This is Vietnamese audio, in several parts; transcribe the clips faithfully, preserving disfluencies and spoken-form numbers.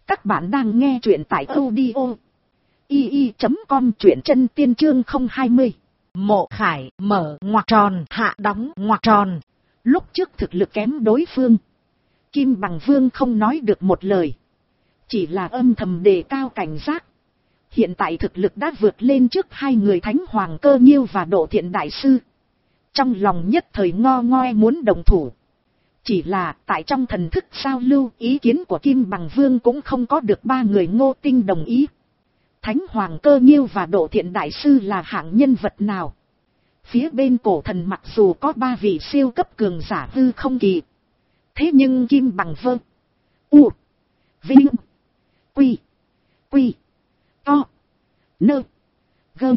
Các bạn đang nghe truyện tại audio i i chấm com, truyện chân tiên chương không hai mươi. Mộ Khải mở ngoặc tròn hạ đóng ngoặc tròn. Lúc trước thực lực kém đối phương, Kim Bằng Vương không nói được một lời, chỉ là âm thầm đề cao cảnh giác. Hiện tại thực lực đã vượt lên trước hai người Thánh Hoàng Cơ Nhiêu và Độ Thiện Đại Sư. Trong lòng nhất thời ngo ngoe muốn đồng thủ. Chỉ là tại trong thần thức giao lưu, ý kiến của Kim Bằng Vương cũng không có được ba người Ngô Tinh đồng ý. Thánh Hoàng Cơ Nhiêu và Độ Thiện Đại Sư là hạng nhân vật nào? Phía bên Cổ Thần mặc dù có ba vị siêu cấp cường giả hư không kỳ, thế nhưng Kim Bằng Vương, U, Vinh, Quy, Quy, To, Nơ, Gơ.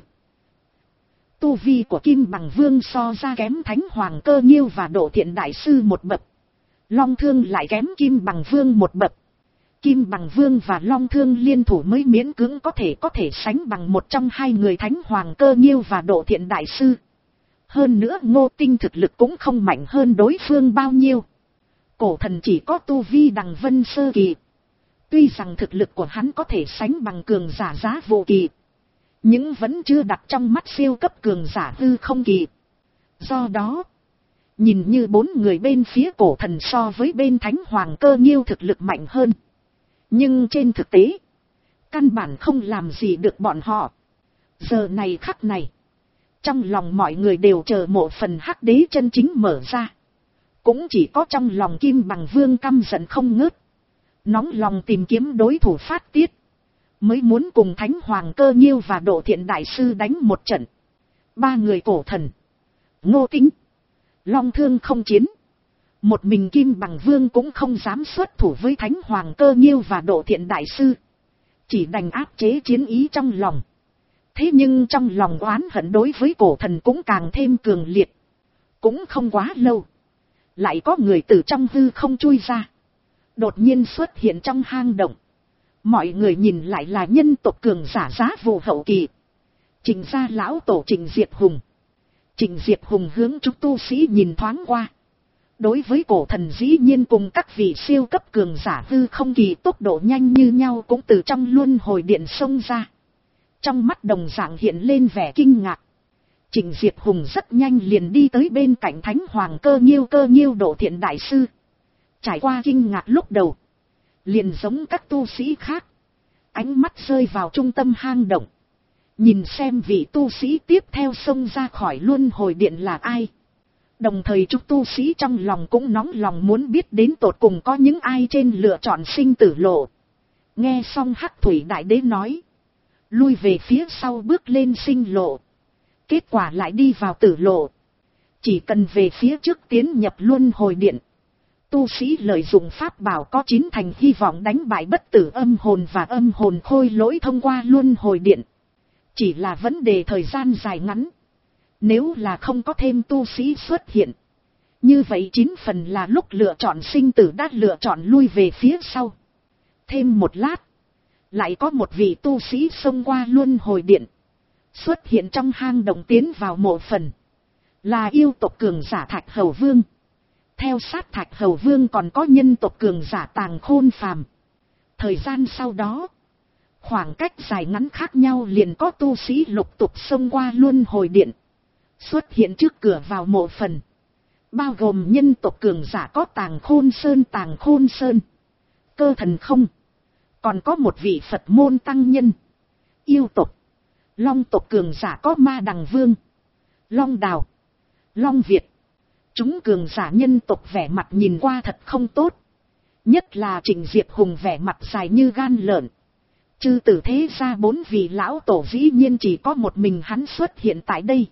Tu vi của Kim Bằng Vương so ra kém Thánh Hoàng Cơ Nhiêu và Độ Thiện Đại Sư một bậc. Long Thương lại kém Kim Bằng Vương một bậc. Kim Bằng Vương và Long Thương liên thủ mới miễn cưỡng có thể có thể sánh bằng một trong hai người Thánh Hoàng Cơ Nhiêu và Độ Thiện Đại Sư. Hơn nữa Ngô Tinh thực lực cũng không mạnh hơn đối phương bao nhiêu. Cổ Thần chỉ có tu vi đằng vân sơ kỳ. Tuy rằng thực lực của hắn có thể sánh bằng cường giả Giá Vô kỳ, nhưng vẫn chưa đặt trong mắt siêu cấp cường giả hư không kỳ. Do đó, nhìn như bốn người bên phía Cổ Thần so với bên Thánh Hoàng Cơ Nhiêu thực lực mạnh hơn. Nhưng trên thực tế, căn bản không làm gì được bọn họ. Giờ này khắc này, trong lòng mọi người đều chờ một phần hắc đế chân chính mở ra. Cũng chỉ có trong lòng Kim Bằng Vương căm giận không ngớt, nóng lòng tìm kiếm đối thủ phát tiết, mới muốn cùng Thánh Hoàng Cơ Nhiêu và Độ Thiện Đại Sư đánh một trận. Ba người Cổ Thần, Ngô Tinh, Long Thương không chiến. Một mình Kim Bằng Vương cũng không dám xuất thủ với Thánh Hoàng Cơ Nhiêu và Độ Thiện Đại Sư, chỉ đành áp chế chiến ý trong lòng. Thế nhưng trong lòng oán hận đối với Cổ Thần cũng càng thêm cường liệt. Cũng không quá lâu, lại có người từ trong hư không chui ra, đột nhiên xuất hiện trong hang động. Mọi người nhìn lại là nhân tộc cường giả Giá Vô hậu kỳ, Trình gia lão tổ Trình Diệt Hùng. Trình Diệt Hùng hướng chúng tu sĩ nhìn thoáng qua. Đối với Cổ Thần dĩ nhiên cùng các vị siêu cấp cường giả hư không kỳ tốc độ nhanh như nhau cũng từ trong luân hồi điện xông ra. Trong mắt đồng dạng hiện lên vẻ kinh ngạc. Trình Diệt Hùng rất nhanh liền đi tới bên cạnh Thánh Hoàng Cơ Nhiêu Cơ Nhiêu Độ Thiện Đại Sư. Trải qua kinh ngạc lúc đầu, liền giống các tu sĩ khác, ánh mắt rơi vào trung tâm hang động, nhìn xem vị tu sĩ tiếp theo xông ra khỏi luân hồi điện là ai. Đồng thời chúng tu sĩ trong lòng cũng nóng lòng muốn biết đến tột cùng có những ai trên lựa chọn sinh tử lộ. Nghe xong Hắc Thủy Đại Đế nói, lui về phía sau bước lên sinh lộ, kết quả lại đi vào tử lộ. Chỉ cần về phía trước tiến nhập luân hồi điện, tu sĩ lợi dụng pháp bảo có chín thành hy vọng đánh bại bất tử âm hồn và âm hồn khôi lỗi thông qua luân hồi điện. Chỉ là vấn đề thời gian dài ngắn. Nếu là không có thêm tu sĩ xuất hiện, như vậy chín phần là lúc lựa chọn sinh tử đã lựa chọn lui về phía sau. Thêm một lát, lại có một vị tu sĩ xông qua luân hồi điện, xuất hiện trong hang động tiến vào mộ phần. Là yêu tộc cường giả Thạch Hầu Vương. Theo sát Thạch Hầu Vương còn có nhân tộc cường giả Tàng Khôn Phàm. Thời gian sau đó, khoảng cách dài ngắn khác nhau liền có tu sĩ lục tục xông qua luân hồi điện, xuất hiện trước cửa vào mộ phần. Bao gồm nhân tộc cường giả có Tàng Khôn Sơn Tàng Khôn Sơn, Cơ Thần Không, còn có một vị Phật môn tăng nhân. Yêu tộc, Long tộc cường giả có Ma Đằng Vương, Long Đào, Long Việt. Chúng cường giả nhân tộc vẻ mặt nhìn qua thật không tốt. Nhất là Trình Diệt Hùng vẻ mặt dài như gan lợn. Chư tử thế ra bốn vị lão tổ dĩ nhiên chỉ có một mình hắn xuất hiện tại đây.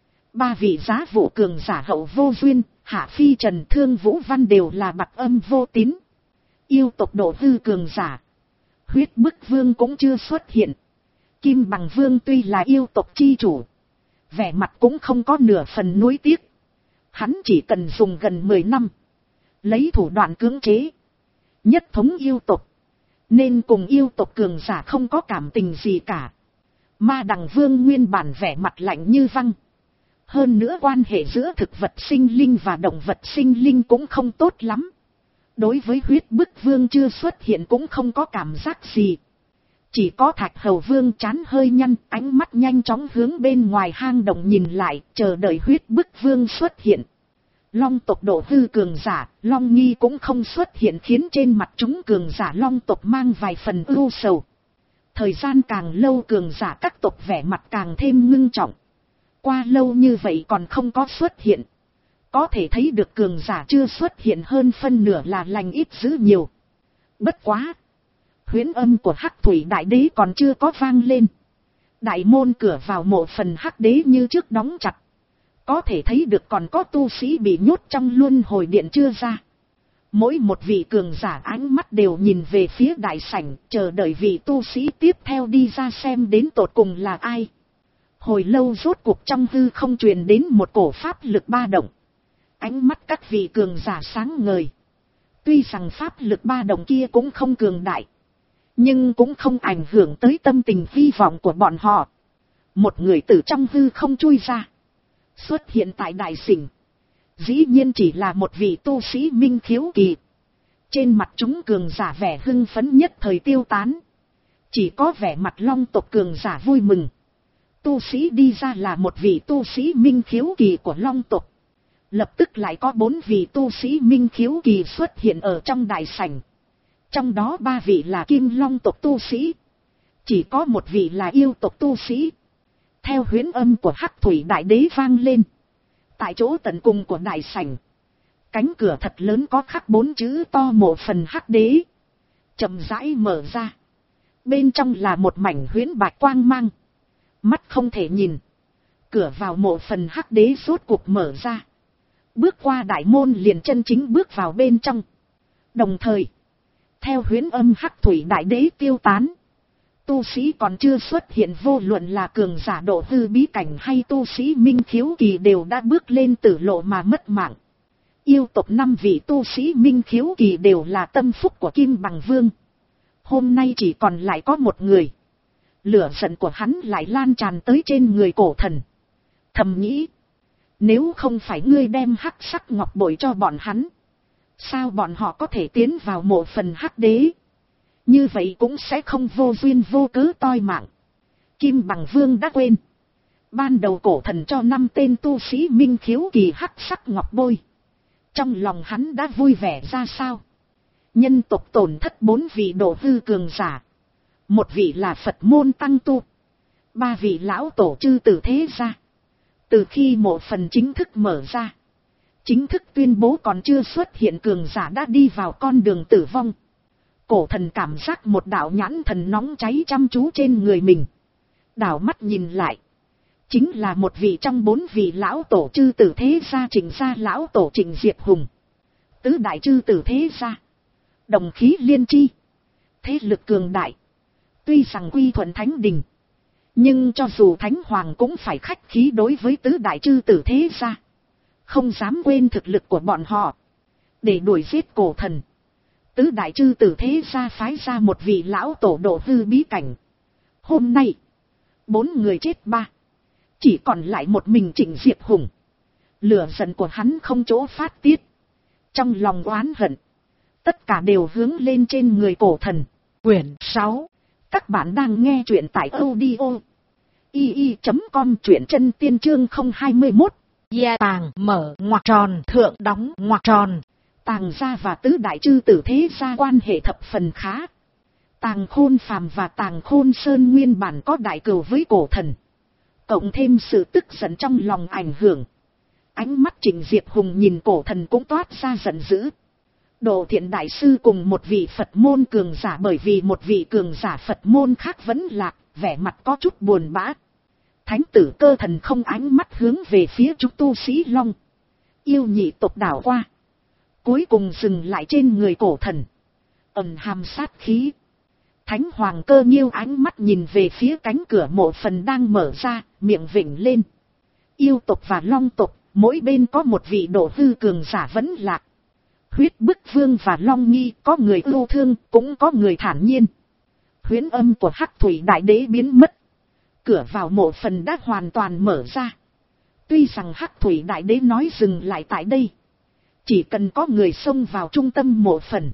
Ba vị Giá Vô cường giả Hậu Vô Duyên, Hạ Phi Trần Thương Vũ Văn đều là Bạc Âm Vô Tín. Yêu tộc Độ hư cường giả Huyết Bức Vương cũng chưa xuất hiện. Kim Bằng Vương tuy là yêu tộc chi chủ, vẻ mặt cũng không có nửa phần nuối tiếc. Hắn chỉ cần dùng gần mười năm, lấy thủ đoạn cưỡng chế, nhất thống yêu tộc, nên cùng yêu tộc cường giả không có cảm tình gì cả. Ma Đằng Vương nguyên bản vẻ mặt lạnh như băng. Hơn nữa quan hệ giữa thực vật sinh linh và động vật sinh linh cũng không tốt lắm. đối với huyết bức vương chưa xuất hiện cũng không có cảm giác gì. Chỉ có Thạch Hầu Vương trán hơi nhăn, ánh mắt nhanh chóng hướng bên ngoài hang động nhìn lại, chờ đợi huyết bức vương xuất hiện. Long tộc độ hư cường giả, Long Nghi cũng không xuất hiện, khiến trên mặt chúng cường giả Long tộc mang vài phần ưu sầu. Thời gian càng lâu cường giả các tộc vẻ mặt càng thêm ngưng trọng. Qua lâu như vậy còn không có xuất hiện. Có thể thấy được cường giả chưa xuất hiện hơn phân nửa là lành ít dữ nhiều. Bất quá. Huyễn âm của Hắc Thủy Đại Đế còn chưa có vang lên. Đại môn cửa vào mộ phần Hắc Đế như trước đóng chặt. Có thể thấy được còn có tu sĩ bị nhốt trong luân hồi điện chưa ra. Mỗi một vị cường giả ánh mắt đều nhìn về phía đại sảnh, chờ đợi vị tu sĩ tiếp theo đi ra xem đến tột cùng là ai. Hồi lâu rốt cuộc trong hư không truyền đến một cổ pháp lực ba động. Ánh mắt các vị cường giả sáng ngời. Tuy rằng pháp lực ba động kia cũng không cường đại, nhưng cũng không ảnh hưởng tới tâm tình hy vọng của bọn họ. Một người từ trong hư không chui ra, xuất hiện tại đại sảnh. Dĩ nhiên chỉ là một vị tu sĩ minh khiếu kỳ. Trên mặt chúng cường giả vẻ hưng phấn nhất thời tiêu tán. Chỉ có vẻ mặt Long tộc cường giả vui mừng. Tu sĩ đi ra là một vị tu sĩ minh khiếu kỳ của Long tộc. Lập tức lại có bốn vị tu sĩ minh khiếu kỳ xuất hiện ở trong đại sảnh. Trong đó ba vị là Kim Long tộc tu sĩ. Chỉ có một vị là yêu tộc tu sĩ. Theo huyễn âm của Hắc Thủy Đại Đế vang lên. Tại chỗ tận cùng của đại sảnh, cánh cửa thật lớn có khắc bốn chữ to mộ phần Hắc Đế. Chậm rãi mở ra. Bên trong là một mảnh huyễn bạch quang mang. Mắt không thể nhìn. Cửa vào mộ phần Hắc Đế rốt cuộc mở ra. Bước qua đại môn liền chân chính bước vào bên trong. Đồng thời, theo huyễn âm Hắc Thủy Đại Đế tiêu tán, tu sĩ còn chưa xuất hiện, vô luận là cường giả độ hư bí cảnh hay tu sĩ minh khiếu kỳ đều đã bước lên tử lộ mà mất mạng. Yêu tộc năm vị tu sĩ minh khiếu kỳ đều là tâm phúc của Kim Bằng Vương. Hôm nay chỉ còn lại có một người. Lửa giận của hắn lại lan tràn tới trên người cổ thần. Thầm nghĩ, nếu không phải ngươi đem hắc sắc ngọc bội cho bọn hắn, sao bọn họ có thể tiến vào mộ phần Hắc Đế? Như vậy cũng sẽ không vô duyên vô cớ toi mạng. Kim Bằng Vương đã quên. Ban đầu cổ thần cho năm tên tu sĩ minh khiếu kỳ hắc sắc ngọc bôi. Trong lòng hắn đã vui vẻ ra sao. Nhân tộc tổn thất bốn vị độ hư cường giả. Một vị là Phật môn tăng tu. Ba vị lão tổ chư tử thế gia. Từ khi mộ phần chính thức mở ra, chính thức tuyên bố còn chưa xuất hiện cường giả đã đi vào con đường tử vong. Cổ thần cảm giác một đạo nhãn thần nóng cháy chăm chú trên người mình. Đảo mắt nhìn lại, chính là một vị trong bốn vị lão tổ chư tử thế gia Trịnh gia lão tổ Trịnh Diệp Hùng. Tứ đại chư tử thế gia, đồng khí liên chi, thế lực cường đại. Tuy rằng quy thuận thánh đình, nhưng cho dù thánh hoàng cũng phải khách khí đối với tứ đại chư tử thế gia. Không dám quên thực lực của bọn họ. Để đuổi giết cổ thần, tứ đại chư tử thế gia phái ra một vị lão tổ độ hư bí cảnh. Hôm nay, bốn người chết ba. Chỉ còn lại một mình Trịnh Diệp Hùng. Lửa giận của hắn không chỗ phát tiết. Trong lòng oán hận, tất cả đều hướng lên trên người cổ thần. Quyển sáu. Các bạn đang nghe truyện tại audio i i chấm com, truyện chân tiên chương không hai mốt. Gia tàng mở ngoặc tròn, thượng đóng ngoặc tròn. Tàng gia và tứ đại chư tử thế gia quan hệ thập phần khá. Tàng Khôn Phàm và Tàng Khôn Sơn nguyên bản có đại cừu với cổ thần. Cộng thêm sự tức giận trong lòng ảnh hưởng. Ánh mắt Trịnh Diệp Hùng nhìn cổ thần cũng toát ra giận dữ. Độ Thiện đại sư cùng một vị Phật môn cường giả, bởi vì một vị cường giả Phật môn khác vẫn lạc, vẻ mặt có chút buồn bã. Thánh tử Cơ Thần không ánh mắt hướng về phía chúng tu sĩ Long Yêu nhị tộc đảo qua. Cuối cùng dừng lại trên người cổ thần. Ẩn hàm sát khí. Thánh Hoàng Cơ Nghiêu ánh mắt nhìn về phía cánh cửa mộ phần đang mở ra, miệng vểnh lên. Yêu tộc và Long tộc, mỗi bên có một vị độ hư cường giả vẫn lạc. Huyết Bức Vương và Long Nghi có người ưu thương, cũng có người thản nhiên. Huyễn âm của Hắc Thủy Đại Đế biến mất. Cửa vào mộ phần đã hoàn toàn mở ra. Tuy rằng Hắc Thủy Đại Đế nói dừng lại tại đây, Chỉ cần có người xông vào trung tâm mộ phần,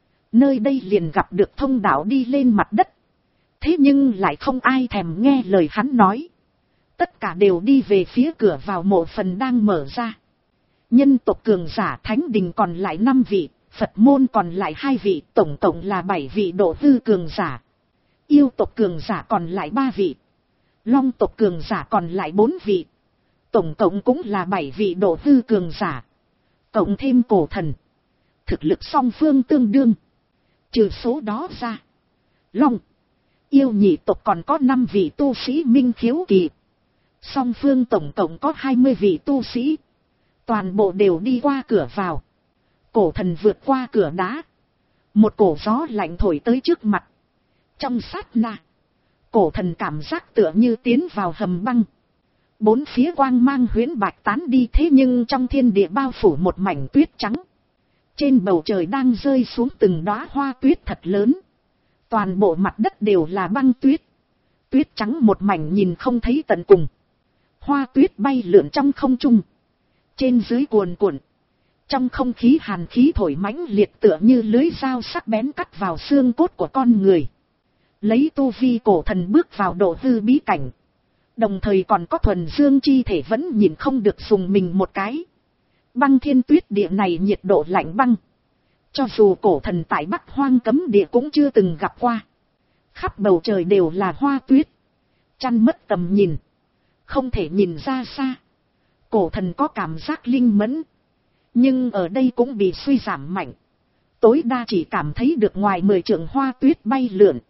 nơi đây liền gặp được thông đạo đi lên mặt đất. Thế nhưng lại không ai thèm nghe lời hắn nói. Tất cả đều đi về phía cửa vào mộ phần đang mở ra. Nhân tộc cường giả thánh đình còn lại năm vị, Phật môn còn lại hai vị, tổng tổng là bảy vị độ hư cường giả. Yêu tộc cường giả còn lại ba vị. Long tộc cường giả còn lại bốn vị. Tổng cộng cũng là bảy vị độ hư cường giả. Cộng thêm cổ thần. Thực lực song phương tương đương. Trừ số đó ra, Long, yêu nhị tộc còn có năm vị tu sĩ minh khiếu kỳ. Song phương tổng cộng có hai mươi vị tu sĩ. Toàn bộ đều đi qua cửa vào. Cổ thần vượt qua cửa đá. Một cổ gió lạnh thổi tới trước mặt. Trong sát na, cổ thần cảm giác tựa như tiến vào hầm băng. Bốn phía quang mang huyễn bạch tán đi, thế nhưng trong thiên địa bao phủ một mảnh tuyết trắng. Trên bầu trời đang rơi xuống từng đóa hoa tuyết thật lớn. Toàn bộ mặt đất đều là băng tuyết. Tuyết trắng một mảnh nhìn không thấy tận cùng. Hoa tuyết bay lượn trong không trung. Trên dưới cuồn cuộn. Trong không khí hàn khí thổi mãnh liệt tựa như lưới dao sắc bén cắt vào xương cốt của con người. Lấy tu vi cổ thần bước vào độ hư bí cảnh. Đồng thời còn có thuần dương chi thể vẫn nhìn không được dùng mình một cái. Băng thiên tuyết địa này nhiệt độ lạnh băng. Cho dù cổ thần tại Bắc Hoang cấm địa cũng chưa từng gặp qua. Khắp bầu trời đều là hoa tuyết. Chăn mất tầm nhìn. Không thể nhìn ra xa. Cổ thần có cảm giác linh mẫn. Nhưng ở đây cũng bị suy giảm mạnh. Tối đa chỉ cảm thấy được ngoài mười trượng hoa tuyết bay lượn.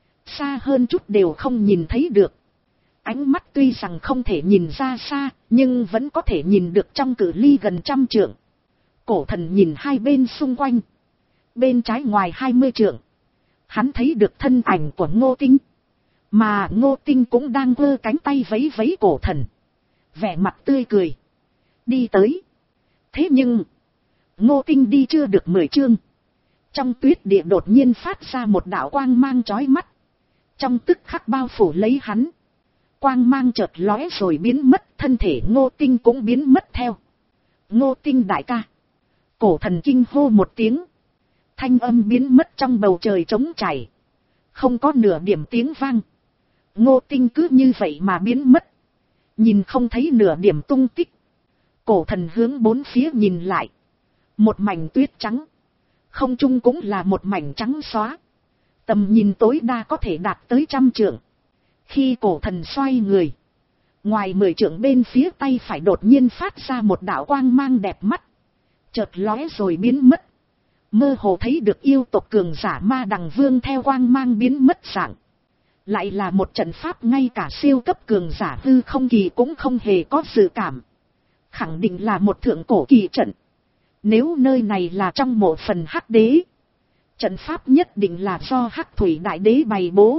Xa hơn chút đều không nhìn thấy được. Ánh mắt tuy rằng không thể nhìn ra xa, nhưng vẫn có thể nhìn được trong cự ly gần trăm trượng. Cổ thần nhìn hai bên xung quanh. Bên trái ngoài hai mươi trượng, hắn thấy được thân ảnh của Ngô Tinh. Mà Ngô Tinh cũng đang vơ cánh tay vẫy vẫy cổ thần. Vẻ mặt tươi cười. Đi tới. Thế nhưng, Ngô Tinh đi chưa được mười chương. Trong tuyết địa đột nhiên phát ra một đạo quang mang chói mắt. Trong tức khắc bao phủ lấy hắn. Quang mang chợt lóe rồi biến mất, thân thể Ngô Tinh cũng biến mất theo. Ngô Tinh đại ca. Cổ thần kinh hô một tiếng. Thanh âm biến mất trong bầu trời trống trải. Không có nửa điểm tiếng vang. Ngô Tinh cứ như vậy mà biến mất. Nhìn không thấy nửa điểm tung tích. Cổ thần hướng bốn phía nhìn lại. Một mảnh tuyết trắng. Không trung cũng là một mảnh trắng xóa. Tầm nhìn tối đa có thể đạt tới trăm trượng. Khi cổ thần xoay người, ngoài mười trượng bên phía tay phải đột nhiên phát ra một đạo quang mang đẹp mắt. Chợt lóe rồi biến mất. Mơ hồ thấy được yêu tộc cường giả Ma Đằng Vương theo quang mang biến mất dạng. Lại là một trận pháp ngay cả siêu cấp cường giả hư không kỳ cũng không hề có dự cảm. Khẳng định là một thượng cổ kỳ trận. Nếu nơi này là trong mộ phần Hắc Đế, trận pháp nhất định là do Hắc Thủy Đại Đế bày bố.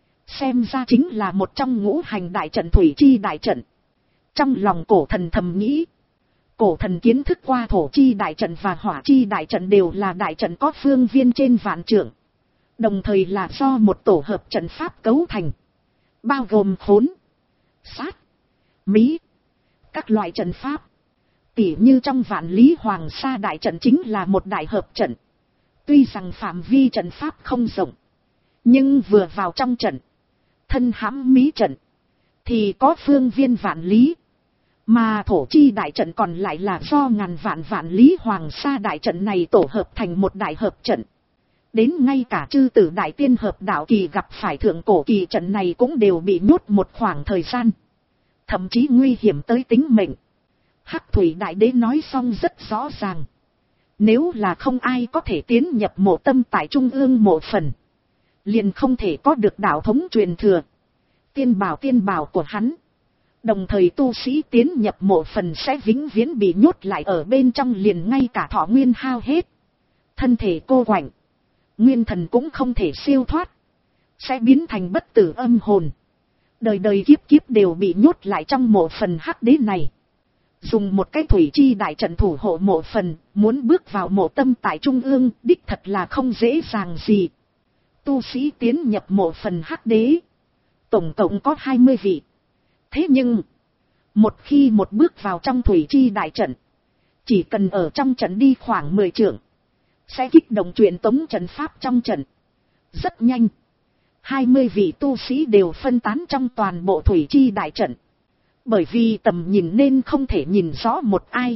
Xem ra chính là một trong ngũ hành đại trận Thủy Chi đại trận. Trong lòng cổ thần thầm nghĩ. Cổ thần kiến thức qua Thổ Chi đại trận và Hỏa Chi đại trận đều là đại trận có phương viên trên vạn trượng. Đồng thời là do một tổ hợp trận pháp cấu thành. Bao gồm khốn, sát, mí, các loại trận pháp. Tỉ như trong Vạn Lý Hoàng Sa đại trận chính là một đại hợp trận. Tuy rằng phạm vi trận pháp không rộng, nhưng vừa vào trong trận, thân hãm mí trận, thì có phương viên vạn lý. Mà Thổ Chi đại trận còn lại là do ngàn vạn vạn lý Hoàng Sa đại trận này tổ hợp thành một đại hợp trận. Đến ngay cả chư tử đại tiên hợp đạo kỳ gặp phải thượng cổ kỳ trận này cũng đều bị nhốt một khoảng thời gian. Thậm chí nguy hiểm tới tính mệnh. Hắc Thủy Đại Đế nói xong rất rõ ràng. Nếu là không ai có thể tiến nhập mộ tâm tại trung ương mộ phần, liền không thể có được đạo thống truyền thừa. Tiên bảo tiên bảo của hắn. Đồng thời tu sĩ tiến nhập mộ phần sẽ vĩnh viễn bị nhốt lại ở bên trong, liền ngay cả thọ nguyên hao hết. Thân thể cô quạnh. Nguyên thần cũng không thể siêu thoát. Sẽ biến thành bất tử âm hồn. Đời đời kiếp kiếp đều bị nhốt lại trong mộ phần Hắc Đế này. Dùng một cái Thủy Chi đại trận thủ hộ mộ phần, muốn bước vào mộ tâm tại trung ương, đích thật là không dễ dàng gì. Tu sĩ tiến nhập mộ phần Hắc Đế, tổng cộng có hai mươi vị. Thế nhưng, một khi một bước vào trong Thủy Chi đại trận, Chỉ cần ở trong trận đi khoảng mười trượng, sẽ kích động truyền tống trận pháp trong trận. Rất nhanh, hai mươi vị tu sĩ đều phân tán trong toàn bộ thủy chi đại trận. Bởi vì tầm nhìn nên không thể nhìn rõ một ai.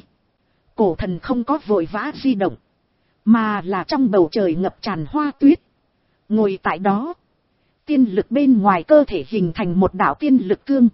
Cổ thần không có vội vã di động, mà là trong bầu trời ngập tràn hoa tuyết. Ngồi tại đó, tiên lực bên ngoài cơ thể hình thành một đạo tiên lực cương.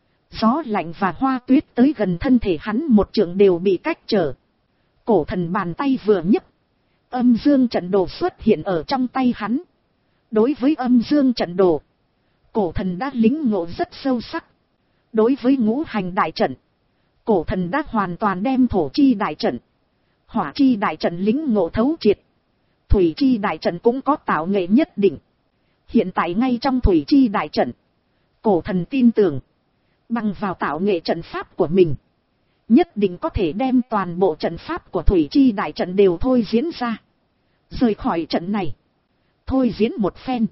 Gió lạnh và hoa tuyết tới gần thân thể hắn một trượng đều bị cách trở. Cổ thần bàn tay vừa nhấc, âm dương trận đồ xuất hiện ở trong tay hắn. Đối với âm dương trận đồ, cổ thần đã lĩnh ngộ rất sâu sắc. Đối với ngũ hành đại trận, cổ thần đã hoàn toàn đem thổ chi đại trận, hỏa chi đại trận lĩnh ngộ thấu triệt. Thủy chi đại trận cũng có tạo nghệ nhất định. Hiện tại ngay trong thủy chi đại trận, cổ thần tin tưởng, bằng vào tạo nghệ trận pháp của mình, nhất định có thể đem toàn bộ trận pháp của thủy chi đại trận đều thôi diễn ra. Rời khỏi trận này, thôi diễn một phen,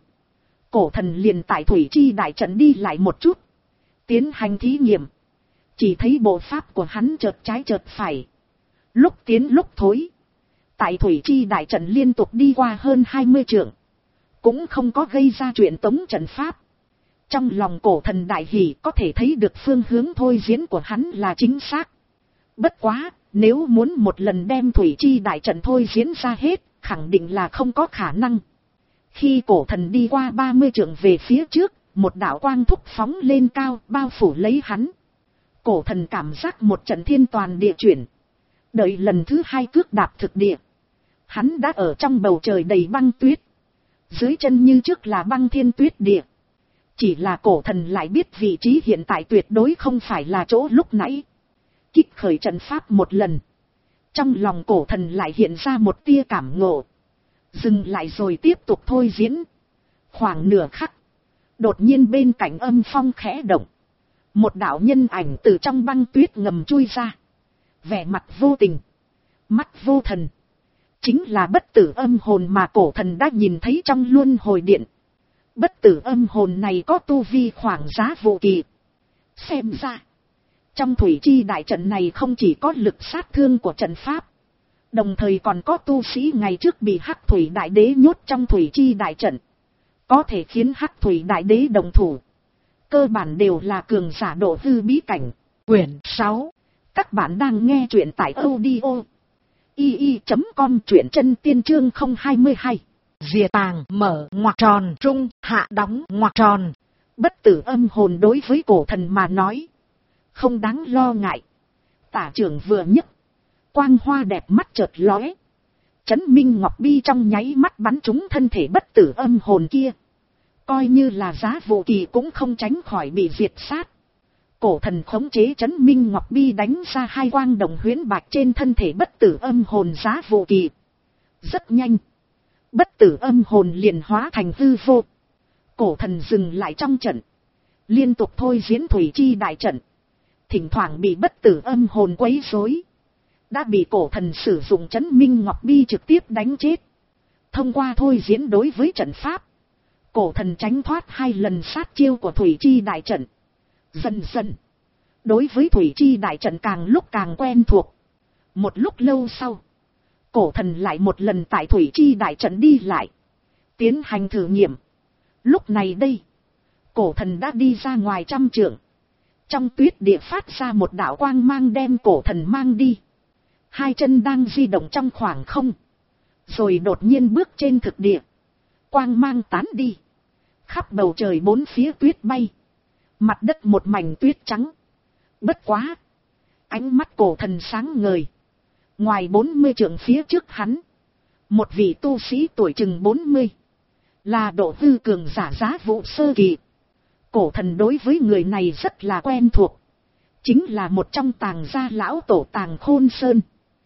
cổ thần liền tại thủy chi đại trận đi lại một chút, tiến hành thí nghiệm. Chỉ thấy bộ pháp của hắn chợt trái chợt phải, lúc tiến lúc thối. Tại thủy chi đại trận liên tục đi qua hơn hai mươi trượng, cũng không có gây ra chuyện tống trận pháp. Trong lòng cổ thần đại hỷ, có thể thấy được phương hướng thôi diễn của hắn là chính xác. Bất quá, nếu muốn một lần đem thủy chi đại trận thôi diễn ra hết, khẳng định là không có khả năng. Khi cổ thần đi qua ba mươi trượng về phía trước, một đạo quang thúc phóng lên cao, bao phủ lấy hắn. Cổ thần cảm giác một trận thiên toàn địa chuyển. Đợi lần thứ hai cước đạp thực địa, hắn đã ở trong bầu trời đầy băng tuyết. Dưới chân như trước là băng thiên tuyết địa. Chỉ là cổ thần lại biết vị trí hiện tại tuyệt đối không phải là chỗ lúc nãy. Kích khởi trận pháp một lần, trong lòng cổ thần lại hiện ra một tia cảm ngộ. Dừng lại rồi tiếp tục thôi diễn. Khoảng nửa khắc, đột nhiên bên cạnh âm phong khẽ động. Một đạo nhân ảnh từ trong băng tuyết ngầm chui ra. Vẻ mặt vô tình, mắt vô thần. Chính là bất tử âm hồn mà cổ thần đã nhìn thấy trong luân hồi điện. Bất tử âm hồn này có tu vi khoảng giá vô kỳ. Xem ra, trong thủy chi đại trận này không chỉ có lực sát thương của trận pháp, đồng thời còn có tu sĩ ngày trước bị Hắc Thủy Đại Đế nhốt trong thủy chi đại trận, có thể khiến Hắc Thủy Đại Đế đồng thủ. Cơ bản đều là cường giả độ hư bí cảnh. Quyển sáu. Các bạn đang nghe truyện tại audio i i chấm com, truyện chân tiên chương không hai hai. Dìa tàng mở ngoặc tròn trung hạ đóng ngoặc tròn. Bất tử âm hồn đối với cổ thần mà nói không đáng lo ngại. Tả trưởng vừa nhấc, quang hoa đẹp mắt chợt lóe. Chấn Minh Ngọc Bi trong nháy mắt bắn trúng thân thể bất tử âm hồn kia. Coi như là giá vô kỳ cũng không tránh khỏi bị diệt sát. Cổ thần khống chế Chấn Minh Ngọc Bi đánh ra hai quang đồng huyễn bạch trên thân thể bất tử âm hồn giá vô kỳ. Rất nhanh, bất tử âm hồn liền hóa thành hư vô. Cổ thần dừng lại trong trận, liên tục thôi diễn thủy chi đại trận. Thỉnh thoảng bị bất tử âm hồn quấy rối, đã bị cổ thần sử dụng Chấn Minh Ngọc Bi trực tiếp đánh chết. Thông qua thôi diễn đối với trận pháp, cổ thần tránh thoát hai lần sát chiêu của thủy chi đại trận. Dần dần, đối với thủy chi đại trận càng lúc càng quen thuộc. Một lúc lâu sau, cổ thần lại một lần tại thủy chi đại trận đi lại, tiến hành thử nghiệm. Lúc này đây, cổ thần đã đi ra ngoài trăm trượng. Trong tuyết địa phát ra một đạo quang mang đem cổ thần mang đi. Hai chân đang di động trong khoảng không, rồi đột nhiên bước trên thực địa. Quang mang tán đi, khắp bầu trời bốn phía tuyết bay, mặt đất một mảnh tuyết trắng. Bất quá, ánh mắt cổ thần sáng ngời. Ngoài bốn mươi trượng phía trước hắn, một vị tu sĩ tuổi chừng bốn mươi, là độ hư cường giả giá vụ sơ kỳ. Cổ thần đối với người này rất là quen thuộc, chính là một trong tàng gia lão tổ Tàng Khôn Sơn.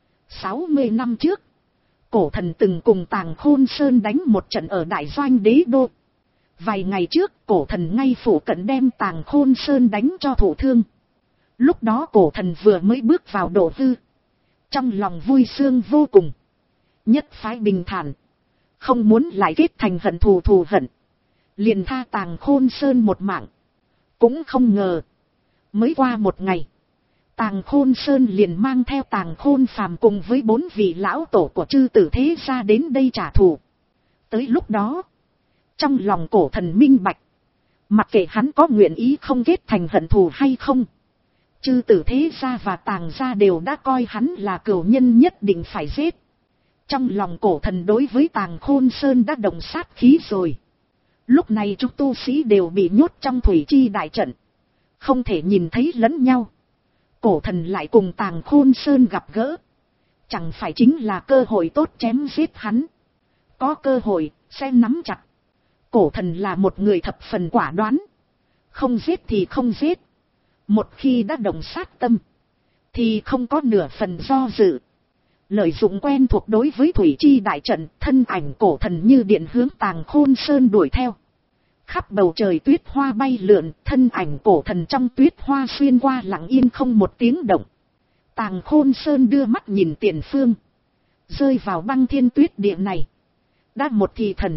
sáu mươi năm trước, cổ thần từng cùng Tàng Khôn Sơn đánh một trận ở Đại Doanh Đế Đô. Vài ngày trước, cổ thần ngay phủ cận đem Tàng Khôn Sơn đánh cho thụ thương. Lúc đó cổ thần vừa mới bước vào độ hư, trong lòng vui sướng vô cùng. Nhất phái bình thản, không muốn lại kết thành hận thù thù hận, liền tha Tàng Khôn Sơn một mạng. Cũng không ngờ, mới qua một ngày, Tàng Khôn Sơn liền mang theo Tàng Khôn Phàm cùng với bốn vị lão tổ của chư tử thế gia đến đây trả thù. Tới lúc đó, trong lòng cổ thần minh bạch, mặc kệ hắn có nguyện ý không kết thành hận thù hay không, chư tử thế gia và Tàng gia đều đã coi hắn là cửu nhân nhất định phải giết. Trong lòng cổ thần đối với Tàng Khôn Sơn đã động sát khí rồi. Lúc này chúng tu sĩ đều bị nhốt trong thủy chi đại trận, không thể nhìn thấy lẫn nhau. Cổ thần lại cùng Tàng Khôn Sơn gặp gỡ, chẳng phải chính là cơ hội tốt chém giết hắn. Có cơ hội, sẽ nắm chặt. Cổ thần là một người thập phần quả đoán. Không giết thì không giết. Một khi đã động sát tâm, thì không có nửa phần do dự. Lợi dụng quen thuộc đối với thủy chi đại trận, thân ảnh cổ thần như điện hướng Tàng Khôn Sơn đuổi theo. Khắp bầu trời tuyết hoa bay lượn, thân ảnh cổ thần trong tuyết hoa xuyên qua lặng yên không một tiếng động. Tàng Khôn Sơn đưa mắt nhìn tiền phương, rơi vào băng thiên tuyết địa này. Đã một thì thần,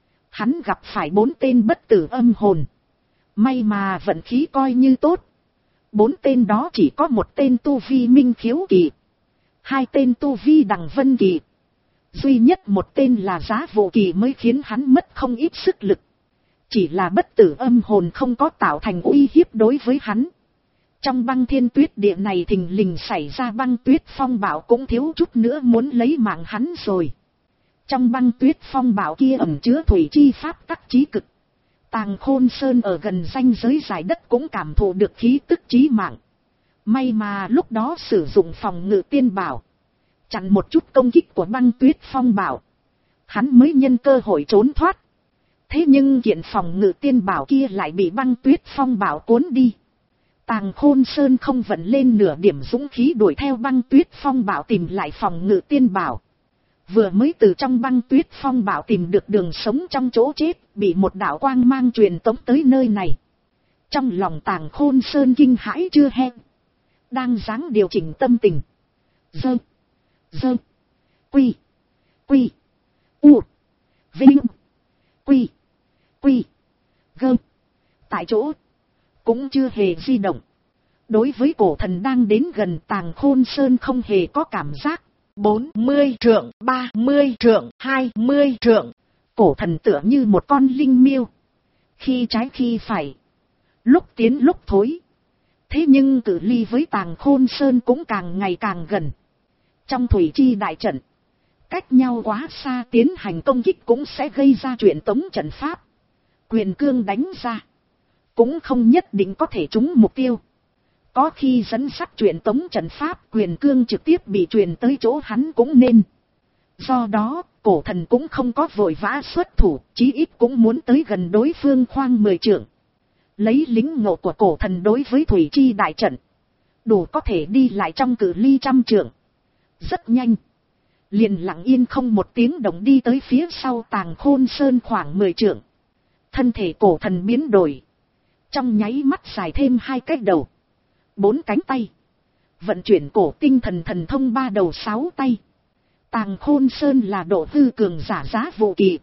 hắn gặp phải bốn tên bất tử âm hồn. May mà vận khí coi như tốt. Bốn tên đó chỉ có một tên tu vi minh khiếu kỳ, hai tên tu vi đằng vân kỳ, duy nhất một tên là giá vô kỳ mới khiến hắn mất không ít sức lực. Chỉ là bất tử âm hồn không có tạo thành uy hiếp đối với hắn. Trong băng thiên tuyết địa này thình lình xảy ra băng tuyết phong bạo cũng thiếu chút nữa muốn lấy mạng hắn rồi. Trong băng tuyết phong bạo kia ẩn chứa thủy chi pháp tắc chí cực. Tàng Khôn Sơn ở gần ranh giới giải đất cũng cảm thụ được khí tức chí mạng. May mà lúc đó sử dụng phòng ngự tiên bảo, chặn một chút công kích của băng tuyết phong bạo, hắn mới nhân cơ hội trốn thoát. Thế nhưng kiện phòng ngự tiên bảo kia lại bị băng tuyết phong bạo cuốn đi. Tàng Khôn Sơn không vận lên nửa điểm dũng khí đuổi theo băng tuyết phong bạo tìm lại phòng ngự tiên bảo. Vừa mới từ trong băng tuyết phong bạo tìm được đường sống trong chỗ chết, bị một đạo quang mang truyền tống tới nơi này. Trong lòng Tàng Khôn Sơn kinh hãi chưa hết, đang dáng điều chỉnh tâm tình. Dơ, dơ, quy, quy, u, vinh, quy, quy, gơ. Tại chỗ, cũng chưa hề di động. Đối với cổ thần đang đến gần, Tàng Khôn Sơn không hề có cảm giác. Bốn mươi trượng, ba mươi trượng, hai mươi trượng. Cổ thần tựa như một con linh miêu, khi trái khi phải, lúc tiến lúc thối. Thế nhưng cự ly với Tàng Khôn Sơn cũng càng ngày càng gần. Trong thủy chi đại trận, cách nhau quá xa tiến hành công kích cũng sẽ gây ra chuyện tống trận pháp. Quyền cương đánh ra, cũng không nhất định có thể trúng mục tiêu. Có khi dẫn sắc chuyện tống trận pháp, quyền cương trực tiếp bị truyền tới chỗ hắn cũng nên. Do đó, cổ thần cũng không có vội vã xuất thủ, chí ít cũng muốn tới gần đối phương khoang mười trượng. Lấy lính ngộ của cổ thần đối với thủy chi đại trận, đủ có thể đi lại trong cự ly trăm trượng. Rất nhanh, liền lặng yên không một tiếng động đi tới phía sau Tàng Khôn Sơn khoảng mười trượng. Thân thể cổ thần biến đổi, trong nháy mắt dài thêm hai cái đầu, bốn cánh tay, vận chuyển cổ tinh thần thần thông ba đầu sáu tay. Tàng Khôn Sơn là độ hư cường giả giá vô kỳ,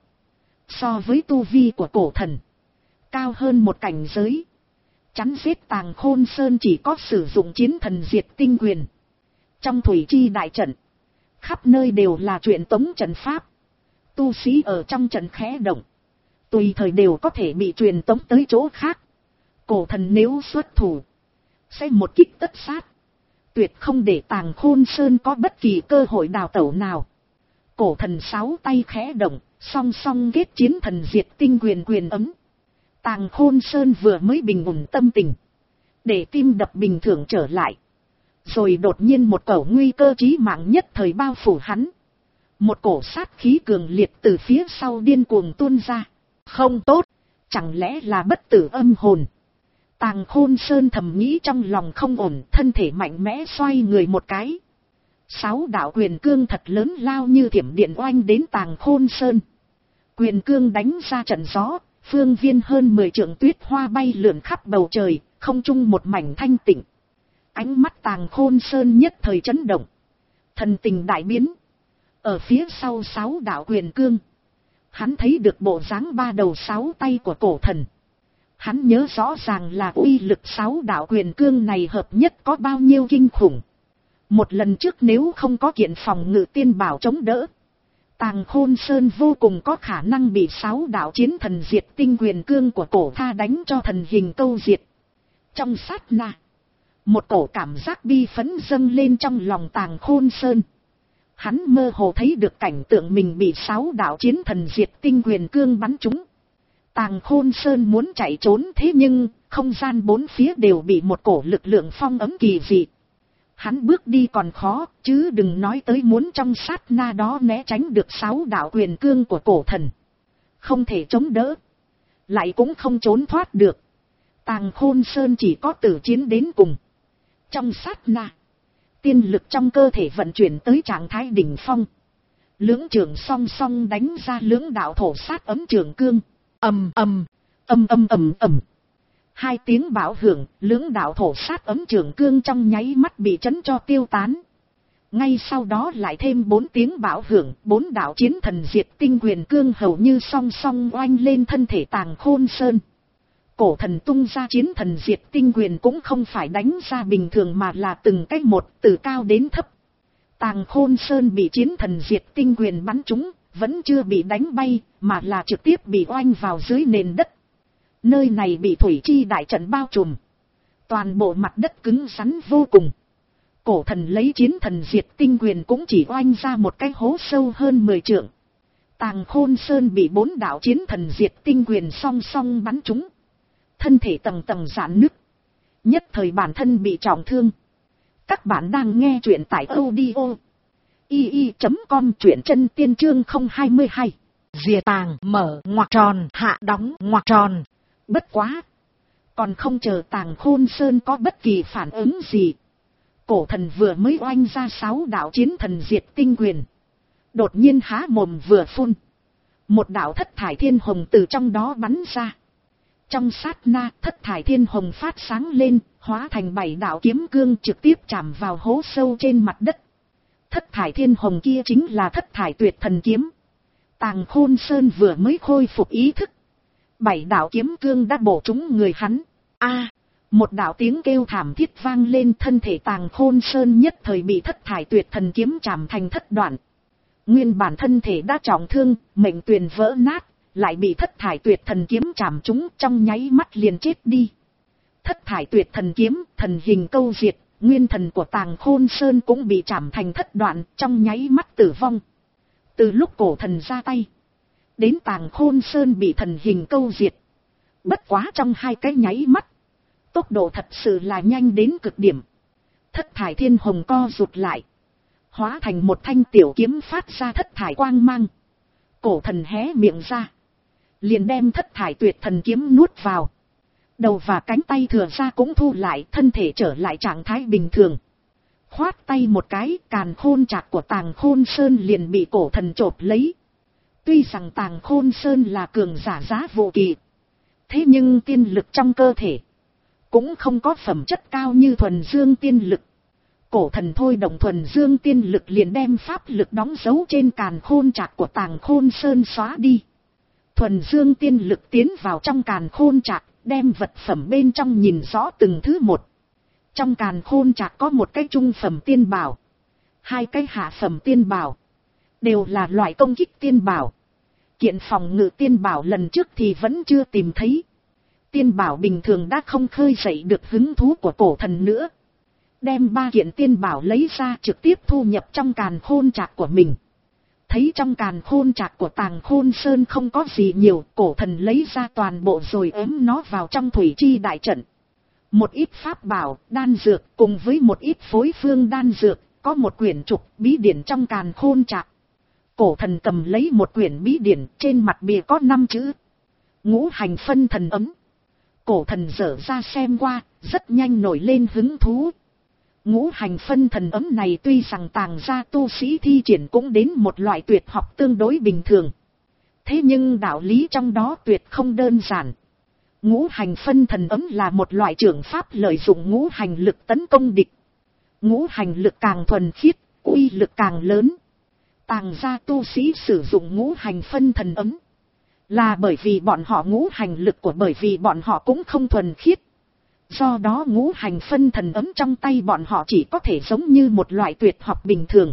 so với tu vi của cổ thần cao hơn một cảnh giới. Chắn giết Tàng Khôn Sơn chỉ có sử dụng chiến thần diệt tinh quyền. Trong thủy chi đại trận, khắp nơi đều là chuyện tống trận pháp. Tu sĩ ở trong trận khẽ động, tùy thời đều có thể bị truyền tống tới chỗ khác. Cổ thần nếu xuất thủ, sẽ một kích tất sát, tuyệt không để Tàng Khôn Sơn có bất kỳ cơ hội đào tẩu nào. Cổ thần sáu tay khẽ động, song song kết chiến thần diệt tinh quyền quyền ấm. Tàng Khôn Sơn vừa mới bình ổn tâm tình, để tim đập bình thường trở lại, rồi đột nhiên một cổ nguy cơ chí mạng nhất thời bao phủ hắn. Một cổ sát khí cường liệt từ phía sau điên cuồng tuôn ra. Không tốt, chẳng lẽ là bất tử âm hồn? Tàng Khôn Sơn thầm nghĩ trong lòng không ổn, thân thể mạnh mẽ xoay người một cái. Sáu đạo quyền cương thật lớn lao như thiểm điện oanh đến Tàng Khôn Sơn. Quyền cương đánh ra trận gió, phương viên hơn mười trượng tuyết hoa bay lượn khắp bầu trời, không trung một mảnh thanh tịnh. Ánh mắt Tàng Khôn Sơn nhất thời chấn động, thần tình đại biến. Ở phía sau sáu đạo quyền cương, hắn thấy được bộ dáng ba đầu sáu tay của cổ thần. Hắn nhớ rõ ràng là uy lực sáu đạo quyền cương này hợp nhất có bao nhiêu kinh khủng. Một lần trước nếu không có kiện phòng ngự tiên bảo chống đỡ, Tàng Khôn Sơn vô cùng có khả năng bị sáu đạo chiến thần diệt tinh quyền cương của cổ tha đánh cho thần hình câu diệt. Trong sát na, một cổ cảm giác bi phẫn dâng lên trong lòng Tàng Khôn Sơn. Hắn mơ hồ thấy được cảnh tượng mình bị sáu đạo chiến thần diệt tinh quyền cương bắn trúng. Tàng Khôn Sơn muốn chạy trốn, thế nhưng không gian bốn phía đều bị một cổ lực lượng phong ấm kỳ dị. Hắn bước đi còn khó, chứ đừng nói tới muốn trong sát na đó né tránh được sáu đạo quyền cương của cổ thần. Không thể chống đỡ, lại cũng không trốn thoát được. Tàng Khôn Sơn chỉ có tử chiến đến cùng. Trong sát na, tiên lực trong cơ thể vận chuyển tới trạng thái đỉnh phong. Lưỡng trường song song đánh ra lưỡng đạo thổ sát ấm trường cương. Ầm ầm, ầm ầm ầm ầm. Hai tiếng bão hưởng, lưỡng đạo thổ sát ấm trường cương trong nháy mắt bị chấn cho tiêu tán. Ngay sau đó lại thêm bốn tiếng bão hưởng, bốn đạo chiến thần diệt tinh quyền cương hầu như song song oanh lên thân thể Tàng Khôn Sơn. Cổ thần tung ra chiến thần diệt tinh quyền cũng không phải đánh ra bình thường mà là từng cách một, từ cao đến thấp. Tàng Khôn Sơn bị chiến thần diệt tinh quyền bắn trúng, vẫn chưa bị đánh bay, mà là trực tiếp bị oanh vào dưới nền đất. Nơi này bị thủy chi đại trận bao trùm. Toàn bộ mặt đất cứng rắn vô cùng. Cổ thần lấy chiến thần diệt tinh quyền cũng chỉ oanh ra một cái hố sâu hơn mười trượng. Tàng Khôn Sơn bị bốn đạo chiến thần diệt tinh quyền song song bắn trúng. Thân thể tầng tầng rạn nứt. Nhất thời bản thân bị trọng thương. Các bạn đang nghe truyện tại audio i i chấm com, truyện chân tiên chương không hai hai. Rìa tàng mở ngoặc tròn hạ đóng ngoặc tròn. Bất quá, còn không chờ Tàng Khôn Sơn có bất kỳ phản ứng gì, cổ thần vừa mới oanh ra sáu đạo chiến thần diệt tinh quyền, đột nhiên há mồm vừa phun, một đạo thất thải thiên hồng từ trong đó bắn ra. Trong sát na, thất thải thiên hồng phát sáng lên, hóa thành bảy đạo kiếm cương trực tiếp chạm vào hố sâu trên mặt đất. Thất thải thiên hồng kia chính là thất thải tuyệt thần kiếm. Tàng Khôn Sơn vừa mới khôi phục ý thức, bảy đạo kiếm cương đã bổ trúng người hắn. A, một đạo tiếng kêu thảm thiết vang lên, thân thể Tàng Khôn Sơn nhất thời bị thất thải tuyệt thần kiếm chạm thành thất đoạn. Nguyên bản thân thể đã trọng thương, mệnh tuyền vỡ nát, lại bị thất thải tuyệt thần kiếm chạm trúng, trong nháy mắt liền chết đi. Thất thải tuyệt thần kiếm, thần hình câu diệt, nguyên thần của Tàng Khôn Sơn cũng bị chạm thành thất đoạn, trong nháy mắt tử vong. Từ lúc cổ thần ra tay, đến Tàng Khôn Sơn bị thần hình câu diệt, bất quá trong hai cái nháy mắt, tốc độ thật sự là nhanh đến cực điểm. Thất thải thiên hồng co rụt lại, hóa thành một thanh tiểu kiếm phát ra thất thải quang mang. Cổ thần hé miệng ra, liền đem thất thải tuyệt thần kiếm nuốt vào. Đầu và cánh tay thừa ra cũng thu lại, thân thể trở lại trạng thái bình thường. Khoát tay một cái, càn khôn trạc của Tàng Khôn Sơn liền bị cổ thần chộp lấy. Tuy rằng Tàng Khôn Sơn là cường giả giá vô kỳ, thế nhưng tiên lực trong cơ thể cũng không có phẩm chất cao như thuần dương tiên lực. Cổ thần thôi động thuần dương tiên lực liền đem pháp lực đóng dấu trên càn khôn trạc của Tàng Khôn Sơn xóa đi. Thuần dương tiên lực tiến vào trong càn khôn trạc, đem vật phẩm bên trong nhìn rõ từng thứ một. Trong càn khôn trạc có một cái trung phẩm tiên bảo, hai cái hạ phẩm tiên bảo, đều là loại công kích tiên bảo. Kiện phòng ngự tiên bảo lần trước thì vẫn chưa tìm thấy. Tiên bảo bình thường đã không khơi dậy được hứng thú của cổ thần nữa. Đem ba kiện tiên bảo lấy ra trực tiếp thu nhập trong càn khôn trạc của mình. Thấy trong càn khôn trạc của Tàng Khôn Sơn không có gì nhiều, cổ thần lấy ra toàn bộ rồi ém nó vào trong thủy chi đại trận. Một ít pháp bảo, đan dược cùng với một ít phối phương đan dược, có một quyển trục bí điển trong càn khôn trạc. Cổ thần cầm lấy một quyển bí điển, trên mặt bìa có năm chữ: Ngũ hành phân thần ấm. Cổ thần dở ra xem qua, rất nhanh nổi lên hứng thú. Ngũ hành phân thần ấm này tuy rằng Tàng gia tu sĩ thi triển cũng đến một loại tuyệt học tương đối bình thường, thế nhưng đạo lý trong đó tuyệt không đơn giản. Ngũ hành phân thần ấm là một loại trưởng pháp lợi dụng ngũ hành lực tấn công địch. Ngũ hành lực càng thuần khiết, uy lực càng lớn. Tàng gia tu sĩ sử dụng ngũ hành phân thần ấm, Là bởi vì bọn họ ngũ hành lực của bởi vì bọn họ cũng không thuần khiết. Do đó ngũ hành phân thần ấm trong tay bọn họ chỉ có thể giống như một loại tuyệt học bình thường.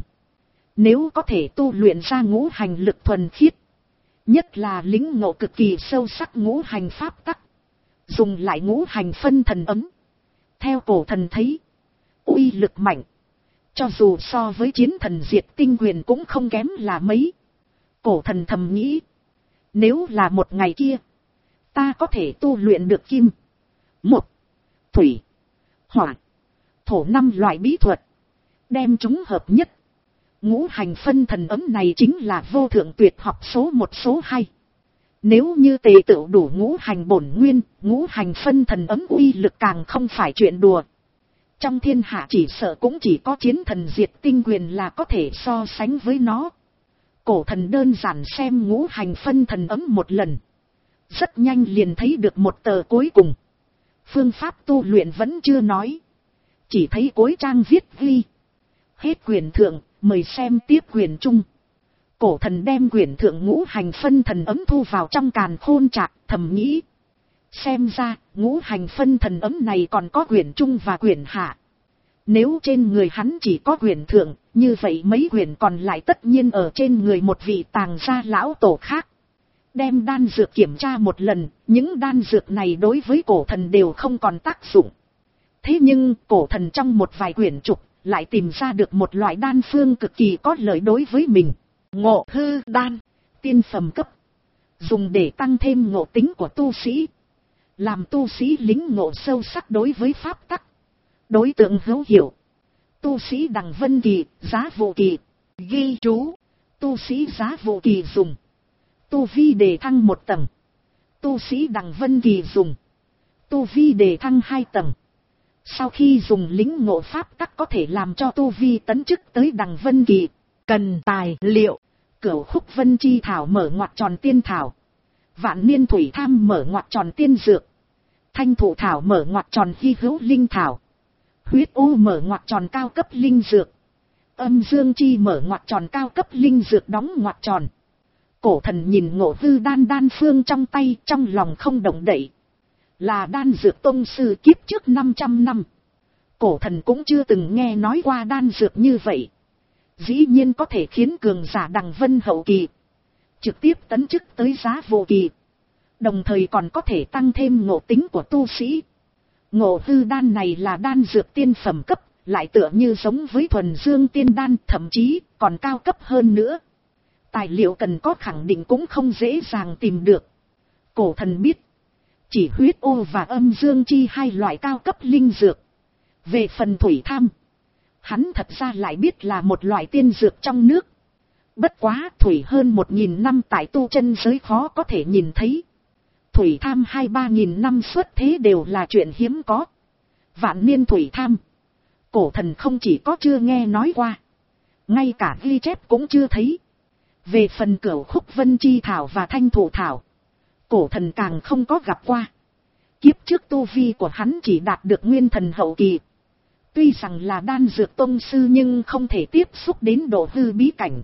Nếu có thể tu luyện ra ngũ hành lực thuần khiết, nhất là lĩnh ngộ cực kỳ sâu sắc ngũ hành pháp tắc, dùng lại ngũ hành phân thần ấm. Theo cổ thần thấy, uy lực mạnh, cho dù so với chiến thần diệt tinh quyền cũng không kém là mấy. Cổ thần thầm nghĩ, nếu là một ngày kia, ta có thể tu luyện được kim, một, thủy, hỏa, thổ năm loại bí thuật, đem chúng hợp nhất. Ngũ hành phân thần ấm này chính là vô thượng tuyệt học số một số hai. Nếu như tề tựu đủ ngũ hành bổn nguyên, ngũ hành phân thần ấm uy lực càng không phải chuyện đùa. Trong thiên hạ chỉ sợ cũng chỉ có chiến thần diệt tinh quyền là có thể so sánh với nó. Cổ thần đơn giản xem ngũ hành phân thần ấm một lần, rất nhanh liền thấy được một tờ cuối cùng. Phương pháp tu luyện vẫn chưa nói, chỉ thấy cuối trang viết ghi: hết quyển thượng, mời xem tiếp quyển trung. Cổ thần đem quyển thượng ngũ hành phân thần ấm thu vào trong càn khôn trạc, thầm nghĩ, xem ra ngũ hành phân thần ấm này còn có quyển trung và quyển hạ. Nếu trên người hắn chỉ có quyển thượng, như vậy mấy quyển còn lại tất nhiên ở trên người một vị tàng gia lão tổ khác. Đem đan dược kiểm tra một lần, những đan dược này đối với cổ thần đều không còn tác dụng. Thế nhưng cổ thần trong một vài quyển trục lại tìm ra được một loại đan phương cực kỳ có lợi đối với mình. Ngộ hư đan, tiên phẩm cấp, dùng để tăng thêm ngộ tính của tu sĩ, làm tu sĩ lính ngộ sâu sắc đối với pháp tắc. Đối tượng hữu hiệu: tu sĩ Đằng Vân Kỳ, Giá Vô Kỳ. Ghi chú: tu sĩ Giá Vô Kỳ dùng, tu vi đề thăng một tầng; tu sĩ Đằng Vân Kỳ dùng, tu vi đề thăng hai tầng. Sau khi dùng lính ngộ pháp tắc có thể làm cho tu vi tấn chức tới Đằng Vân Kỳ. Cần tài liệu: Cửu Khúc Vân Chi Thảo mở ngoặc tròn tiên thảo, Vạn Niên Thủy Tham mở ngoặc tròn tiên dược, Thanh Thụ Thảo mở ngoặc tròn hy hữu linh thảo, Huyết U mở ngoặc tròn cao cấp linh dược, Âm Dương Chi mở ngoặc tròn cao cấp linh dược đóng ngoặc tròn. Cổ thần nhìn Ngộ Hư đan đan phương trong tay, trong lòng không động đậy. Là đan dược tông sư kiếp trước năm trăm năm. Cổ thần cũng chưa từng nghe nói qua đan dược như vậy. Dĩ nhiên có thể khiến cường giả Đằng Vân hậu kỳ trực tiếp tấn chức tới Giá Vô Kỳ, đồng thời còn có thể tăng thêm ngộ tính của tu sĩ. Ngộ Hư đan này là đan dược tiên phẩm cấp, lại tựa như giống với thuần dương tiên đan, thậm chí còn cao cấp hơn nữa. Tài liệu cần có khẳng định cũng không dễ dàng tìm được. Cổ thần biết, chỉ huyết ô và âm dương chi hai loại cao cấp linh dược. Về phần thủy tham, hắn thật ra lại biết là một loại tiên dược trong nước. Bất quá thủy hơn một nghìn năm tại tu chân giới khó có thể nhìn thấy. Thủy tham hai ba nghìn năm xuất thế đều là chuyện hiếm có. Vạn Niên Thủy Tham, cổ thần không chỉ có chưa nghe nói qua, ngay cả ghi chép cũng chưa thấy. Về phần Cửu Khúc Vân Chi Thảo và Thanh Thụ Thảo, cổ thần càng không có gặp qua. Kiếp trước tu vi của hắn chỉ đạt được nguyên thần hậu kỳ. Tuy rằng là đan dược tông sư nhưng không thể tiếp xúc đến độ hư bí cảnh.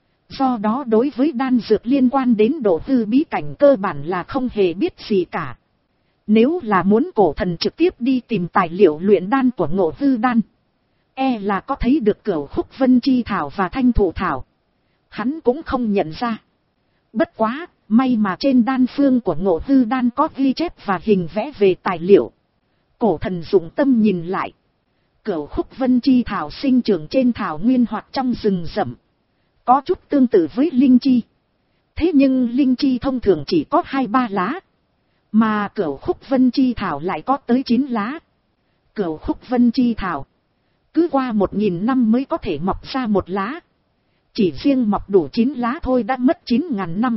Do đó đối với đan dược liên quan đến độ hư bí cảnh cơ bản là không hề biết gì cả. Nếu là muốn cổ thần trực tiếp đi tìm tài liệu luyện đan của Ngộ Hư đan, e là có thấy được Cửu Khúc Vân Chi Thảo và Thanh Thụ Thảo, hắn cũng không nhận ra. Bất quá, may mà trên đan phương của Ngộ Hư đan có ghi chép và hình vẽ về tài liệu. Cổ thần dụng tâm nhìn lại. Cửu Khúc Vân Chi Thảo sinh trưởng trên thảo nguyên hoặc trong rừng rậm, có chút tương tự với linh chi. Thế nhưng linh chi thông thường chỉ có hai ba lá, mà Cửu Khúc Vân Chi Thảo lại có tới chín lá. Cửu Khúc Vân Chi Thảo cứ qua một nghìn năm mới có thể mọc ra một lá. Chỉ riêng mọc đủ chín lá thôi đã mất chín ngàn năm,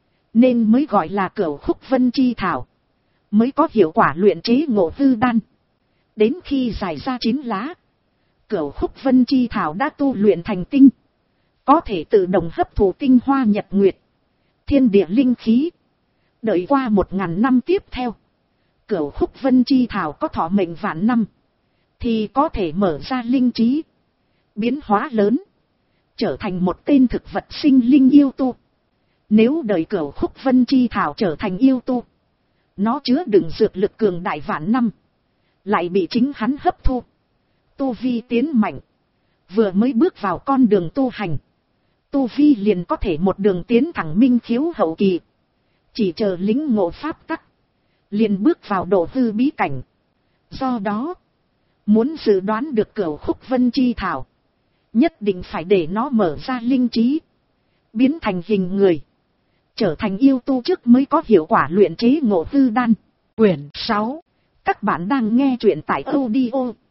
nên mới gọi là Cửu Khúc Vân Chi Thảo, mới có hiệu quả luyện chế Ngộ Hư đan. Đến khi dài ra chín lá, Cửu Khúc Vân Chi Thảo đã tu luyện thành tinh, có thể tự động hấp thụ tinh hoa nhật nguyệt, thiên địa linh khí. Đợi qua một ngàn năm tiếp theo, Cửu Khúc Vân Chi Thảo có thọ mệnh vạn năm, thì có thể mở ra linh trí, biến hóa lớn, trở thành một tên thực vật sinh linh yêu tu. Nếu đợi Cửu Khúc Vân Chi Thảo trở thành yêu tu, nó chứa đựng dược lực cường đại vạn năm, lại bị chính hắn hấp thu, tu vi tiến mạnh, vừa mới bước vào con đường tu hành, tu vi liền có thể một đường tiến thẳng minh khiếu hậu kỳ, chỉ chờ lĩnh ngộ pháp tắc, liền bước vào độ hư bí cảnh. Do đó, muốn dự đoán được Cửu Khúc Vân Chi Thảo, nhất định phải để nó mở ra linh trí, biến thành hình người, trở thành yêu tu trước mới có hiệu quả luyện chế ngộ hư đan. Quyển sáu. Các bạn đang nghe truyện tại audio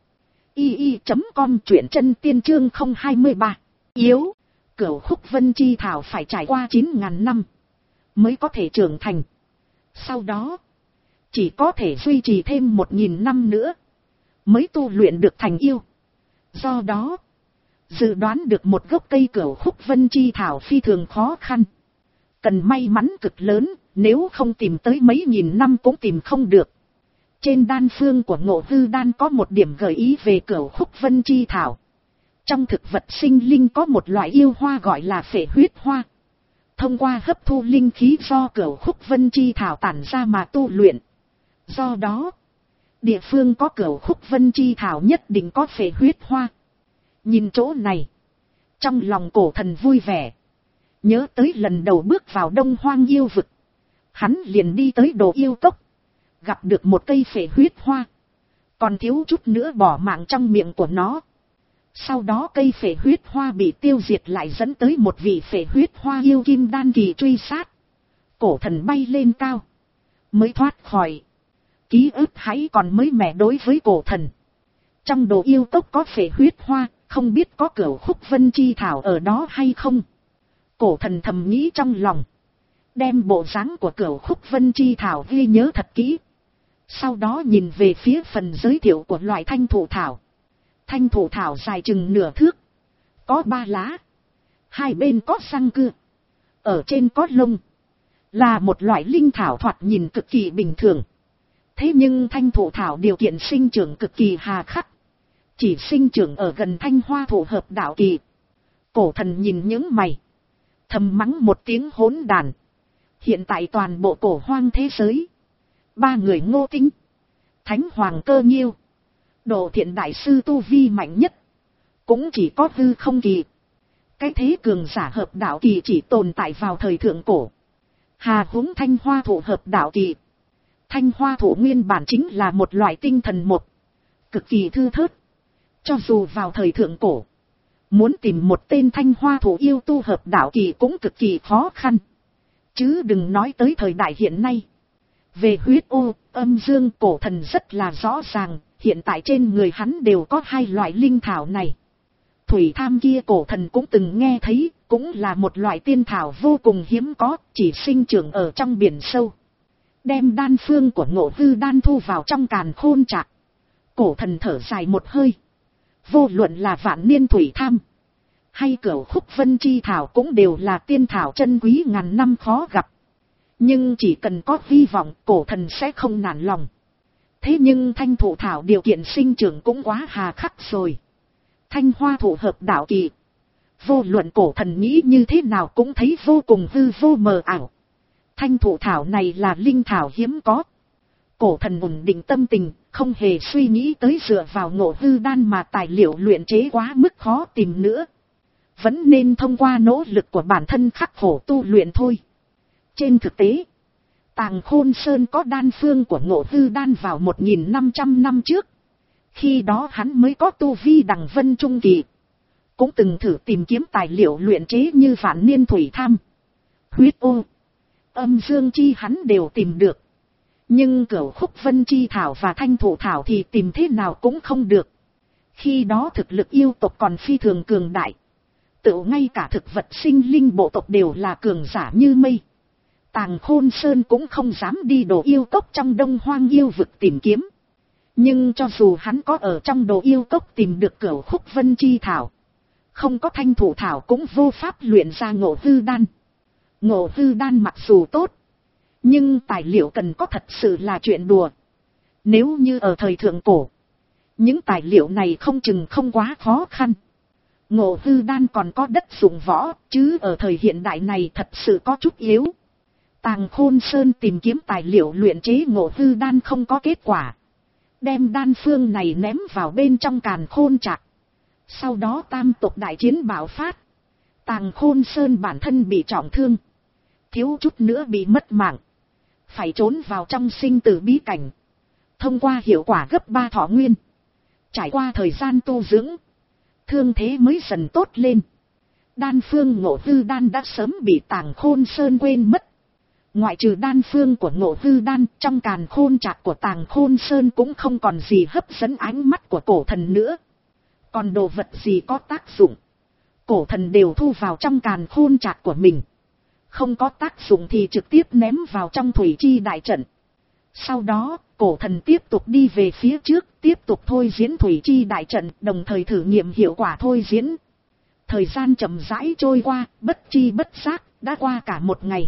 i i chấm com, truyện chân tiên chương không hai ba. Yếu, Cửu Khúc Vân Chi Thảo phải trải qua chín ngàn năm mới có thể trưởng thành. Sau đó, chỉ có thể duy trì thêm một nghìn năm nữa mới tu luyện được thành yêu. Do đó, dự đoán được một gốc cây Cửu Khúc Vân Chi Thảo phi thường khó khăn. Cần may mắn cực lớn, nếu không tìm tới mấy nghìn năm cũng tìm không được. Trên đan phương của Ngộ Hư Đan có một điểm gợi ý về Cửu Khúc Vân Chi Thảo. Trong thực vật sinh linh có một loại yêu hoa gọi là phệ huyết hoa. Thông qua hấp thu linh khí do Cửu Khúc Vân Chi Thảo tản ra mà tu luyện. Do đó, địa phương có Cửu Khúc Vân Chi Thảo nhất định có phệ huyết hoa. Nhìn chỗ này, trong lòng cổ thần vui vẻ. Nhớ tới lần đầu bước vào Đông Hoang yêu vực, hắn liền đi tới Đồ Yêu Cốc, gặp được một cây phệ huyết hoa, còn thiếu chút nữa bỏ mạng trong miệng của nó. Sau đó cây phệ huyết hoa bị tiêu diệt, lại dẫn tới một vị phệ huyết hoa yêu kim đan kỳ truy sát. Cổ thần bay lên cao, mới thoát khỏi. Ký ức hãy còn mới mẻ đối với cổ thần. Trong Đồ Yêu Cốc có phệ huyết hoa, không biết có Cửu Khúc Vân Chi Thảo ở đó hay không. Cổ thần thầm nghĩ trong lòng, đem bộ dáng của Cửu Khúc Vân Chi Thảo ghi nhớ thật kỹ. Sau đó nhìn về phía phần giới thiệu của loại thanh thụ thảo. Thanh thụ thảo dài chừng nửa thước, có ba lá, hai bên có răng cưa, ở trên có lông, là một loại linh thảo thoạt nhìn cực kỳ bình thường. Thế nhưng thanh thụ thảo điều kiện sinh trưởng cực kỳ hà khắc, chỉ sinh trưởng ở gần thanh hoa thụ hợp đạo kỳ. Cổ thần nhìn những mày, thầm mắng một tiếng hỗn đàn. Hiện tại toàn bộ cổ hoang thế giới, ba người Ngô Tinh, Thánh Hoàng Cơ Nhiêu, Độ Thiện Đại Sư tu vi mạnh nhất, cũng chỉ có hư không kỳ. Cái thế cường giả hợp đạo kỳ chỉ tồn tại vào thời thượng cổ. Hà huống thanh hoa thụ hợp đạo kỳ. Thanh hoa thụ nguyên bản chính là một loại tinh thần một, cực kỳ thư thớt. Cho dù vào thời thượng cổ, muốn tìm một tên thanh hoa thụ yêu tu hợp đạo kỳ cũng cực kỳ khó khăn. Chứ đừng nói tới thời đại hiện nay. Về huyết ô, âm dương, cổ thần rất là rõ ràng, hiện tại trên người hắn đều có hai loại linh thảo này. Thủy tham kia cổ thần cũng từng nghe thấy, cũng là một loại tiên thảo vô cùng hiếm có, chỉ sinh trưởng ở trong biển sâu. Đem đan phương của Ngộ Hư Đan thu vào trong càn khôn trạc. Cổ thần thở dài một hơi. Vô luận là vạn niên thủy tham, hay Cửu Khúc Vân Chi Thảo cũng đều là tiên thảo chân quý ngàn năm khó gặp. Nhưng chỉ cần có hy vọng, cổ thần sẽ không nản lòng. Thế nhưng thanh thụ thảo điều kiện sinh trưởng cũng quá hà khắc rồi. Thanh hoa thụ hợp đạo kỳ, vô luận cổ thần nghĩ như thế nào cũng thấy vô cùng hư vô mờ ảo. Thanh thụ thảo này là linh thảo hiếm có. Cổ thần ổn định tâm tình, không hề suy nghĩ tới dựa vào Ngộ Hư Đan mà tài liệu luyện chế quá mức khó tìm nữa. Vẫn nên thông qua nỗ lực của bản thân khắc khổ tu luyện thôi. Trên thực tế, Tàng Khôn Sơn có đan phương của Ngộ Hư Đan vào một nghìn năm trăm năm trước. Khi đó hắn mới có tu vi đằng vân trung kỳ. Cũng từng thử tìm kiếm tài liệu luyện chế như vạn niên thủy tham, huyết ô, âm dương chi hắn đều tìm được. Nhưng Cửu Khúc Vân Chi Thảo và thanh thụ thảo thì tìm thế nào cũng không được. Khi đó thực lực yêu tộc còn phi thường cường đại. Tự ngay cả thực vật sinh linh bộ tộc đều là cường giả như mây. Tàng Khôn Sơn cũng không dám đi Đồ Yêu Cốc trong Đông Hoang yêu vực tìm kiếm. Nhưng cho dù hắn có ở trong Đồ Yêu Cốc tìm được Cửu Khúc Vân Chi Thảo, không có thanh thụ thảo cũng vô pháp luyện ra Ngộ Hư Đan. Ngộ Hư Đan mặc dù tốt, nhưng tài liệu cần có thật sự là chuyện đùa. Nếu như ở thời thượng cổ, những tài liệu này không chừng không quá khó khăn. Ngộ hư đan còn có đất dụng võ, chứ ở thời hiện đại này thật sự có chút yếu. Tàng Khôn Sơn tìm kiếm tài liệu luyện chế ngộ hư đan không có kết quả. Đem đan phương này ném vào bên trong Càn Khôn Trạc. Sau đó tam tộc đại chiến bạo phát. Tàng Khôn Sơn bản thân bị trọng thương. Thiếu chút nữa bị mất mạng. Phải trốn vào trong sinh tử bí cảnh. Thông qua hiệu quả gấp ba thọ nguyên. Trải qua thời gian tu dưỡng. Thương thế mới dần tốt lên. Đan phương ngộ hư đan đã sớm bị Tàng Khôn Sơn quên mất. Ngoại trừ đan phương của ngộ hư đan, trong Càn Khôn Trạc của Tàng Khôn Sơn cũng không còn gì hấp dẫn ánh mắt của cổ thần nữa. Còn đồ vật gì có tác dụng, cổ thần đều thu vào trong Càn Khôn Trạc của mình. Không có tác dụng thì trực tiếp ném vào trong thủy chi đại trận. Sau đó, cổ thần tiếp tục đi về phía trước, tiếp tục thôi diễn thủy chi đại trận, đồng thời thử nghiệm hiệu quả thôi diễn. Thời gian chậm rãi trôi qua, bất chi bất giác, đã qua cả một ngày.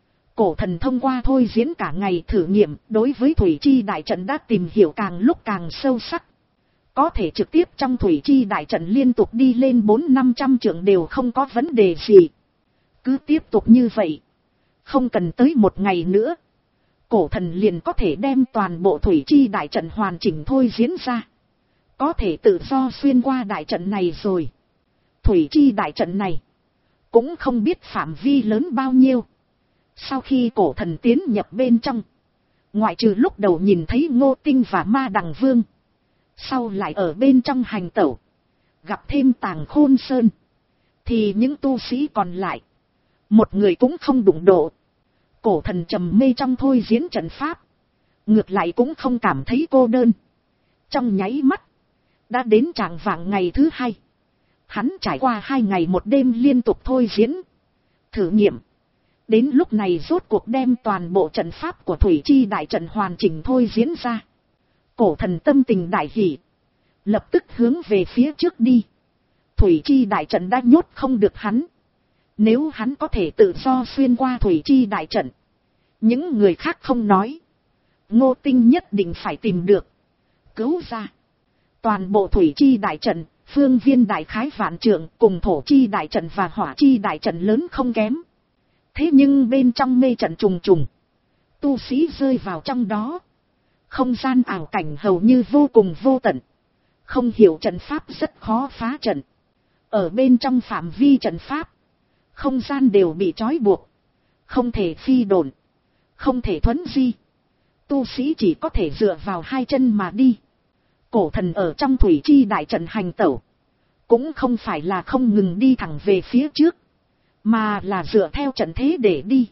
Cổ thần thông qua thôi diễn cả ngày thử nghiệm, đối với thủy chi đại trận đã tìm hiểu càng lúc càng sâu sắc. Có thể trực tiếp trong thủy chi đại trận liên tục đi lên bốn năm trăm trượng đều không có vấn đề gì. Cứ tiếp tục như vậy, không cần tới một ngày nữa, cổ thần liền có thể đem toàn bộ thủy chi đại trận hoàn chỉnh thôi diễn ra. Có thể tự do xuyên qua đại trận này rồi. Thủy chi đại trận này cũng không biết phạm vi lớn bao nhiêu. Sau khi cổ thần tiến nhập bên trong, ngoại trừ lúc đầu nhìn thấy Ngô Tinh và Ma Đằng Vương, sau lại ở bên trong hành tẩu, gặp thêm Tàng Khôn Sơn, thì những tu sĩ còn lại, một người cũng không đụng độ. Cổ thần trầm mê trong thôi diễn trận pháp, ngược lại cũng không cảm thấy cô đơn. Trong nháy mắt, đã đến trạng vạng ngày thứ hai. Hắn trải qua hai ngày một đêm liên tục thôi diễn, thử nghiệm. Đến lúc này rốt cuộc đem toàn bộ trận pháp của thủy chi đại trận hoàn chỉnh thôi diễn ra. Cổ thần tâm tình đại hỷ, lập tức hướng về phía trước đi. Thủy chi đại trận đã nhốt không được hắn. Nếu hắn có thể tự do xuyên qua thủy chi đại trận, những người khác không nói, Ngô Tinh nhất định phải tìm được, cứu ra. Toàn bộ thủy chi đại trận, phương viên đại khái vạn trượng, cùng thổ chi đại trận và hỏa chi đại trận lớn không kém. Thế nhưng bên trong mê trận trùng trùng, tu sĩ rơi vào trong đó, không gian ảo cảnh hầu như vô cùng vô tận. Không hiểu trận pháp rất khó phá trận. Ở bên trong phạm vi trận pháp, không gian đều bị trói buộc, không thể phi độn, không thể thuấn di. Tu sĩ chỉ có thể dựa vào hai chân mà đi. Cổ thần ở trong thủy chi đại trận hành tẩu, cũng không phải là không ngừng đi thẳng về phía trước, mà là dựa theo trận thế để đi.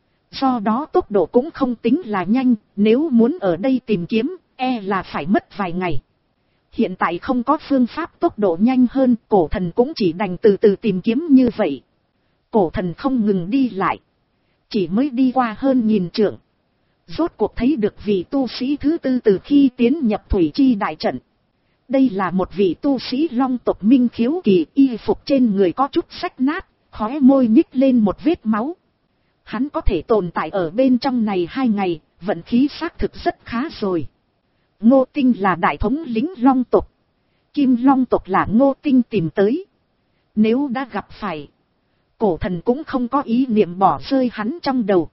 Do đó tốc độ cũng không tính là nhanh, nếu muốn ở đây tìm kiếm, e là phải mất vài ngày. Hiện tại không có phương pháp tốc độ nhanh hơn, cổ thần cũng chỉ đành từ từ tìm kiếm như vậy. Cổ thần không ngừng đi lại, chỉ mới đi qua hơn nghìn trượng, rốt cuộc thấy được vị tu sĩ thứ tư từ khi tiến nhập thủy chi đại trận. Đây là một vị tu sĩ long tộc Minh Khiếu Kỳ, y phục trên người có chút rách nát, khóe môi nhích lên một vết máu. Hắn có thể tồn tại ở bên trong này hai ngày, vận khí xác thực rất khá rồi. Ngô Tinh là đại thống lĩnh long tộc, Kim Long tộc là Ngô Tinh tìm tới. Nếu đã gặp phải, cổ thần cũng không có ý niệm bỏ rơi hắn trong đầu.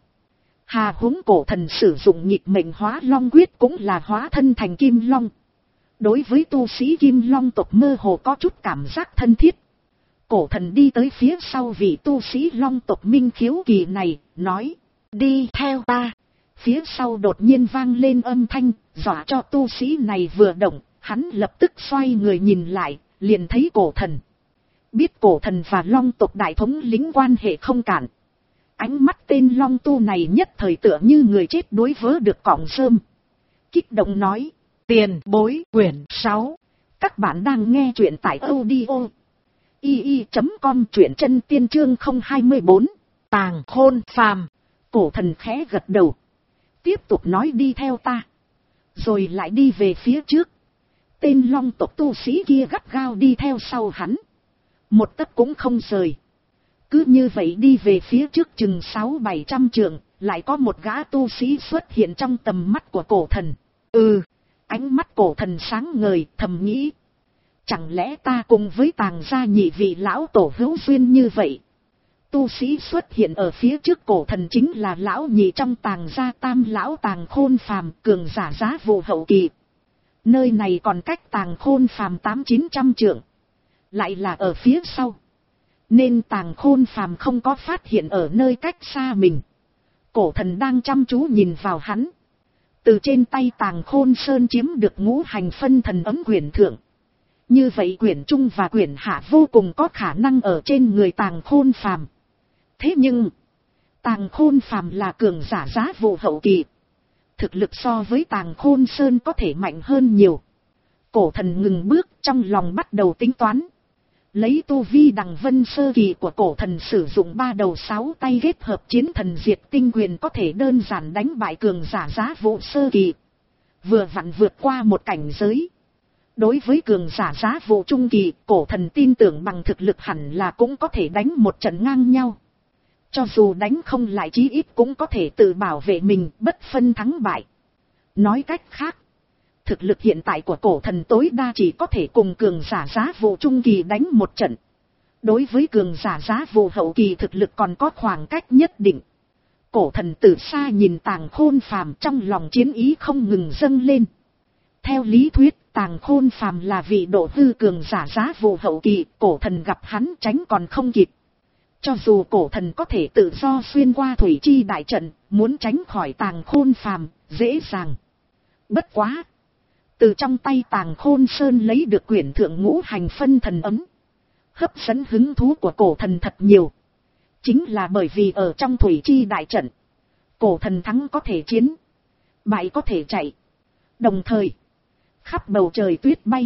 Hà huống cổ thần sử dụng nhịp mệnh hóa long quyết cũng là hóa thân thành Kim Long. Đối với tu sĩ Kim Long tộc mơ hồ có chút cảm giác thân thiết. Cổ thần đi tới phía sau vị tu sĩ long tộc Minh Khiếu Kỳ này, nói, đi theo ta. Phía sau đột nhiên vang lên âm thanh, dọa cho tu sĩ này vừa động, hắn lập tức xoay người nhìn lại, liền thấy cổ thần. Biết cổ thần và long tộc đại thống lĩnh quan hệ không cản. Ánh mắt tên long tu này nhất thời tựa như người chết đuối vớ được cọng rơm. Kích động nói, tiền bối quyển sáu. Các bạn đang nghe truyện tại audio i i chấm com, truyện chân tiên chương không hai bốn. Tàng Khôn Phàm. Cổ thần khẽ gật đầu, tiếp tục nói đi theo ta, rồi lại đi về phía trước. Tên long tộc tu sĩ kia gắt gao đi theo sau hắn, một tấc cũng không rời. Cứ như vậy đi về phía trước chừng sáu bảy trăm trượng, lại có một gã tu sĩ xuất hiện trong tầm mắt của cổ thần. Ừ, ánh mắt cổ thần sáng ngời, thầm nghĩ, Chẳng lẽ ta cùng với Tàng gia nhị vị lão tổ hữu duyên như vậy? Tu sĩ xuất hiện ở phía trước cổ thần chính là lão nhị trong Tàng gia tam lão Tàng Khôn Phàm, cường giả giá vụ hậu kỳ. Nơi này còn cách Tàng Khôn Phàm tám chín trăm trượng, lại là ở phía sau, nên Tàng Khôn Phàm không có phát hiện ở nơi cách xa mình. Cổ thần đang chăm chú nhìn vào hắn. Từ trên tay Tàng Khôn Sơn chiếm được ngũ hành phân thần ấm quyển thượng. Như vậy quyển trung và quyển hạ vô cùng có khả năng ở trên người Tàng Khôn Phàm. Thế nhưng, Tàng Khôn Phàm là cường giả giá vụ hậu kỳ. Thực lực so với Tàng Khôn Sơn có thể mạnh hơn nhiều. Cổ thần ngừng bước, trong lòng bắt đầu tính toán. Lấy tu vi đằng vân sơ kỳ của cổ thần sử dụng ba đầu sáu tay kết hợp chiến thần diệt tinh quyền có thể đơn giản đánh bại cường giả giá vụ sơ kỳ. Vừa vặn vượt qua một cảnh giới. Đối với cường giả giá vụ trung kỳ, cổ thần tin tưởng bằng thực lực hẳn là cũng có thể đánh một trận ngang nhau. Cho dù đánh không lại chí ít cũng có thể tự bảo vệ mình bất phân thắng bại. Nói cách khác, thực lực hiện tại của cổ thần tối đa chỉ có thể cùng cường giả giá vụ trung kỳ đánh một trận. Đối với cường giả giá vụ hậu kỳ thực lực còn có khoảng cách nhất định. Cổ thần từ xa nhìn Tàng Khôn Phàm, trong lòng chiến ý không ngừng dâng lên. Theo lý thuyết, Tàng Khôn Phàm là vị độ hư cường giả giá vụ hậu kỳ, cổ thần gặp hắn tránh còn không kịp. Cho dù cổ thần có thể tự do xuyên qua thủy chi đại trận, muốn tránh khỏi Tàng Khôn Phàm, dễ dàng. Bất quá! Từ trong tay Tàng Khôn Sơn lấy được quyển thượng ngũ hành phân thần ấm. Hấp dẫn hứng thú của cổ thần thật nhiều. Chính là bởi vì ở trong thủy chi đại trận, cổ thần thắng có thể chiến, bại có thể chạy. Đồng thời, khắp bầu trời tuyết bay,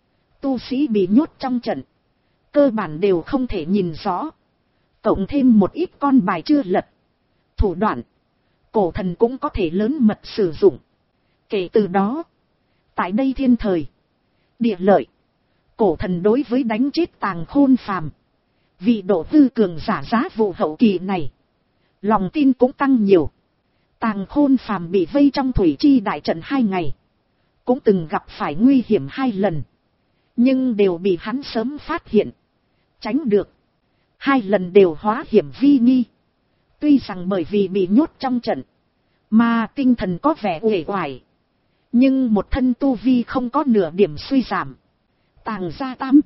tu sĩ bị nhốt trong trận, cơ bản đều không thể nhìn rõ. Cộng thêm một ít con bài chưa lật, thủ đoạn, cổ thần cũng có thể lớn mật sử dụng. Kể từ đó, tại đây thiên thời, địa lợi, cổ thần đối với đánh chết Tàng Khôn Phàm, vị độ tư cường giả giá vụ hậu kỳ này, lòng tin cũng tăng nhiều. Tàng Khôn Phàm bị vây trong thủy chi đại trận hai ngày, cũng từng gặp phải nguy hiểm hai lần, nhưng đều bị hắn sớm phát hiện, tránh được. Hai lần đều hóa hiểm vi nghi. Tuy rằng bởi vì bị nhốt trong trận, mà tinh thần có vẻ uể oải, nhưng một thân tu vi không có nửa điểm suy giảm. Tàng gia tam,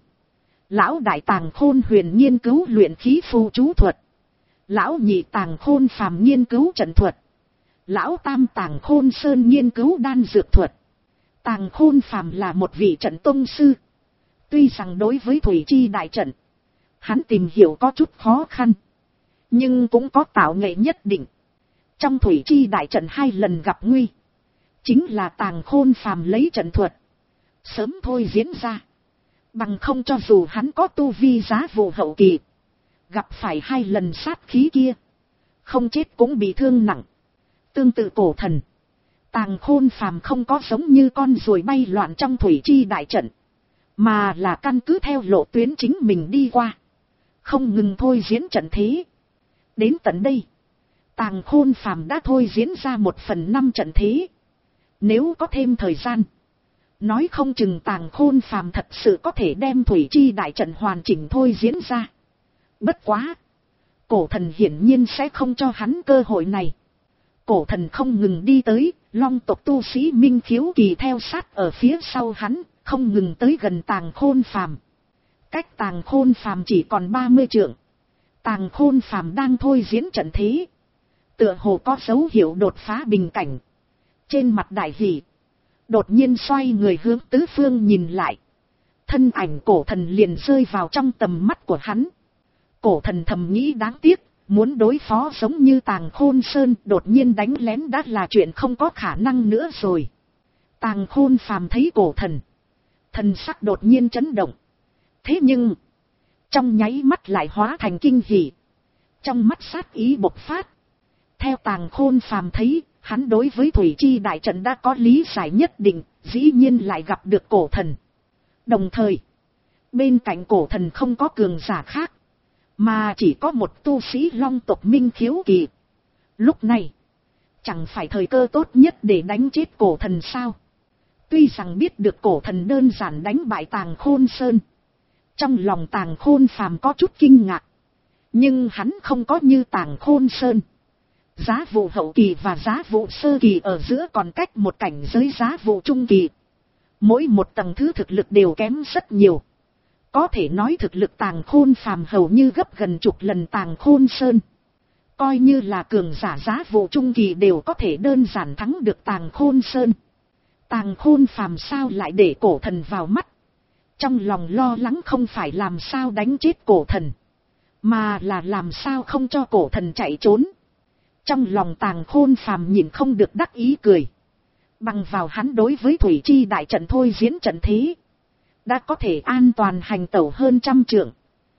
lão đại Tàng Khôn Huyền nghiên cứu luyện khí phù chú thuật, lão nhị Tàng Khôn Phàm nghiên cứu trận thuật, lão tam Tàng Khôn Sơn nghiên cứu đan dược thuật. Tàng Khôn Phàm là một vị trận tông sư. Tuy rằng đối với thủy chi đại trận, hắn tìm hiểu có chút khó khăn, nhưng cũng có tạo nghệ nhất định. Trong thủy chi đại trận hai lần gặp nguy, chính là Tàng Khôn Phàm lấy trận thuật sớm thôi diễn ra. Bằng không cho dù hắn có tu vi giá vụ hậu kỳ, gặp phải hai lần sát khí kia, không chết cũng bị thương nặng. Tương tự cổ thần, Tàng Khôn Phàm không có giống như con ruồi bay loạn trong thủy chi đại trận, mà là căn cứ theo lộ tuyến chính mình đi qua, không ngừng thôi diễn trận thế. Đến tận đây, Tàng Khôn Phàm đã thôi diễn ra một phần năm trận thế. Nếu có thêm thời gian, nói không chừng Tàng Khôn Phàm thật sự có thể đem thủy chi đại trận hoàn chỉnh thôi diễn ra. Bất quá, cổ thần hiển nhiên sẽ không cho hắn cơ hội này. Cổ thần không ngừng đi tới, long tộc tu sĩ Minh Khiếu Kỳ theo sát ở phía sau hắn, không ngừng tới gần Tàng Khôn Phàm. Cách Tàng Khôn Phàm chỉ còn ba mươi trượng. Tàng Khôn Phàm đang thôi diễn trận thế, tựa hồ có dấu hiệu đột phá bình cảnh. Trên mặt đại hỉ, đột nhiên xoay người hướng tứ phương nhìn lại. Thân ảnh cổ thần liền rơi vào trong tầm mắt của hắn. Cổ thần thầm nghĩ đáng tiếc, muốn đối phó giống như Tàng Khôn Sơn đột nhiên đánh lén đã là chuyện không có khả năng nữa rồi. Tàng Khôn Phàm thấy cổ thần, thần sắc đột nhiên chấn động. Thế nhưng, trong nháy mắt lại hóa thành kinh hỉ. Trong mắt sát ý bộc phát. Theo Tàng Khôn Phàm thấy, hắn đối với thủy chi đại trận đã có lý giải nhất định, dĩ nhiên lại gặp được cổ thần. Đồng thời, bên cạnh cổ thần không có cường giả khác, mà chỉ có một tu sĩ long tộc Minh Khiếu Kỳ. Lúc này, chẳng phải thời cơ tốt nhất để đánh chết cổ thần sao? Tuy rằng biết được cổ thần đơn giản đánh bại Tàng Khôn Sơn, trong lòng Tàng Khôn Phàm có chút kinh ngạc, nhưng hắn không có như Tàng Khôn Sơn. Giá vụ hậu kỳ và giá vụ sơ kỳ ở giữa còn cách một cảnh giới giá vụ trung kỳ. Mỗi một tầng thứ thực lực đều kém rất nhiều. Có thể nói thực lực Tàng Khôn Phàm hầu như gấp gần chục lần Tàng Khôn Sơn. Coi như là cường giả giá vụ trung kỳ đều có thể đơn giản thắng được Tàng Khôn Sơn. Tàng Khôn Phàm sao lại để cổ thần vào mắt. Trong lòng lo lắng không phải làm sao đánh chết cổ thần, mà là làm sao không cho cổ thần chạy trốn. Trong lòng Tàng Khôn Phàm nhìn không được đắc ý cười. Bằng vào hắn đối với thủy chi đại trận thôi diễn trận thế, đã có thể an toàn hành tẩu hơn trăm trượng.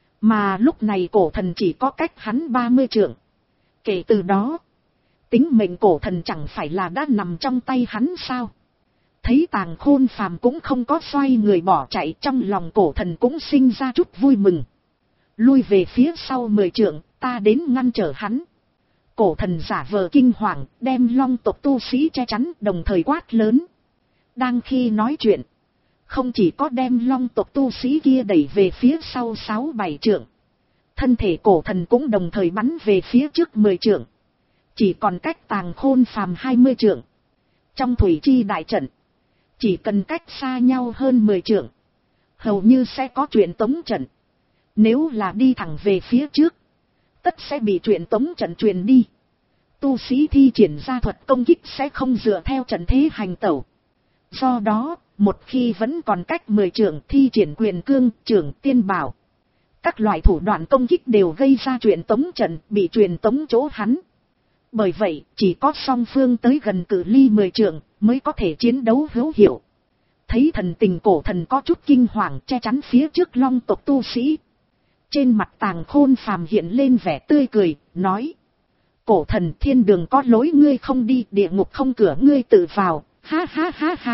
Mà lúc này cổ thần chỉ có cách hắn ba mươi trượng. Kể từ đó, tính mệnh cổ thần chẳng phải là đã nằm trong tay hắn sao? Thấy Tàng Khôn Phàm cũng không có xoay người bỏ chạy, trong lòng cổ thần cũng sinh ra chút vui mừng. Lui về phía sau mười trượng, ta đến ngăn trở hắn. Cổ thần giả vờ kinh hoàng, đem long tộc tu sĩ che chắn, đồng thời quát lớn. Đang khi nói chuyện, không chỉ có đem long tộc tu sĩ kia đẩy về phía sau sáu bảy trượng, thân thể cổ thần cũng đồng thời bắn về phía trước mười trượng. Chỉ còn cách Tàng Khôn Phàm hai mươi trượng. Trong thủy chi đại trận, chỉ cần cách xa nhau hơn mười trượng, hầu như sẽ có truyền tống trận. Nếu là đi thẳng về phía trước, tất sẽ bị truyền tống trận truyền đi. Tu sĩ thi triển ra thuật công kích sẽ không dựa theo trận thế hành tẩu. Do đó, một khi vẫn còn cách mười trượng thi triển quyền cương, trưởng tiên bảo, các loại thủ đoạn công kích đều gây ra truyền tống trận, bị truyền tống chỗ hắn. Bởi vậy, chỉ có song phương tới gần cự ly mười trượng mới có thể chiến đấu hữu hiệu. Thấy thần tình cổ thần có chút kinh hoàng, che chắn phía trước long tộc tu sĩ. Trên mặt Tàng Khôn Phàm hiện lên vẻ tươi cười, nói: cổ thần, thiên đường có lối ngươi không đi, địa ngục không cửa ngươi tự vào, ha ha ha ha.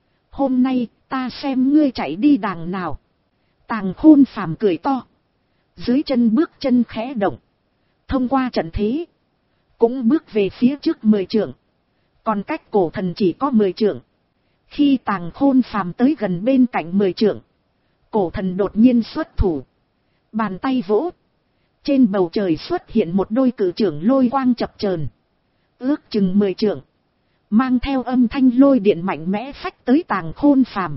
Hôm nay, ta xem ngươi chạy đi đàng nào. Tàng Khôn Phàm cười to. Dưới chân bước chân khẽ động. Thông qua trận thế, cũng bước về phía trước mười trượng. Còn cách cổ thần chỉ có mười trượng. Khi Tàng Khôn Phàm tới gần bên cạnh mười trượng, cổ thần đột nhiên xuất thủ. Bàn tay vỗ. Trên bầu trời xuất hiện một đôi cự trưởng lôi quang chập chờn, ước chừng mười trượng, mang theo âm thanh lôi điện mạnh mẽ phách tới Tàng Khôn Phàm.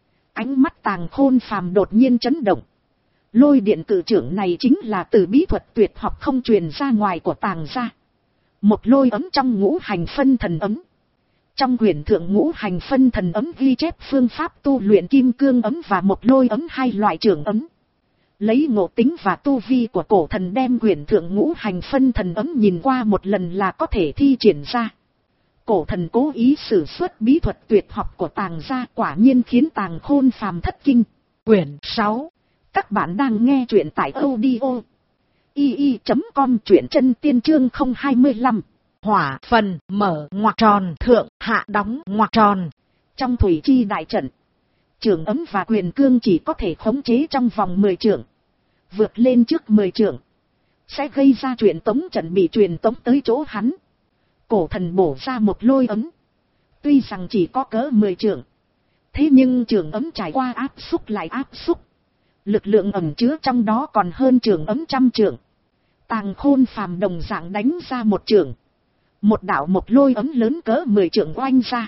Ánh mắt Tàng Khôn Phàm đột nhiên chấn động. Lôi điện cự trưởng này chính là từ bí thuật tuyệt học không truyền ra ngoài của Tàng gia. Một lôi ấm trong ngũ hành phân thần ấm. Trong quyển thượng ngũ hành phân thần ấm ghi chép phương pháp tu luyện kim cương ấm và một lôi ấm, hai loại trưởng ấm. Lấy ngộ tính và tu vi của cổ thần đem quyển thượng ngũ hành phân thần ấm nhìn qua một lần là có thể thi triển ra. Cổ thần cố ý sử xuất bí thuật tuyệt học của Tàng gia, quả nhiên khiến Tàng Khôn Phàm thất kinh. Quyển sáu. Các bạn đang nghe truyện tại audio i i chấm com, truyện chân tiên chương không hai lăm. Hỏa phần mở ngoặc tròn thượng hạ đóng ngoặc tròn. Trong thủy chi đại trận, trường ấm và quyền cương chỉ có thể khống chế trong vòng mười trượng. Vượt lên trước mười trượng, sẽ gây ra truyền tống trận, bị truyền tống tới chỗ hắn. Cổ thần bổ ra một lôi ấm. Tuy rằng chỉ có cỡ mười trượng, thế nhưng trường ấm trải qua áp xúc lại áp xúc. Lực lượng ẩn chứa trong đó còn hơn trường ấm trăm trượng. Tàng Khôn Phàm đồng dạng đánh ra một trường. Một đạo một lôi ấm lớn cỡ mười trượng oanh ra.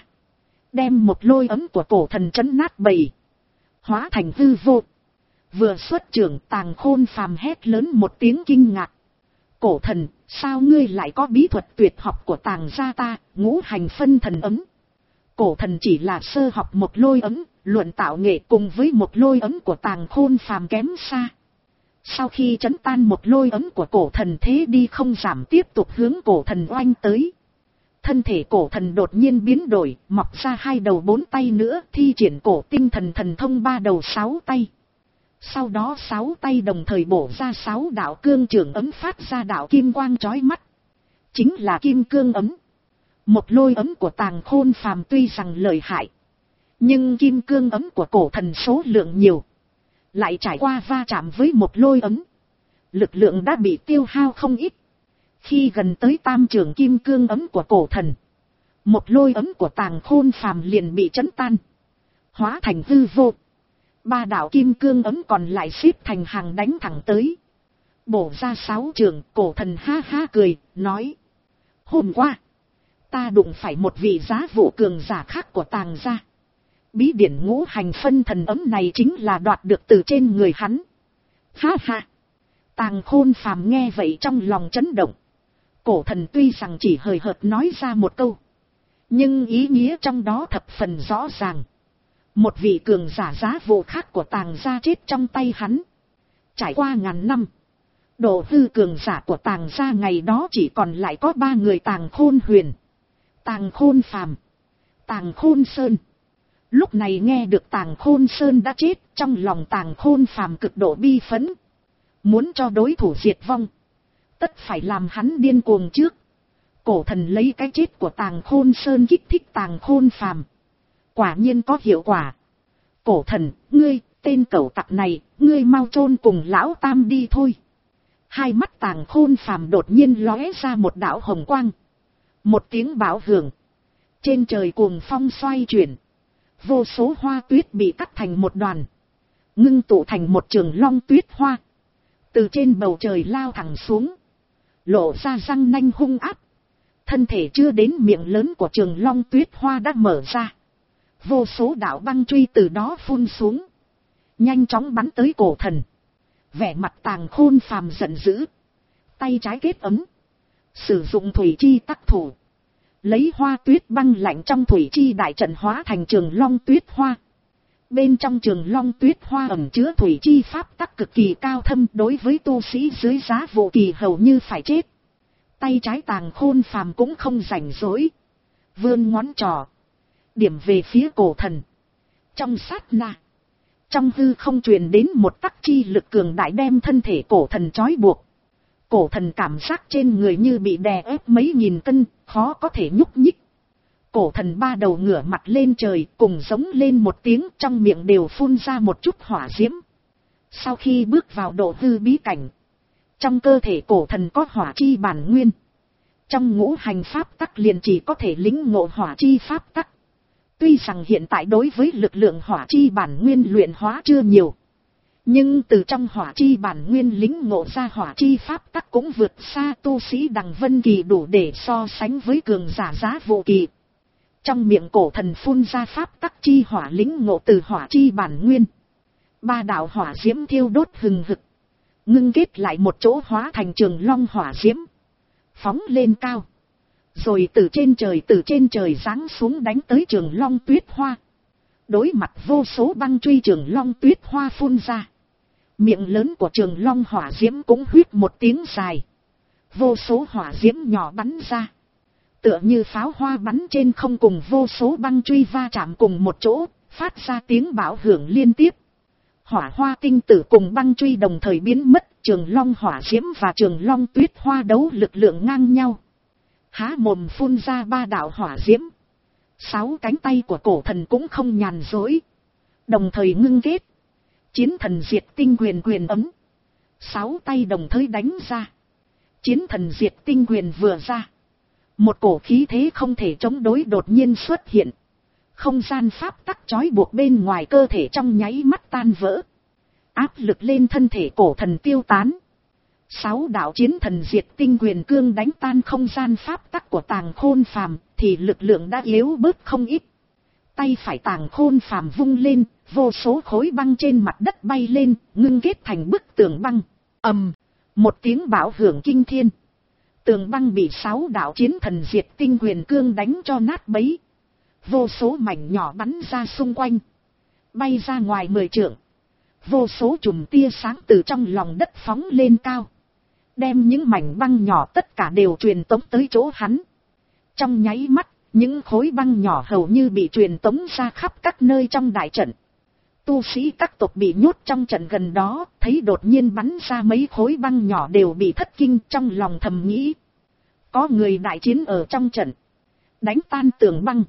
Đem một lôi ấm của cổ thần trấn nát bầy. Hóa thành hư vô. Vừa xuất trường, Tàng Khôn Phàm hét lớn một tiếng kinh ngạc. Cổ thần, sao ngươi lại có bí thuật tuyệt học của Tàng gia ta, ngũ hành phân thần ấm? Cổ thần chỉ là sơ học một lôi ấm, luận tạo nghệ cùng với một lôi ấm của Tàng Khôn Phàm kém xa. Sau khi trấn tan một lôi ấm của cổ thần, thế đi không giảm tiếp tục hướng cổ thần oanh tới. Thân thể cổ thần đột nhiên biến đổi, mọc ra hai đầu bốn tay nữa, thi triển cổ tinh thần thần thông ba đầu sáu tay. Sau đó sáu tay đồng thời bổ ra sáu đạo cương trường ấm, phát ra đạo kim quang chói mắt. Chính là kim cương ấm. Một lôi ấm của Tàng Khôn Phàm tuy rằng lợi hại, nhưng kim cương ấm của cổ thần số lượng nhiều, lại trải qua va chạm với một lôi ấm, lực lượng đã bị tiêu hao không ít. Khi gần tới tam trường kim cương ấm của cổ thần, một lôi ấm của Tàng Khôn Phàm liền bị chấn tan. hóa thành hư vô. Ba đạo kim cương ấm còn lại xếp thành hàng đánh thẳng tới. Bổ ra sáu trường, cổ thần ha ha cười, nói. Hôm qua, ta đụng phải một vị giá vụ cường giả khác của Tàng gia. Bí điển ngũ hành phân thần ấm này chính là đoạt được từ trên người hắn. Ha ha. Tàng Khôn Phàm nghe vậy trong lòng chấn động. Cổ thần tuy rằng chỉ hời hợt nói ra một câu, nhưng ý nghĩa trong đó thập phần rõ ràng. Một vị cường giả giá vụ khác của Tàng gia chết trong tay hắn. Trải qua ngàn năm, độ hư cường giả của Tàng gia ngày đó chỉ còn lại có ba người: Tàng Khôn Huyền, Tàng Khôn Phàm, Tàng Khôn Sơn. Lúc này nghe được Tàng Khôn Sơn đã chết, trong lòng Tàng Khôn Phàm cực độ bi phẫn. Muốn cho đối thủ diệt vong, tất phải làm hắn điên cuồng trước. Cổ thần lấy cái chết của Tàng Khôn Sơn kích thích Tàng Khôn Phàm. Quả nhiên có hiệu quả. Cổ thần, ngươi, tên cẩu tặc này, ngươi mau chôn cùng lão tam đi thôi. Hai mắt Tàng Khôn Phàm đột nhiên lóe ra một đạo hồng quang. Một tiếng bão hưởng. Trên trời cuồng phong xoay chuyển. Vô số hoa tuyết bị cắt thành một đoàn. Ngưng tụ thành một trường long tuyết hoa. Từ trên bầu trời lao thẳng xuống. Lộ ra răng nanh hung áp. Thân thể chưa đến miệng lớn của trường long tuyết hoa đã mở ra. Vô số đạo băng truy từ đó phun xuống. Nhanh chóng bắn tới cổ thần. Vẻ mặt Tàng Khôn Phàm giận dữ. Tay trái kết ấm. Sử dụng thủy chi tắc thủ. Lấy hoa tuyết băng lạnh trong thủy chi đại trận hóa thành trường long tuyết hoa. Bên trong trường long tuyết hoa ẩn chứa thủy chi pháp tắc cực kỳ cao thâm, đối với tu sĩ dưới giá vụ kỳ hầu như phải chết. Tay trái Tàng Khôn Phàm cũng không rảnh rỗi. Vươn ngón trỏ. Điểm về phía cổ thần. Trong sát na. Trong hư không truyền đến một tắc chi lực cường đại đem thân thể cổ thần trói buộc. Cổ thần cảm giác trên người như bị đè ép mấy nghìn cân, khó có thể nhúc nhích. Cổ thần ba đầu ngửa mặt lên trời, cùng giống lên một tiếng, trong miệng đều phun ra một chút hỏa diễm. Sau khi bước vào độ hư bí cảnh, trong cơ thể cổ thần có hỏa chi bản nguyên. Trong ngũ hành pháp tắc liền chỉ có thể lĩnh ngộ hỏa chi pháp tắc. Tuy rằng hiện tại đối với lực lượng hỏa chi bản nguyên luyện hóa chưa nhiều, nhưng từ trong hỏa chi bản nguyên lĩnh ngộ ra hỏa chi pháp tắc cũng vượt xa tu sĩ Đằng Vân Kỳ, đủ để so sánh với cường giả giá vụ kỳ. Trong miệng cổ thần phun ra pháp tắc chi hỏa lĩnh ngộ từ hỏa chi bản nguyên. Ba đạo hỏa diễm thiêu đốt hừng hực, ngưng kết lại một chỗ hóa thành trường long hỏa diễm. Phóng lên cao. Rồi từ trên trời từ trên trời giáng xuống đánh tới trường long tuyết hoa. Đối mặt vô số băng truy trường long tuyết hoa phun ra. Miệng lớn của trường long hỏa diễm cũng huýt một tiếng dài. Vô số hỏa diễm nhỏ bắn ra. Tựa như pháo hoa bắn trên không, cùng vô số băng truy va chạm cùng một chỗ, phát ra tiếng bão hưởng liên tiếp. Hỏa hoa tinh tử cùng băng truy đồng thời biến mất, trường long hỏa diễm và trường long tuyết hoa đấu lực lượng ngang nhau. Há mồm phun ra ba đạo hỏa diễm. Sáu cánh tay của cổ thần cũng không nhàn rỗi, đồng thời ngưng kết. Chiến thần diệt tinh quyền quyền ấm. Sáu tay đồng thời đánh ra. Chiến thần diệt tinh quyền vừa ra, một cổ khí thế không thể chống đối đột nhiên xuất hiện. Không gian pháp tắc trói buộc bên ngoài cơ thể trong nháy mắt tan vỡ. Áp lực lên thân thể cổ thần tiêu tán. Sáu đạo chiến thần diệt tinh quyền cương đánh tan không gian pháp tắc của Tàng Khôn Phàm, thì lực lượng đã yếu bớt không ít. Tay phải Tàng Khôn Phàm vung lên, vô số khối băng trên mặt đất bay lên, ngưng kết thành bức tường băng. Ầm, một tiếng bão hưởng kinh thiên. Tường băng bị sáu đạo chiến thần diệt tinh quyền cương đánh cho nát bấy. Vô số mảnh nhỏ bắn ra xung quanh, bay ra ngoài mười trượng. Vô số chùm tia sáng từ trong lòng đất phóng lên cao, đem những mảnh băng nhỏ tất cả đều truyền tống tới chỗ hắn. Trong nháy mắt, những khối băng nhỏ hầu như bị truyền tống ra khắp các nơi trong đại trận. Tu sĩ các tộc bị nhốt trong trận gần đó, thấy đột nhiên bắn ra mấy khối băng nhỏ đều bị thất kinh, trong lòng thầm nghĩ. Có người đại chiến ở trong trận, đánh tan tường băng.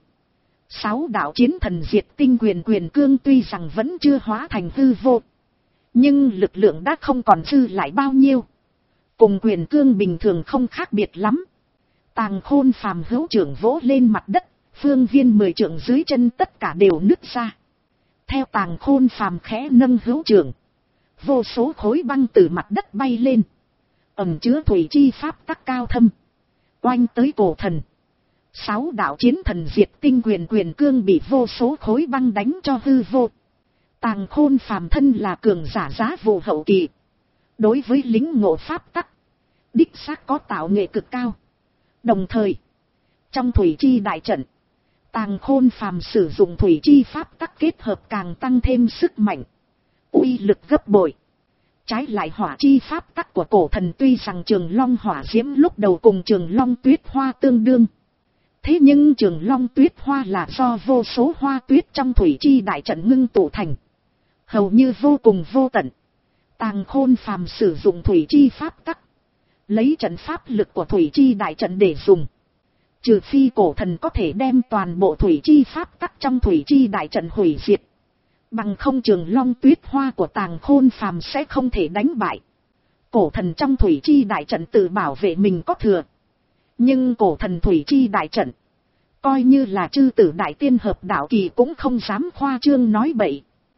Sáu đạo chiến thần diệt tinh quyền quyền cương tuy rằng vẫn chưa hóa thành hư vô, nhưng lực lượng đã không còn dư lại bao nhiêu. Cùng quyền cương bình thường không khác biệt lắm. Tàng Khôn Phàm hữu trưởng vỗ lên mặt đất, phương viên mười trượng dưới chân tất cả đều nứt ra. theo Tàng Khôn Phàm khẽ nâng hữu trường, vô số khối băng từ mặt đất bay lên, ẩn chứa thủy chi pháp tắc cao thâm, oanh tới cổ thần. Sáu đạo chiến thần diệt tinh quyền quyền cương bị vô số khối băng đánh cho hư vô. Tàng Khôn Phàm thân là cường giả giá vụ hậu kỳ, đối với lính ngộ pháp tắc, đích xác có tạo nghệ cực cao. Đồng thời, trong thủy chi đại trận, Tàng Khôn Phàm sử dụng thủy chi pháp tắc kết hợp càng tăng thêm sức mạnh, uy lực gấp bội. Trái lại hỏa chi pháp tắc của cổ thần tuy rằng Trường Long hỏa diễm lúc đầu cùng Trường Long tuyết hoa tương đương, thế nhưng Trường Long tuyết hoa là do vô số hoa tuyết trong thủy chi đại trận ngưng tụ thành, hầu như vô cùng vô tận. Tàng Khôn Phàm sử dụng thủy chi pháp tắc, lấy trận pháp lực của thủy chi đại trận để dùng. Trừ phi cổ thần có thể đem toàn bộ thủy chi pháp tắc trong thủy chi đại trận hủy diệt, bằng không Trường Long tuyết hoa của Tàng Khôn Phàm sẽ không thể đánh bại. Cổ thần trong thủy chi đại trận tự bảo vệ mình có thừa, nhưng cổ thần thủy chi đại trận, coi như là chư tử đại tiên hợp đạo kỳ cũng không dám khoa trương nói bậy.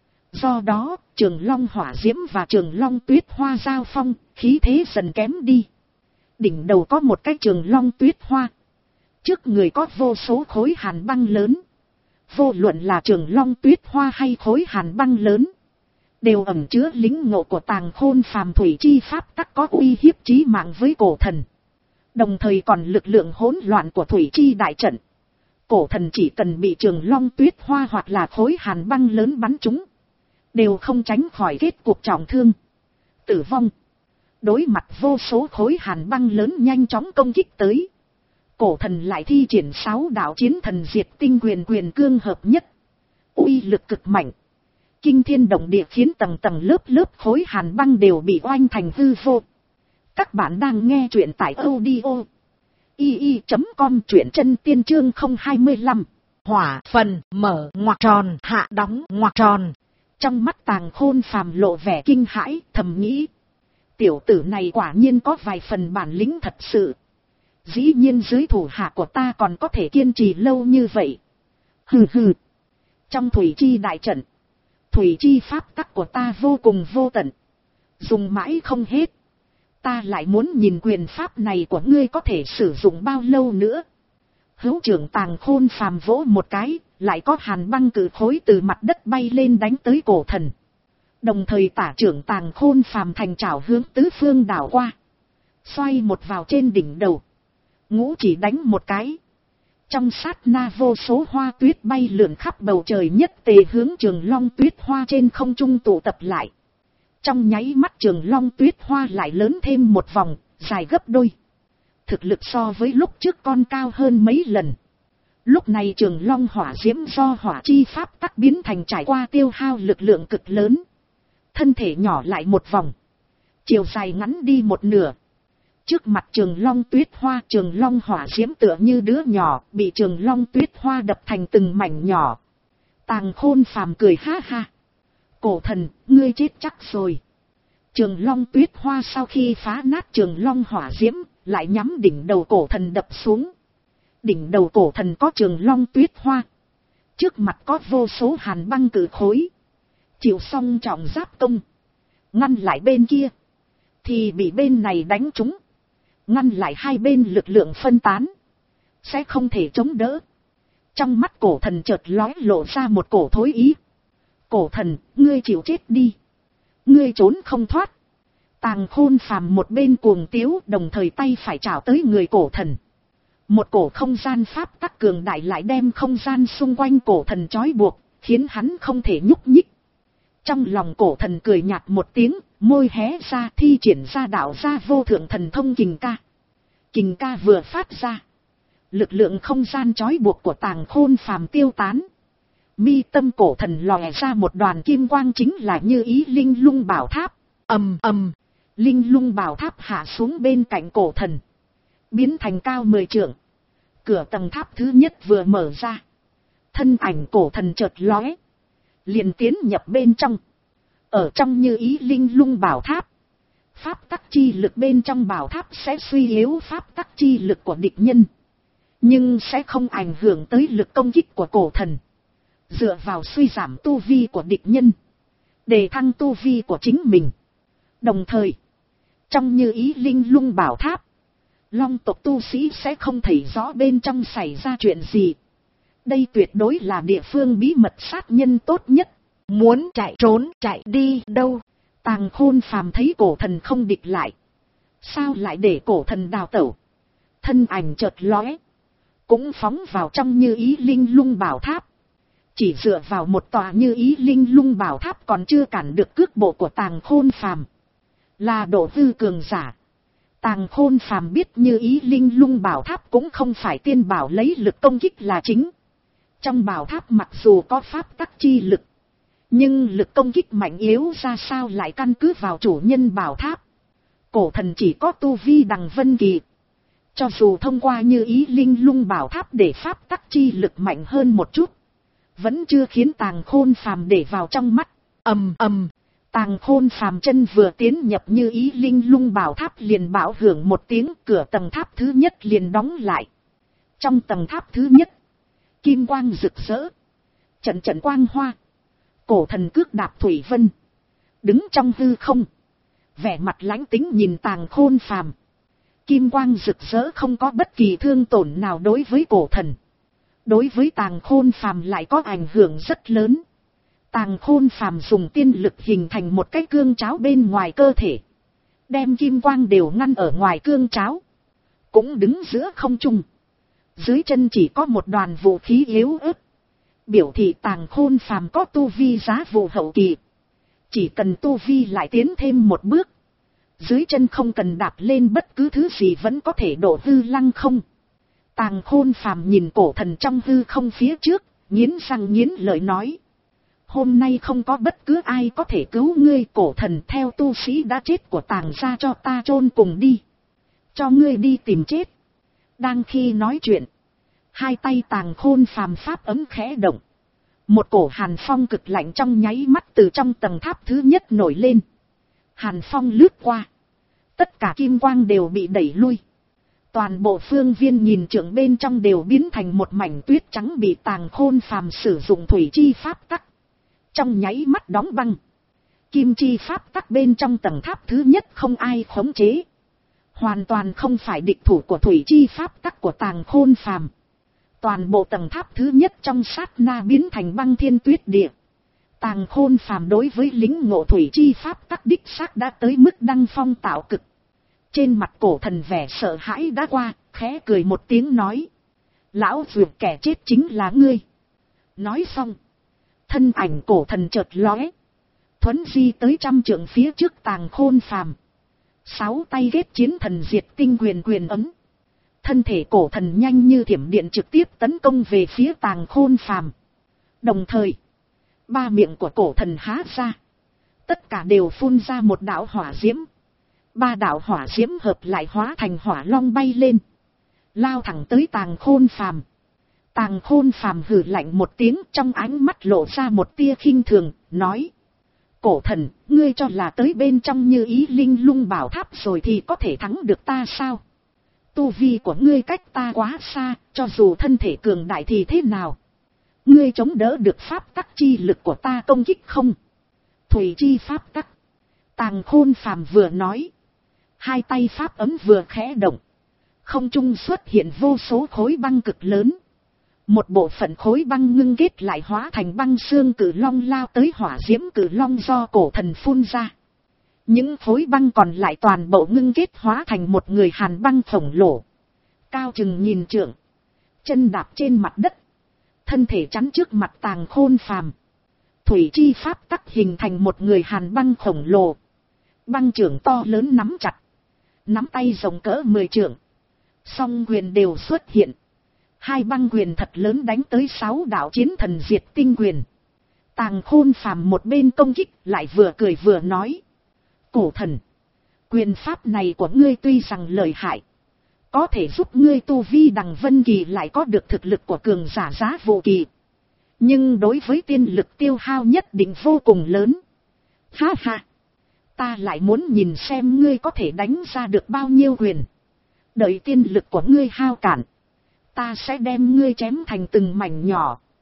Do đó, Trường Long hỏa diễm và Trường Long tuyết hoa giao phong, khí thế dần kém đi. Đỉnh đầu có một cái Trường Long tuyết hoa, trước người có vô số khối hàn băng lớn. Vô luận là Trường Long tuyết hoa hay khối hàn băng lớn, đều ẩn chứa lính ngộ của Tàng Khôn Phàm thủy chi pháp tắc có uy hiếp chí mạng với cổ thần. Đồng thời còn lực lượng hỗn loạn của thủy chi đại trận. Cổ thần chỉ cần bị Trường Long tuyết hoa hoặc là khối hàn băng lớn bắn trúng, đều không tránh khỏi kết cục trọng thương, tử vong. Đối mặt vô số khối hàn băng lớn nhanh chóng công kích tới, cổ thần lại thi triển sáu đạo chiến thần diệt tinh quyền quyền cương hợp nhất, uy lực cực mạnh, kinh thiên động địa, khiến tầng tầng lớp lớp khối hàn băng đều bị oanh thành hư vô. Các bạn đang nghe truyện tại audio i i chấm com, truyện chân tiên chương không hai lăm. Hỏa phần mở ngoặc tròn hạ đóng ngoặc tròn. Trong mắt Tàng Khôn Phàm lộ vẻ kinh hãi, thầm nghĩ, tiểu tử này quả nhiên có vài phần bản lĩnh thật sự. Dĩ nhiên dưới thủ hạ của ta còn có thể kiên trì lâu như vậy. Hừ hừ. Trong thủy chi đại trận, thủy chi pháp tắc của ta vô cùng vô tận, dùng mãi không hết. Ta lại muốn nhìn quyền pháp này của ngươi có thể sử dụng bao lâu nữa. Hữu trưởng Tàng Khôn Phàm vỗ một cái, lại có hàn băng cự khối từ mặt đất bay lên đánh tới cổ thần. Đồng thời tả trưởng Tàng Khôn Phàm thành trảo hướng tứ phương đảo qua, xoay một vào trên đỉnh đầu, ngũ chỉ đánh một cái. Trong sát na vô số hoa tuyết bay lượn khắp bầu trời, nhất tề hướng Trường Long tuyết hoa trên không trung tụ tập lại. Trong nháy mắt Trường Long tuyết hoa lại lớn thêm một vòng, dài gấp đôi. Thực lực so với lúc trước con cao hơn mấy lần. Lúc này Trường Long hỏa diễm do hỏa chi pháp tắc biến thành trải qua tiêu hao lực lượng cực lớn. Thân thể nhỏ lại một vòng, chiều dài ngắn đi một nửa. Trước mặt Trường Long tuyết hoa, Trường Long hỏa diễm tựa như đứa nhỏ, bị Trường Long tuyết hoa đập thành từng mảnh nhỏ. Tàng Khôn Phàm cười ha ha. Cổ thần, ngươi chết chắc rồi. Trường Long tuyết hoa sau khi phá nát Trường Long hỏa diễm, lại nhắm đỉnh đầu cổ thần đập xuống. Đỉnh đầu cổ thần có Trường Long tuyết hoa, trước mặt có vô số hàn băng cự khối. Chịu xong trọng giáp công, ngăn lại bên kia, thì bị bên này đánh trúng. Ngăn lại hai bên lực lượng phân tán, sẽ không thể chống đỡ. Trong mắt cổ thần chợt lóe lộ ra một cổ thối ý. Cổ thần, ngươi chịu chết đi. Ngươi trốn không thoát. Tàng Khôn Phàm một bên cuồng tiếu, đồng thời tay phải chảo tới người cổ thần. Một cổ không gian pháp tắc cường đại lại đem không gian xung quanh cổ thần trói buộc, khiến hắn không thể nhúc nhích. Trong lòng cổ thần cười nhạt một tiếng, môi hé ra thi triển ra đạo gia vô thượng thần thông kình ca. Kình ca vừa phát ra, lực lượng không gian trói buộc của Tàng Khôn Phàm tiêu tán. Mi tâm cổ thần lòe ra một đoàn kim quang, chính là Như Ý Linh Lung Bảo Tháp. Ầm ầm, Linh Lung Bảo Tháp hạ xuống bên cạnh cổ thần, biến thành cao mười trượng. Cửa tầng tháp thứ nhất vừa mở ra, thân ảnh cổ thần chợt lóe, liền tiến nhập bên trong. Ở trong Như Ý Linh Lung Bảo Tháp, pháp tắc chi lực bên trong bảo tháp sẽ suy yếu pháp tắc chi lực của địch nhân, nhưng sẽ không ảnh hưởng tới lực công kích của cổ thần. dựa vào suy giảm tu vi của địch nhân, để thăng tu vi của chính mình. Đồng thời, trong Như Ý Linh Lung Bảo Tháp, long tộc tu sĩ sẽ không thấy rõ bên trong xảy ra chuyện gì. Đây tuyệt đối là địa phương bí mật sát nhân tốt nhất. Muốn chạy trốn chạy đi đâu? Tàng Khôn Phàm thấy cổ thần không địch lại, sao lại để cổ thần đào tẩu? Thân ảnh chợt lóe, cũng phóng vào trong Như Ý Linh Lung Bảo Tháp. Chỉ dựa vào một tòa Như Ý Linh Lung Bảo Tháp còn chưa cản được cước bộ của Tàng Khôn Phàm. Là độ hư cường giả. Tàng Khôn Phàm biết Như Ý Linh Lung Bảo Tháp cũng không phải tiên bảo lấy lực công kích là chính. Trong bảo tháp mặc dù có pháp tắc chi lực, nhưng lực công kích mạnh yếu ra sao lại căn cứ vào chủ nhân bảo tháp. Cổ thần chỉ có tu vi đằng vân kỳ. Cho dù thông qua Như Ý Linh Lung Bảo Tháp để pháp tắc chi lực mạnh hơn một chút, vẫn chưa khiến Tàng Khôn Phàm để vào trong mắt. Ầm ầm, Tàng Khôn Phàm chân vừa tiến nhập Như Ý Linh Lung Bảo Tháp liền bão hưởng một tiếng, cửa tầng tháp thứ nhất liền đóng lại. Trong tầng tháp thứ nhất, kim quang rực rỡ, trận trận quang hoa. Cổ thần cước đạp thủy vân, đứng trong hư không, vẻ mặt lãnh tĩnh nhìn Tàng Khôn Phàm. Kim quang rực rỡ không có bất kỳ thương tổn nào đối với cổ thần. Đối với Tàng Khôn Phàm lại có ảnh hưởng rất lớn. Tàng Khôn Phàm dùng tiên lực hình thành một cái cương tráo bên ngoài cơ thể, đem kim quang đều ngăn ở ngoài cương tráo, cũng đứng giữa không trung. Dưới chân chỉ có một đoàn vũ khí yếu ớt, biểu thị Tàng Khôn Phàm có tu vi giá vụ hậu kỳ. Chỉ cần tu vi lại tiến thêm một bước, dưới chân không cần đạp lên bất cứ thứ gì vẫn có thể đổ hư lăng không. Tàng Khôn Phàm nhìn cổ thần trong hư không phía trước, nghiến răng nghiến lợi nói: hôm nay không có bất cứ ai có thể cứu ngươi. Cổ thần, theo tu sĩ đã chết của Tàng gia cho ta chôn cùng đi, cho ngươi đi tìm chết. Đang khi nói chuyện, hai tay Tàng Khôn Phàm pháp ấm khẽ động, một cổ hàn phong cực lạnh trong nháy mắt từ trong tầng tháp thứ nhất nổi lên. Hàn phong lướt qua, tất cả kim quang đều bị đẩy lui. Toàn bộ phương viên nhìn trượng bên trong đều biến thành một mảnh tuyết trắng bị Tàng Khôn Phàm sử dụng thủy chi pháp tắc trong nháy mắt đóng băng. Kim chi pháp tắc bên trong tầng tháp thứ nhất không ai khống chế, hoàn toàn không phải địch thủ của thủy chi pháp tắc của Tàng Khôn Phàm. Toàn bộ tầng tháp thứ nhất trong sát na biến thành băng thiên tuyết địa. Tàng Khôn Phàm đối với lính ngộ thủy chi pháp tắc đích xác đã tới mức đăng phong tạo cực. Trên mặt cổ thần vẻ sợ hãi đã qua, khẽ cười một tiếng nói: lão vượt, kẻ chết chính là ngươi. Nói xong, thân ảnh cổ thần chợt lóe, thuấn di tới trăm trượng phía trước Tàng Khôn Phàm. Sáu tay ghét chiến thần diệt tinh quyền quyền ấm. Thân thể cổ thần nhanh như thiểm điện trực tiếp tấn công về phía Tàng Khôn Phàm. Đồng thời, ba miệng của cổ thần há ra, tất cả đều phun ra một đạo hỏa diễm. Ba đạo hỏa diễm hợp lại hóa thành hỏa long bay lên, lao thẳng tới Tàng Khôn Phàm. Tàng Khôn Phàm hừ lạnh một tiếng, trong ánh mắt lộ ra một tia khinh thường, nói: cổ thần, ngươi cho là tới bên trong Như Ý Linh Lung Bảo Tháp rồi thì có thể thắng được ta sao? Tu vi của ngươi cách ta quá xa, cho dù thân thể cường đại thì thế nào? Ngươi chống đỡ được pháp tắc chi lực của ta công kích không? Thủy chi pháp tắc. Tàng Khôn Phàm vừa nói, hai tay pháp ấm vừa khẽ động, không trung xuất hiện vô số khối băng cực lớn. Một bộ phận khối băng ngưng kết lại hóa thành băng xương cử long lao tới hỏa diễm cử long do cổ thần phun ra. Những khối băng còn lại toàn bộ ngưng kết hóa thành một người hàn băng khổng lồ, cao chừng nghìn trượng, chân đạp trên mặt đất, thân thể chắn trước mặt Tàng Khôn Phàm. Thủy chi pháp tắc hình thành một người hàn băng khổng lồ, băng trưởng to lớn nắm chặt, nắm tay rộng cỡ mười trượng, song quyền đều xuất hiện. Hai băng quyền thật lớn đánh tới sáu đạo chiến thần diệt tinh quyền. Tàng Khôn Phàm một bên công kích lại vừa cười vừa nói: cổ thần, quyền pháp này của ngươi tuy rằng lợi hại, có thể giúp ngươi tu vi đằng vân kỳ lại có được thực lực của cường giả giá vô kỳ, nhưng đối với tiên lực tiêu hao nhất định vô cùng lớn. Ha ha, ta lại muốn nhìn xem ngươi có thể đánh ra được bao nhiêu quyền. Đợi tiên lực của ngươi hao cạn, ta sẽ đem ngươi chém thành từng mảnh nhỏ,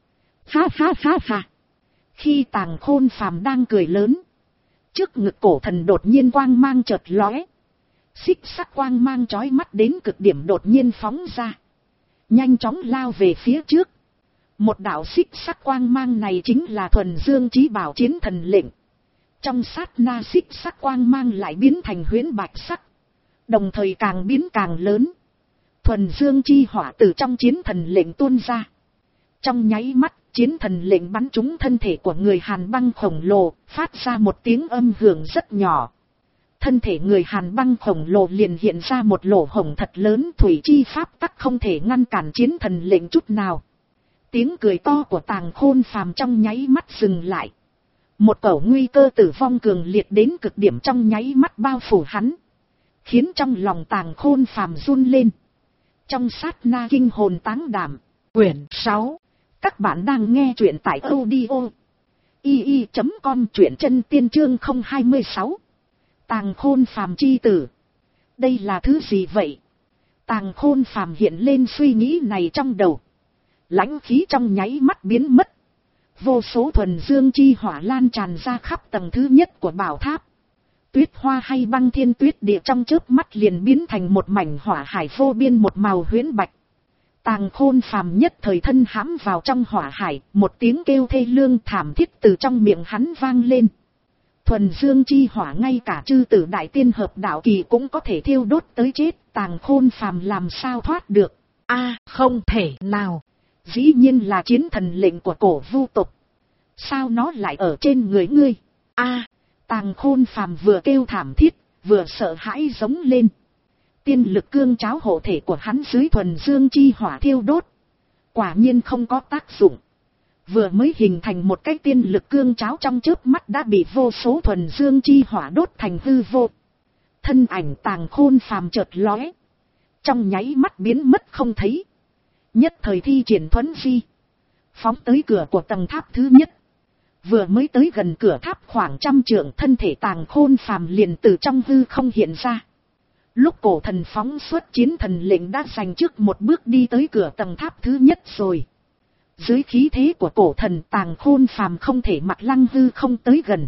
Ha ha ha ha. Khi Tàng Khôn Phàm đang cười lớn, trước ngực cổ thần đột nhiên quang mang chợt lóe. Xích sắc quang mang chói mắt đến cực điểm đột nhiên phóng ra, nhanh chóng lao về phía trước. Một đạo xích sắc quang mang này chính là thuần dương chí bảo chiến thần lệnh. Trong sát na xích sắc quang mang lại biến thành huyễn bạch sắc, đồng thời càng biến càng lớn. Thuần dương chi hỏa từ trong chiến thần lệnh tuôn ra. Trong nháy mắt, chiến thần lệnh bắn trúng thân thể của người Hàn Băng khổng lồ, phát ra một tiếng âm hưởng rất nhỏ. Thân thể người Hàn Băng khổng lồ liền hiện ra một lỗ hổng thật lớn, thủy chi pháp tắc không thể ngăn cản chiến thần lệnh chút nào. Tiếng cười to của Tàng Khôn Phàm trong nháy mắt dừng lại. Một cẩu nguy cơ tử vong cường liệt đến cực điểm trong nháy mắt bao phủ hắn, khiến trong lòng Tàng Khôn Phàm run lên. Trong sát na kinh hồn táng đảm. Quyển sáu. Các bạn đang nghe truyện tại audio i i chấm com, truyện chân tiên chương không hai sáu. Tàng Khôn Phàm chi tử. Đây là thứ gì vậy? Tàng Khôn Phàm hiện lên suy nghĩ này trong đầu. Lãnh khí trong nháy mắt biến mất. Vô số thuần dương chi hỏa lan tràn ra khắp tầng thứ nhất của bảo tháp. Tuyết hoa hay băng thiên tuyết địa trong chớp mắt liền biến thành một mảnh hỏa hải vô biên một màu huyễn bạch. Tàng Khôn Phàm nhất thời thân hãm vào trong hỏa hải, một tiếng kêu thê lương thảm thiết từ trong miệng hắn vang lên. Thuần dương chi hỏa ngay cả chư tử đại tiên hợp đạo kỳ cũng có thể thiêu đốt tới chết, Tàng Khôn Phàm làm sao thoát được? A, không thể nào. Dĩ nhiên là chiến thần lệnh của cổ vu tộc. Sao nó lại ở trên người ngươi? A, Tàng Khôn Phàm vừa kêu thảm thiết, vừa sợ hãi giống lên. Tiên lực cương cháo hộ thể của hắn dưới thuần dương chi hỏa thiêu đốt, quả nhiên không có tác dụng. Vừa mới hình thành một cái tiên lực cương cháo trong chớp mắt đã bị vô số thuần dương chi hỏa đốt thành hư vô. Thân ảnh Tàng Khôn Phàm chợt lóe, trong nháy mắt biến mất không thấy. Nhất thời thi triển thuấn di, phóng tới cửa của tầng tháp thứ nhất. Vừa mới tới gần cửa tháp khoảng trăm trượng, thân thể Tàng Khôn Phàm liền từ trong hư không hiện ra. Lúc cổ thần phóng xuất chiến thần lệnh đã giành trước một bước đi tới cửa tầng tháp thứ nhất rồi. Dưới khí thế của cổ thần, Tàng Khôn Phàm không thể mặc lăng hư không tới gần.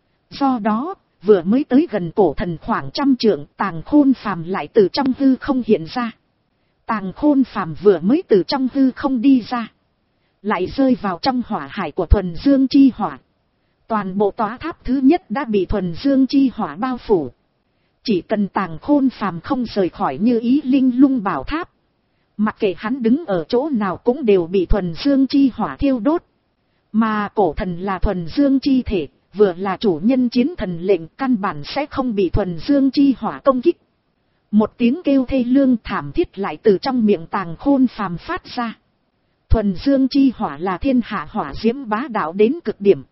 Do đó, vừa mới tới gần cổ thần khoảng trăm trượng, Tàng Khôn Phàm lại từ trong hư không hiện ra. Tàng Khôn Phàm vừa mới từ trong hư không đi ra, lại rơi vào trong hỏa hải của thuần dương chi hỏa. Toàn bộ tòa tháp thứ nhất đã bị thuần dương chi hỏa bao phủ. Chỉ cần Tàng Khôn Phàm không rời khỏi Như Ý Linh Lung bảo tháp, mặc kệ hắn đứng ở chỗ nào cũng đều bị thuần dương chi hỏa thiêu đốt. Mà cổ thần là thuần dương chi thể, vừa là chủ nhân chiến thần lệnh, căn bản sẽ không bị thuần dương chi hỏa công kích. Một tiếng kêu thê lương thảm thiết lại từ trong miệng Tàng Khôn Phàm phát ra. Thuần dương chi hỏa là thiên hạ hỏa diễm bá đạo đến cực điểm.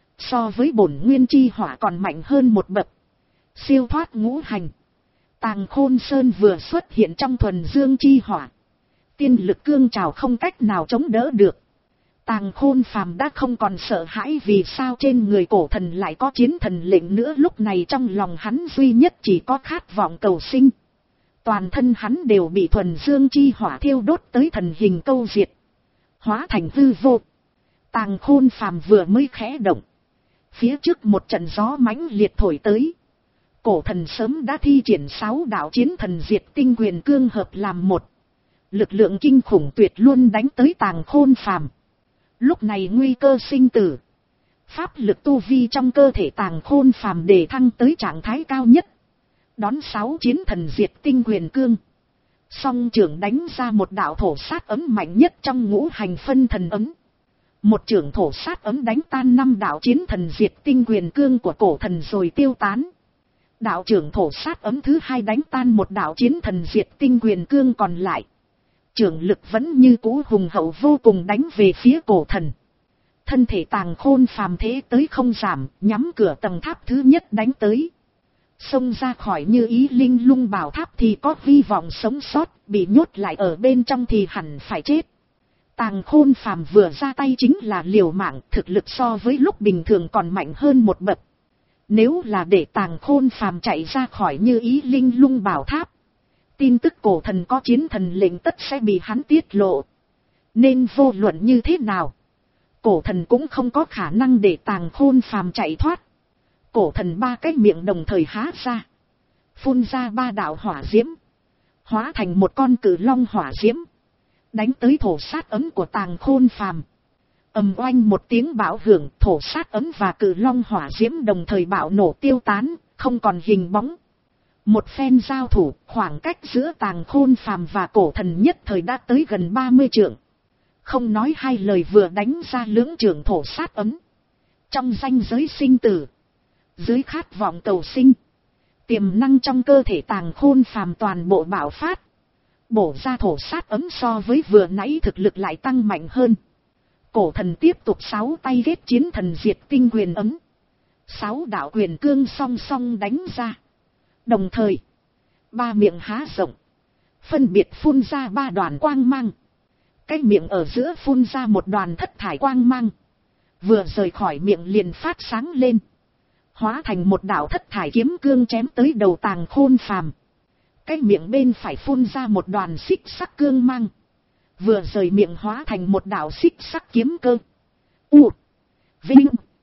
So với bổn nguyên chi hỏa còn mạnh hơn một bậc. Siêu thoát ngũ hành. Tàng Khôn Sơn vừa xuất hiện trong thuần dương chi hỏa, tiên lực cương trào không cách nào chống đỡ được. Tàng Khôn Phàm đã không còn sợ hãi vì sao trên người cổ thần lại có chiến thần lệnh nữa. Lúc này trong lòng hắn duy nhất chỉ có khát vọng cầu sinh. Toàn thân hắn đều bị thuần dương chi hỏa thiêu đốt tới thần hình câu diệt, hóa thành hư vô. Tàng Khôn Phàm vừa mới khẽ động, phía trước một trận gió mãnh liệt thổi tới. Cổ thần sớm đã thi triển sáu đạo chiến thần diệt tinh quyền cương hợp làm một. Lực lượng kinh khủng tuyệt luôn đánh tới Tàng Khôn Phàm. Lúc này nguy cơ sinh tử. Pháp lực tu vi trong cơ thể Tàng Khôn Phàm đề thăng tới trạng thái cao nhất. Đón sáu chiến thần diệt tinh quyền cương. Song trưởng đánh ra một đạo thổ sát ấm mạnh nhất trong ngũ hành phân thần ấm. Một trưởng thổ sát ấm đánh tan năm đạo chiến thần diệt tinh quyền cương của cổ thần rồi tiêu tán. Đạo trưởng thổ sát ấm thứ hai đánh tan một đạo chiến thần diệt tinh quyền cương còn lại. Trưởng lực vẫn như cũ hùng hậu vô cùng đánh về phía cổ thần. Thân thể Tàng Khôn Phàm thế tới không giảm, nhắm cửa tầng tháp thứ nhất đánh tới. Xông ra khỏi Như Ý Linh Lung bảo tháp thì có hy vọng sống sót, bị nhốt lại ở bên trong thì hẳn phải chết. Tàng Khôn Phàm vừa ra tay chính là liều mạng, thực lực so với lúc bình thường còn mạnh hơn một bậc. Nếu là để Tàng Khôn Phàm chạy ra khỏi Như Ý Linh Lung bảo tháp, tin tức cổ thần có chiến thần lệnh tất sẽ bị hắn tiết lộ. Nên vô luận như thế nào, cổ thần cũng không có khả năng để Tàng Khôn Phàm chạy thoát. Cổ thần ba cái miệng đồng thời há ra, phun ra ba đạo hỏa diễm, hóa thành một con cự long hỏa diễm, đánh tới thổ sát ấm của Tàng Khôn Phàm. Ầm oanh một tiếng bạo hưởng, thổ sát ấm và cự long hỏa diễm đồng thời bạo nổ tiêu tán, không còn hình bóng. Một phen giao thủ, khoảng cách giữa Tàng Khôn Phàm và cổ thần nhất thời đã tới gần ba mươi trượng. Không nói hai lời vừa đánh ra lưỡng trường thổ sát ấm. Trong ranh giới sinh tử, dưới khát vọng cầu sinh, tiềm năng trong cơ thể Tàng Khôn Phàm toàn bộ bạo phát. Bổ ra thổ sát ấm so với vừa nãy thực lực lại tăng mạnh hơn. Cổ thần tiếp tục sáu tay ghét chiến thần diệt tinh quyền ấm. Sáu đạo quyền cương song song đánh ra. Đồng thời, ba miệng há rộng, phân biệt phun ra ba đoàn quang mang. Cái miệng ở giữa phun ra một đoàn thất thải quang mang. Vừa rời khỏi miệng liền phát sáng lên, hóa thành một đạo thất thải kiếm cương chém tới đầu Tàng Khôn Phàm. Cái miệng bên phải phun ra một đoàn xích sắc cương mang. Vừa rời miệng hóa thành một đạo xích sắc kiếm cơ. U, Vinh,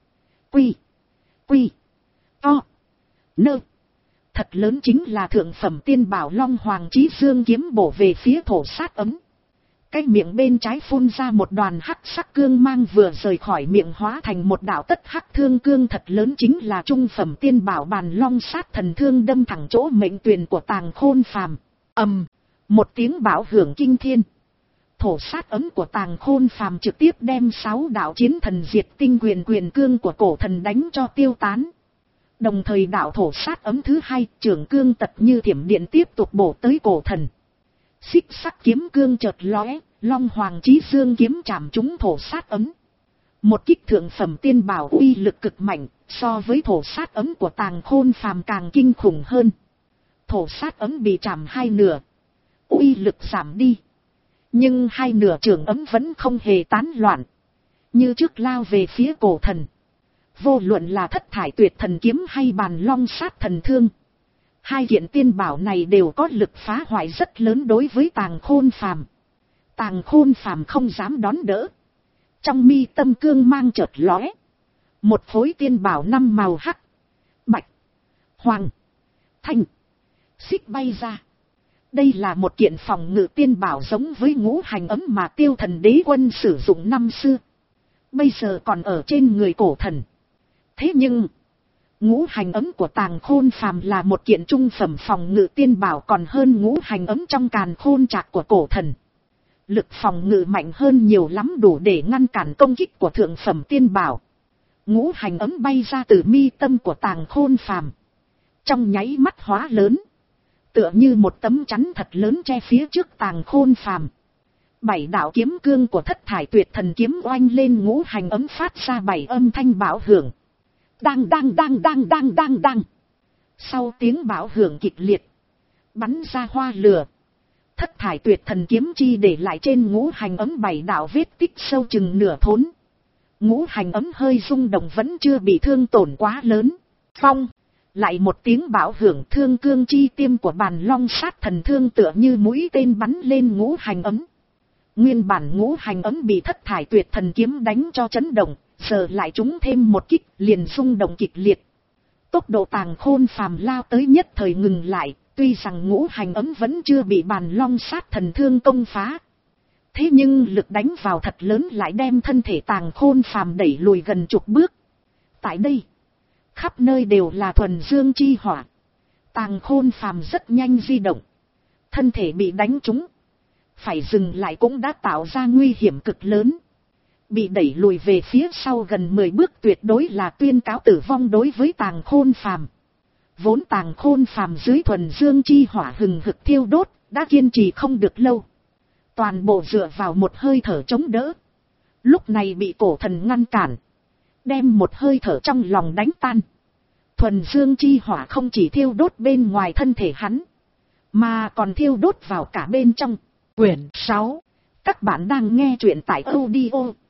Quy, Quy, To, Nơ. Thật lớn chính là thượng phẩm tiên bảo Long Hoàng Chí Dương kiếm bổ về phía thổ sát ấm. Cái miệng bên trái phun ra một đoàn hắc sắc cương mang, vừa rời khỏi miệng hóa thành một đạo tất hắc thương cương thật lớn chính là trung phẩm tiên bảo Bàn Long Sát Thần Thương, đâm thẳng chỗ mệnh tuyền của Tàng Khôn Phàm. Ầm, một tiếng bạo hưởng kinh thiên. Thổ sát ấm của Tàng Khôn Phàm trực tiếp đem sáu đạo chiến thần diệt tinh quyền quyền cương của cổ thần đánh cho tiêu tán. Đồng thời đạo thổ sát ấm thứ hai, trường cương tật như thiểm điện tiếp tục bổ tới cổ thần. Xích sắc kiếm cương chợt lóe, Long Hoàng Chí Dương kiếm chạm trúng thổ sát ấm. Một kích thượng phẩm tiên bảo uy lực cực mạnh, so với thổ sát ấm của Tàng Khôn Phàm càng kinh khủng hơn. Thổ sát ấm bị chạm hai nửa, uy lực giảm đi. Nhưng hai nửa trường ấm vẫn không hề tán loạn, như trước lao về phía cổ thần. Vô luận là thất thải tuyệt thần kiếm hay Bàn Long Sát Thần Thương, hai kiện tiên bảo này đều có lực phá hoại rất lớn đối với Tàng Khôn Phàm. Tàng Khôn Phàm không dám đón đỡ. Trong mi tâm cương mang chợt lóe, một phối tiên bảo năm màu hắc, bạch, hoàng, thanh, xích bay ra. Đây là một kiện phòng ngự tiên bảo giống với ngũ hành ấm mà Tiêu Thần Đế Quân sử dụng năm xưa, bây giờ còn ở trên người cổ thần. Thế nhưng, ngũ hành ấm của Tàng Khôn Phàm là một kiện trung phẩm phòng ngự tiên bảo còn hơn ngũ hành ấm trong càn khôn trạc của cổ thần. Lực phòng ngự mạnh hơn nhiều lắm, đủ để ngăn cản công kích của thượng phẩm tiên bảo. Ngũ hành ấm bay ra từ mi tâm của Tàng Khôn Phàm, trong nháy mắt hóa lớn, tựa như một tấm chắn thật lớn che phía trước Tàng Khôn Phàm. Bảy đạo kiếm cương của thất thải tuyệt thần kiếm oanh lên ngũ hành ấm, phát ra bảy âm thanh bạo hưởng. Đang đang đang đang đang đang đang. Sau tiếng bạo hưởng kịch liệt, bắn ra hoa lửa. Thất thải tuyệt thần kiếm chi để lại trên ngũ hành ấm bảy đạo vết tích sâu chừng nửa thốn. Ngũ hành ấm hơi rung động vẫn chưa bị thương tổn quá lớn. Phong, lại một tiếng bạo hưởng, thương cương chi tiêm của Bàn Long Sát Thần Thương tựa như mũi tên bắn lên ngũ hành ấm. Nguyên bản ngũ hành ấm bị thất thải tuyệt thần kiếm đánh cho chấn động, giờ lại trúng thêm một kích, liền rung động kịch liệt. Tốc độ Tàng Khôn Phàm lao tới nhất thời ngừng lại, tuy rằng ngũ hành ấm vẫn chưa bị Bàn Long Sát Thần Thương công phá. Thế nhưng lực đánh vào thật lớn lại đem thân thể Tàng Khôn Phàm đẩy lùi gần chục bước. Tại đây, khắp nơi đều là thuần dương chi hỏa. Tàng Khôn Phàm rất nhanh di động, thân thể bị đánh trúng, phải dừng lại cũng đã tạo ra nguy hiểm cực lớn. Bị đẩy lùi về phía sau gần mười bước tuyệt đối là tuyên cáo tử vong đối với Tàng Khôn Phàm. Vốn Tàng Khôn Phàm dưới thuần dương chi hỏa hừng hực thiêu đốt, đã kiên trì không được lâu. Toàn bộ dựa vào một hơi thở chống đỡ. Lúc này bị cổ thần ngăn cản, đem một hơi thở trong lòng đánh tan. Thuần dương chi hỏa không chỉ thiêu đốt bên ngoài thân thể hắn, mà còn thiêu đốt vào cả bên trong. Quyển sáu. Các bạn đang nghe truyện tại audio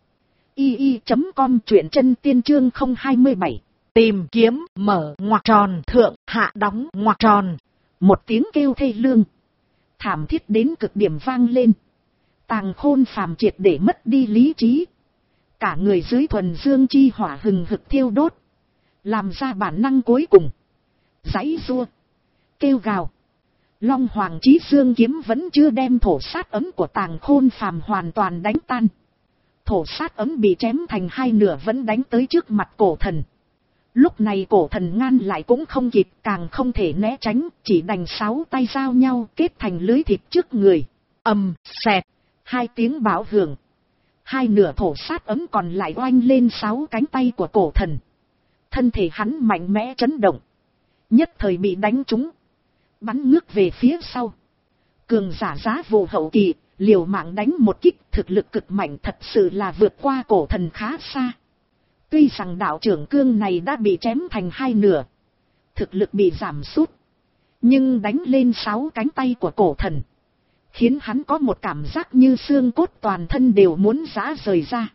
i i chấm com, truyện chân tiên chương không hai bảy. Tìm kiếm, mở ngoặc tròn, thượng, hạ đóng ngoặc tròn. Một tiếng kêu thê lương, thảm thiết đến cực điểm vang lên. Tàng Khôn Phàm triệt để mất đi lý trí. Cả người dưới thuần dương chi hỏa hừng hực thiêu đốt. Làm ra bản năng cuối cùng. Giãy giụa. Kêu gào. Long Hoàng Chí Dương kiếm vẫn chưa đem thổ sát ấm của Tàng Khôn Phàm hoàn toàn đánh tan. Thổ sát ấm bị chém thành hai nửa vẫn đánh tới trước mặt cổ thần. Lúc này cổ thần ngăn lại cũng không kịp, càng không thể né tránh, chỉ đành sáu tay giao nhau kết thành lưới thịt trước người. Ầm, xẹt, hai tiếng bão hưởng. Hai nửa thổ sát ấm còn lại oanh lên sáu cánh tay của cổ thần. Thân thể hắn mạnh mẽ chấn động. Nhất thời bị đánh trúng. Bắn ngước về phía sau. Cường giả giá vụ hậu kỳ, liều mạng đánh một kích, thực lực cực mạnh, thật sự là vượt qua cổ thần khá xa. Tuy rằng đạo trưởng cương này đã bị chém thành hai nửa, thực lực bị giảm sút, nhưng đánh lên sáu cánh tay của cổ thần, khiến hắn có một cảm giác như xương cốt toàn thân đều muốn giã rời ra.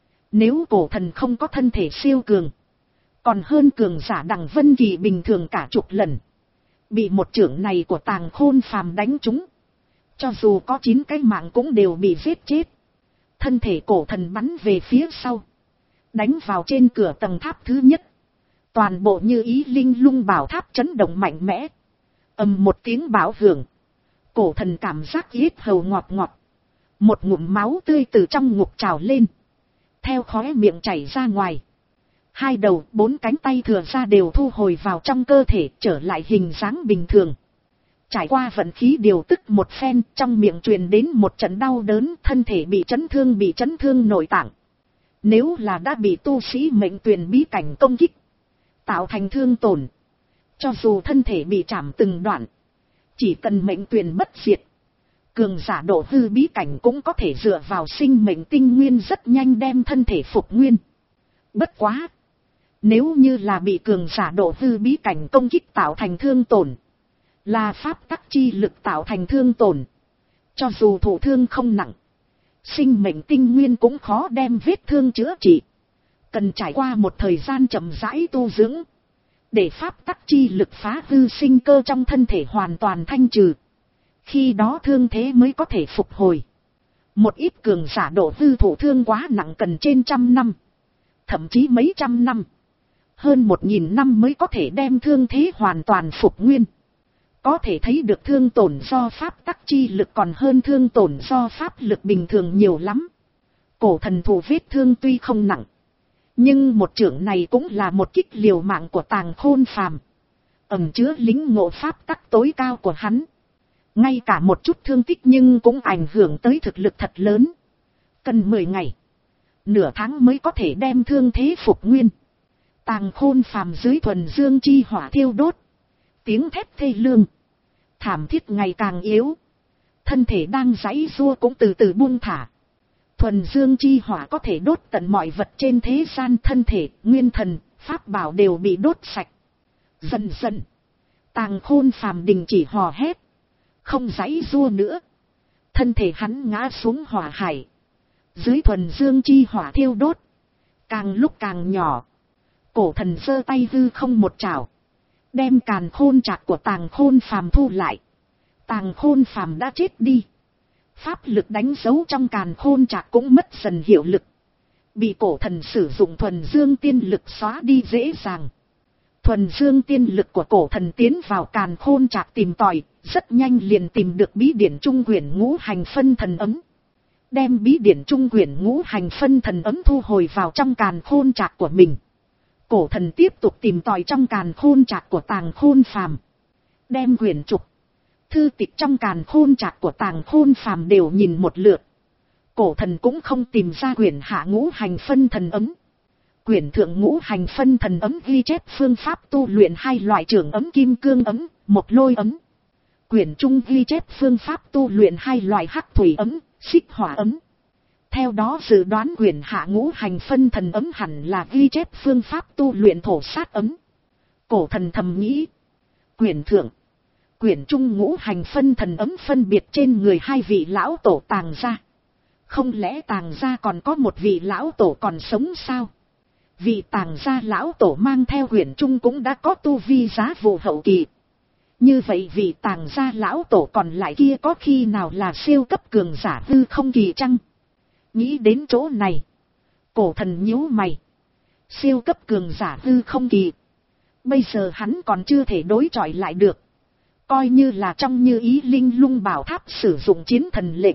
Nếu cổ thần không có thân thể siêu cường, còn hơn cường giả Đằng Vân Kỳ bình thường cả chục lần, bị một chưởng này của Tàng Khôn Phàm đánh trúng, cho dù có chín cái mạng cũng đều bị giết chết. Thân thể cổ thần bắn về phía sau, đánh vào trên cửa tầng tháp thứ nhất. Toàn bộ như ý linh lung bảo tháp chấn động mạnh mẽ. Ầm một tiếng bão hưởng. Cổ thần cảm giác yết hầu ngọt ngọt. Một ngụm máu tươi từ trong ngục trào lên, theo khóe miệng chảy ra ngoài. Hai đầu, bốn cánh tay thừa ra đều thu hồi vào trong cơ thể, trở lại hình dáng bình thường. Trải qua vận khí điều tức một phen, trong miệng truyền đến một trận đau đớn, thân thể bị chấn thương bị chấn thương nội tạng. Nếu là đã bị tu sĩ mệnh tuyền bí cảnh công kích, tạo thành thương tổn, cho dù thân thể bị chảm từng đoạn, chỉ cần mệnh tuyền bất diệt, cường giả độ hư bí cảnh cũng có thể dựa vào sinh mệnh tinh nguyên rất nhanh đem thân thể phục nguyên. Bất quá, nếu như là bị cường giả độ hư bí cảnh công kích tạo thành thương tổn, là pháp tắc chi lực tạo thành thương tổn, cho dù thụ thương không nặng, sinh mệnh tinh nguyên cũng khó đem vết thương chữa trị, cần trải qua một thời gian chậm rãi tu dưỡng, để pháp tắc chi lực phá hư sinh cơ trong thân thể hoàn toàn thanh trừ, khi đó thương thế mới có thể phục hồi. Một ít cường giả độ hư thụ thương quá nặng cần trên trăm năm, thậm chí mấy trăm năm, hơn một nghìn năm mới có thể đem thương thế hoàn toàn phục nguyên. Có thể thấy được thương tổn do pháp tắc chi lực còn hơn thương tổn do pháp lực bình thường nhiều lắm. Cổ thần thụ vết thương tuy không nặng, nhưng một chưởng này cũng là một kích liều mạng của Tàng Khôn Phàm, ẩn chứa lính ngộ pháp tắc tối cao của hắn. Ngay cả một chút thương tích nhưng cũng ảnh hưởng tới thực lực thật lớn. Cần mười ngày, nửa tháng mới có thể đem thương thế phục nguyên. Tàng Khôn Phàm dưới thuần dương chi hỏa thiêu đốt, tiếng thét thê lương, thảm thiết ngày càng yếu. Thân thể đang giãy giụa cũng từ từ buông thả. Thuần dương chi hỏa có thể đốt tận mọi vật trên thế gian, thân thể, nguyên thần, pháp bảo đều bị đốt sạch. Dần dần, Tàng Khôn Phàm đình chỉ hò hét, không giãy giụa nữa. Thân thể hắn ngã xuống hỏa hải. Dưới thuần dương chi hỏa thiêu đốt, càng lúc càng nhỏ. Cổ thần giơ tay hư không một chảo, đem càn khôn trạc của Tàng Khôn Phàm thu lại. Tàng Khôn Phàm đã chết đi. Pháp lực đánh dấu trong càn khôn trạc cũng mất dần hiệu lực, bị cổ thần sử dụng thuần dương tiên lực xóa đi dễ dàng. Thuần dương tiên lực của cổ thần tiến vào càn khôn trạc tìm tòi, rất nhanh liền tìm được bí điển trung quyển ngũ hành phân thần ấm. Đem bí điển trung quyển ngũ hành phân thần ấm thu hồi vào trong càn khôn trạc của mình. Cổ thần tiếp tục tìm tòi trong càn khôn trạc của Tàng Khôn Phàm, đem quyển trục, thư tịch trong càn khôn trạc của Tàng Khôn Phàm đều nhìn một lượt. Cổ thần cũng không tìm ra quyển hạ ngũ hành phân thần ấm. Quyển thượng ngũ hành phân thần ấm ghi chép phương pháp tu luyện hai loại trường ấm kim cương ấm, một lôi ấm. Quyển trung ghi chép phương pháp tu luyện hai loại hắc thủy ấm, xích hỏa ấm. Theo đó dự đoán quyển hạ ngũ hành phân thần ấm hẳn là ghi chép phương pháp tu luyện thổ sát ấm. Cổ thần thầm nghĩ, quyển thượng, quyển trung ngũ hành phân thần ấm phân biệt trên người hai vị lão tổ Tàng gia. Không lẽ Tàng gia còn có một vị lão tổ còn sống sao? Vị Tàng gia lão tổ mang theo quyển trung cũng đã có tu vi giá vụ hậu kỳ. Như vậy vị Tàng gia lão tổ còn lại kia có khi nào là siêu cấp cường giả hư không kỳ chăng? Nghĩ đến chỗ này, Cổ thần nhíu mày. Siêu cấp cường giả hư không kỳ. Bây giờ hắn còn chưa thể đối chọi lại được. Coi như là trong Như Ý Linh Lung Bảo Tháp sử dụng chiến thần lệnh.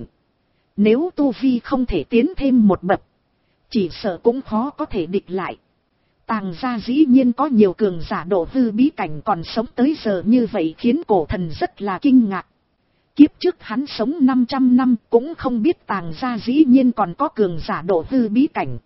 Nếu tu vi không thể tiến thêm một bậc, chỉ sợ cũng khó có thể địch lại. Tàng gia dĩ nhiên có nhiều cường giả độ hư bí cảnh còn sống tới giờ như vậy khiến cổ thần rất là kinh ngạc. Kiếp trước hắn sống năm trăm năm cũng không biết tàng gia dĩ nhiên còn có cường giả độ hư bí cảnh.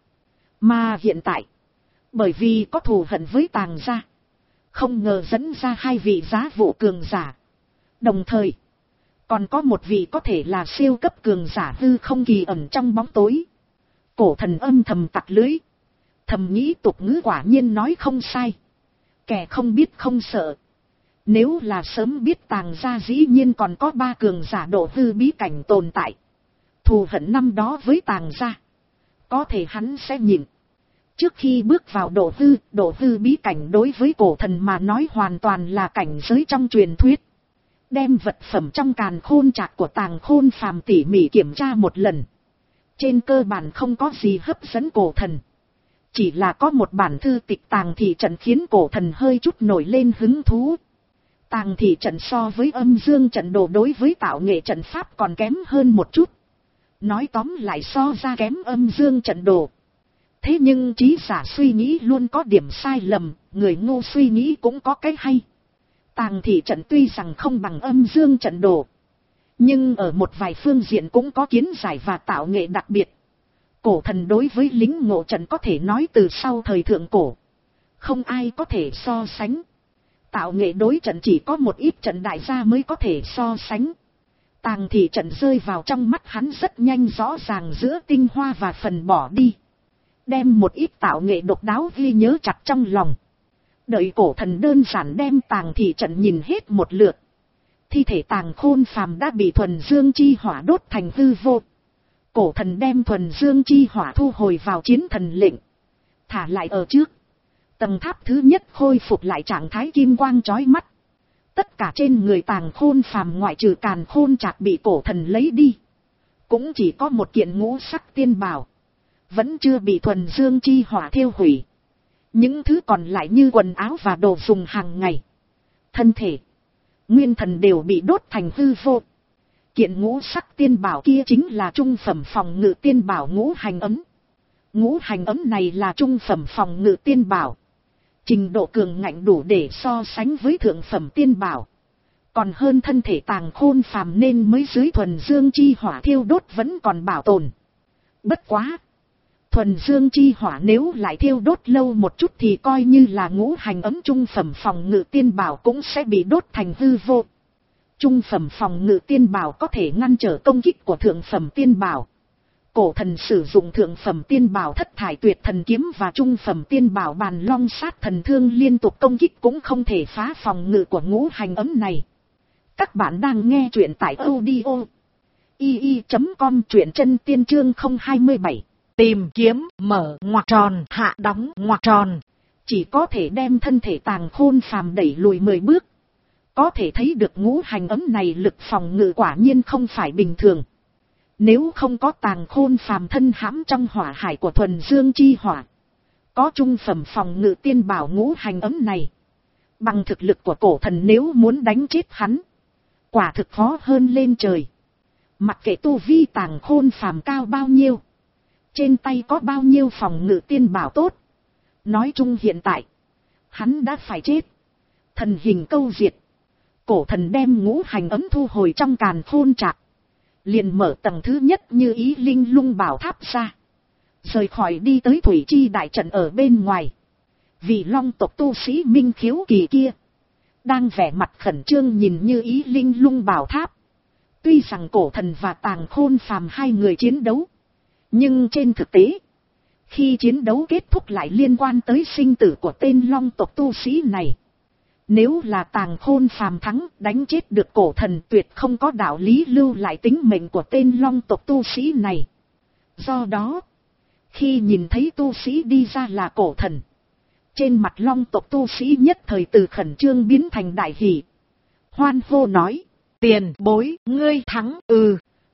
Mà hiện tại, bởi vì có thù hận với tàng gia, không ngờ dẫn ra hai vị giá vụ cường giả. Đồng thời, còn có một vị có thể là siêu cấp cường giả hư không kỳ ẩn trong bóng tối. Cổ thần âm thầm tặc lưới. Thầm nghĩ tục ngữ quả nhiên nói không sai. Kẻ không biết không sợ. Nếu là sớm biết tàng gia dĩ nhiên còn có ba cường giả độ hư bí cảnh tồn tại. Thù hận năm đó với tàng gia, có thể hắn sẽ nhịn. Trước khi bước vào độ hư, độ hư bí cảnh đối với cổ thần mà nói hoàn toàn là cảnh giới trong truyền thuyết. Đem vật phẩm trong càn khôn trạc của tàng khôn phàm tỉ mỉ kiểm tra một lần. Trên cơ bản không có gì hấp dẫn cổ thần. Chỉ là có một bản thư tịch tàng thị trận khiến cổ thần hơi chút nổi lên hứng thú. Tàng thị trận so với âm dương trận đồ đối với tạo nghệ trận pháp còn kém hơn một chút. Nói tóm lại so ra kém âm dương trận đồ. Thế nhưng trí giả suy nghĩ luôn có điểm sai lầm, người ngu suy nghĩ cũng có cái hay. Tàng thị trận tuy rằng không bằng âm dương trận đồ, nhưng ở một vài phương diện cũng có kiến giải và tạo nghệ đặc biệt. Cổ thần đối với lính ngộ trận có thể nói từ sau thời thượng cổ, không ai có thể so sánh. Tạo nghệ đối trận chỉ có một ít trận đại gia mới có thể so sánh. Tàng thị trận rơi vào trong mắt hắn rất nhanh rõ ràng giữa tinh hoa và phần bỏ đi. Đem một ít tạo nghệ độc đáo ghi nhớ chặt trong lòng. Đợi cổ thần đơn giản đem tàng thị trận nhìn hết một lượt. Thi thể tàng khôn phàm đã bị thuần dương chi hỏa đốt thành hư vô. Cổ thần đem thuần dương chi hỏa thu hồi vào chiến thần lệnh. Thả lại ở trước. Tầng tháp thứ nhất khôi phục lại trạng thái kim quang chói mắt. Tất cả trên người tàng khôn phàm ngoại trừ càn khôn trạc bị cổ thần lấy đi. Cũng chỉ có một kiện ngũ sắc tiên bào. Vẫn chưa bị thuần dương chi hỏa thiêu hủy. Những thứ còn lại như quần áo và đồ dùng hàng ngày, thân thể, nguyên thần đều bị đốt thành hư vô. Kiện ngũ sắc tiên bảo kia chính là trung phẩm phòng ngự tiên bảo ngũ hành ấm. Ngũ hành ấm này là trung phẩm phòng ngự tiên bảo. Trình độ cường ngạnh đủ để so sánh với thượng phẩm tiên bảo. Còn hơn thân thể tàng khôn phàm nên mới dưới thuần dương chi hỏa thiêu đốt vẫn còn bảo tồn. Bất quá, thuần dương chi hỏa nếu lại thiêu đốt lâu một chút thì coi như là ngũ hành ấm trung phẩm phòng ngự tiên bảo cũng sẽ bị đốt thành hư vô. Trung phẩm phòng ngự tiên bảo có thể ngăn trở công kích của thượng phẩm tiên bảo. Cổ thần sử dụng thượng phẩm tiên bảo thất thải tuyệt thần kiếm và trung phẩm tiên bảo bàn long sát thần thương liên tục công kích cũng không thể phá phòng ngự của ngũ hành ấm này. Các bạn đang nghe truyện tại audio i i chấm com, truyện chân tiên chương không hai bảy. Tìm kiếm mở ngoặc tròn hạ đóng ngoặc tròn. Chỉ có thể đem thân thể tàng khôn phàm đẩy lùi mười bước. Có thể thấy được ngũ hành ấm này lực phòng ngự quả nhiên không phải bình thường. Nếu không có tàng khôn phàm thân hãm trong hỏa hải của thuần dương chi hỏa, có trung phẩm phòng ngự tiên bảo ngũ hành ấm này, bằng thực lực của cổ thần nếu muốn đánh chết hắn, quả thực khó hơn lên trời. Mặc kệ tu vi tàng khôn phàm cao bao nhiêu, trên tay có bao nhiêu phòng ngự tiên bảo tốt, nói chung hiện tại hắn đã phải chết. Thần hình câu diệt. Cổ thần đem ngũ hành ấm thu hồi trong càn khôn trạc, liền mở tầng thứ nhất Như Ý Linh Lung Bảo Tháp ra, rời khỏi đi tới thủy chi đại trận ở bên ngoài. Vị long tộc tu sĩ Minh Khiếu Kỳ kia đang vẻ mặt khẩn trương nhìn Như Ý Linh Lung Bảo Tháp. Tuy rằng cổ thần và tàng khôn phàm hai người chiến đấu, nhưng trên thực tế, khi chiến đấu kết thúc lại liên quan tới sinh tử của tên long tộc tu sĩ này. Nếu là tàng khôn phàm thắng, đánh chết được cổ thần, tuyệt không có đạo lý lưu lại tính mệnh của tên long tộc tu sĩ này. Do đó, khi nhìn thấy tu sĩ đi ra là cổ thần, trên mặt long tộc tu sĩ nhất thời từ khẩn trương biến thành đại hỷ. Hoan hô nói, tiền bối, ngươi thắng. Ừ,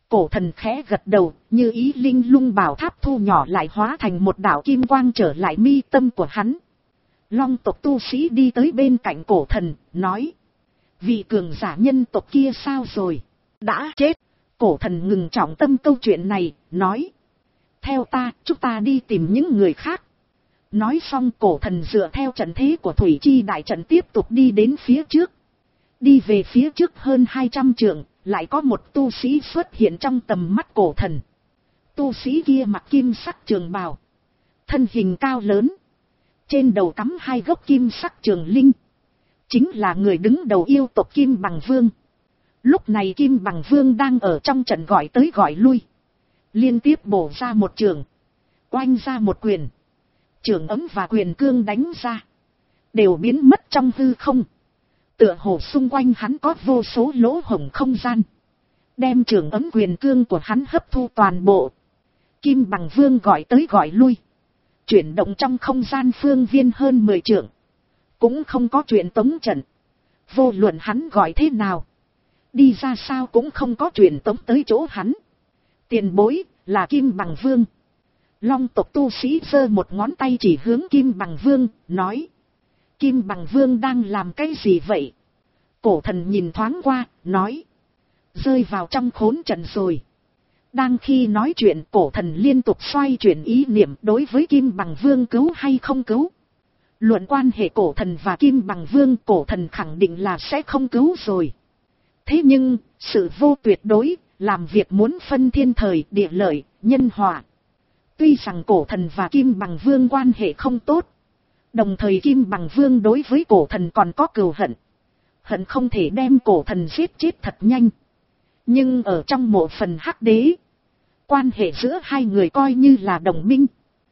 Cổ thần khẽ gật đầu, như ý linh lung bảo tháp thu nhỏ lại hóa thành một đạo kim quang trở lại mi tâm của hắn. Long tộc tu sĩ đi tới bên cạnh cổ thần, nói. Vị cường giả nhân tộc kia sao rồi? Đã chết. Cổ thần ngừng trọng tâm câu chuyện này, nói. Theo ta, chúng ta đi tìm những người khác. Nói xong cổ thần dựa theo trận thế của Thủy Chi đại trận tiếp tục đi đến phía trước. Đi về phía trước hơn hai trăm trượng, lại có một tu sĩ xuất hiện trong tầm mắt cổ thần. Tu sĩ kia mặc kim sắc trường bào, thân hình cao lớn, trên đầu cắm hai gốc kim sắc trường linh. Chính là người đứng đầu yêu tộc Kim Bằng Vương. Lúc này Kim Bằng Vương đang ở trong trận gọi tới gọi lui. Liên tiếp bổ ra một trường, oanh ra một quyền. Trường ấm và quyền cương đánh ra, đều biến mất trong hư không. Tựa hồ xung quanh hắn có vô số lỗ hổng không gian, đem trường ấm quyền cương của hắn hấp thu toàn bộ. Kim Bằng Vương gọi tới gọi lui, chuyển động trong không gian phương viên hơn mười trượng, cũng không có chuyện tống trận. Vô luận hắn gọi thế nào, đi ra sao cũng không có chuyện tống tới chỗ hắn. Tiền bối là Kim Bằng Vương. Long tộc tu sĩ giơ một ngón tay chỉ hướng Kim Bằng Vương, nói. Kim Bằng Vương đang làm cái gì vậy? Cổ thần nhìn thoáng qua, nói. Rơi vào trong khốn trận rồi. Đang khi nói chuyện, cổ thần liên tục xoay chuyển ý niệm đối với Kim Bằng Vương cứu hay không cứu. Luận quan hệ cổ thần và Kim Bằng Vương, cổ thần khẳng định là sẽ không cứu rồi. Thế nhưng, sự vô tuyệt đối, làm việc muốn phân thiên thời, địa lợi, nhân hòa. Tuy rằng cổ thần và Kim Bằng Vương quan hệ không tốt, đồng thời Kim Bằng Vương đối với cổ thần còn có cừu hận. Hận không thể đem cổ thần giết chết thật nhanh. Nhưng ở trong mộ phần Hắc Đế, quan hệ giữa hai người coi như là đồng minh.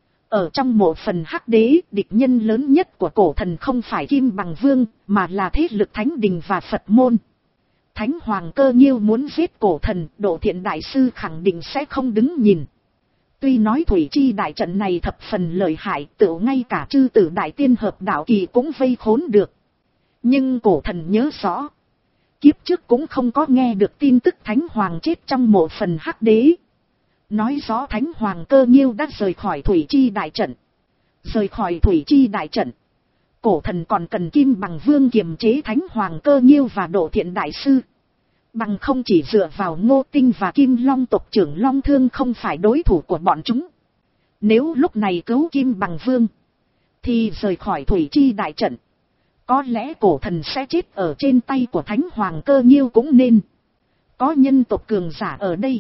Ở trong mộ phần Hắc Đế, địch nhân lớn nhất của cổ thần không phải Kim Bằng Vương, mà là thế lực Thánh Đình và Phật môn. Thánh Hoàng Cơ Nhiêu muốn giết cổ thần, Độ Thiện Đại Sư khẳng định sẽ không đứng nhìn. Tuy nói Thủy Chi đại trận này thập phần lợi hại, tựu ngay cả chư tử đại tiên hợp đạo kỳ cũng vây khốn được. Nhưng cổ thần nhớ rõ, kiếp trước cũng không có nghe được tin tức Thánh Hoàng chết trong mộ phần Hắc Đế. Nói rõ Thánh Hoàng Cơ Nhiêu đã rời khỏi Thủy Chi đại trận. Rời khỏi Thủy Chi đại trận, cổ thần còn cần Kim Bằng Vương kiềm chế Thánh Hoàng Cơ Nhiêu và Độ Thiện Đại Sư. Bằng không chỉ dựa vào Ngô Tinh và Kim Long tộc trưởng Long Thương không phải đối thủ của bọn chúng. Nếu lúc này cứu Kim Bằng Vương, thì rời khỏi Thủy Chi đại trận, có lẽ cổ thần sẽ chết ở trên tay của Thánh Hoàng Cơ Nhiêu cũng nên. Có nhân tộc cường giả ở đây,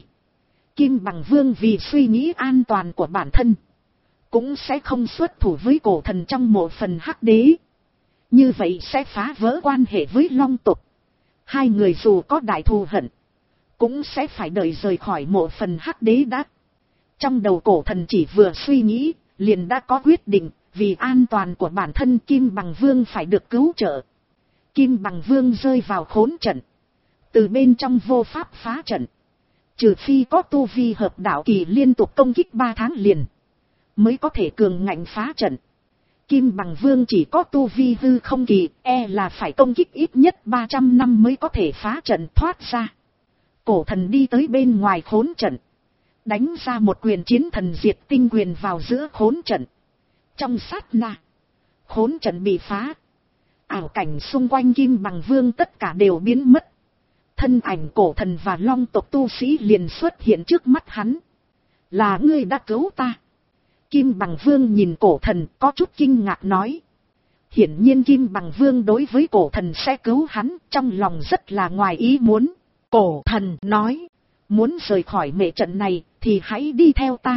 Kim Bằng Vương vì suy nghĩ an toàn của bản thân, cũng sẽ không xuất thủ với cổ thần trong mộ phần Hắc Đế. Như vậy sẽ phá vỡ quan hệ với Long tộc. Hai người dù có đại thù hận, cũng sẽ phải đợi rời khỏi mộ phần Hắc Đế đã. Trong đầu cổ thần chỉ vừa suy nghĩ, liền đã có quyết định, vì an toàn của bản thân Kim Bằng Vương phải được cứu trợ. Kim Bằng Vương rơi vào khốn trận, từ bên trong vô pháp phá trận. Trừ phi có tu vi hợp đạo kỳ liên tục công kích ba tháng liền, mới có thể cường ngạnh phá trận. Kim Bằng Vương chỉ có tu vi hư không kỳ, e là phải công kích ít nhất ba trăm năm mới có thể phá trận thoát ra. Cổ thần đi tới bên ngoài khốn trận, đánh ra một quyền chiến thần diệt tinh quyền vào giữa khốn trận. Trong sát na, khốn trận bị phá. Ảo cảnh xung quanh Kim Bằng Vương tất cả đều biến mất. Thân ảnh cổ thần và Long tộc tu sĩ liền xuất hiện trước mắt hắn. Là ngươi đã cứu ta. Kim Bằng Vương nhìn cổ thần có chút kinh ngạc nói. Hiển nhiên Kim Bằng Vương đối với cổ thần sẽ cứu hắn, trong lòng rất là ngoài ý muốn. Cổ thần nói, muốn rời khỏi mệ trận này thì hãy đi theo ta.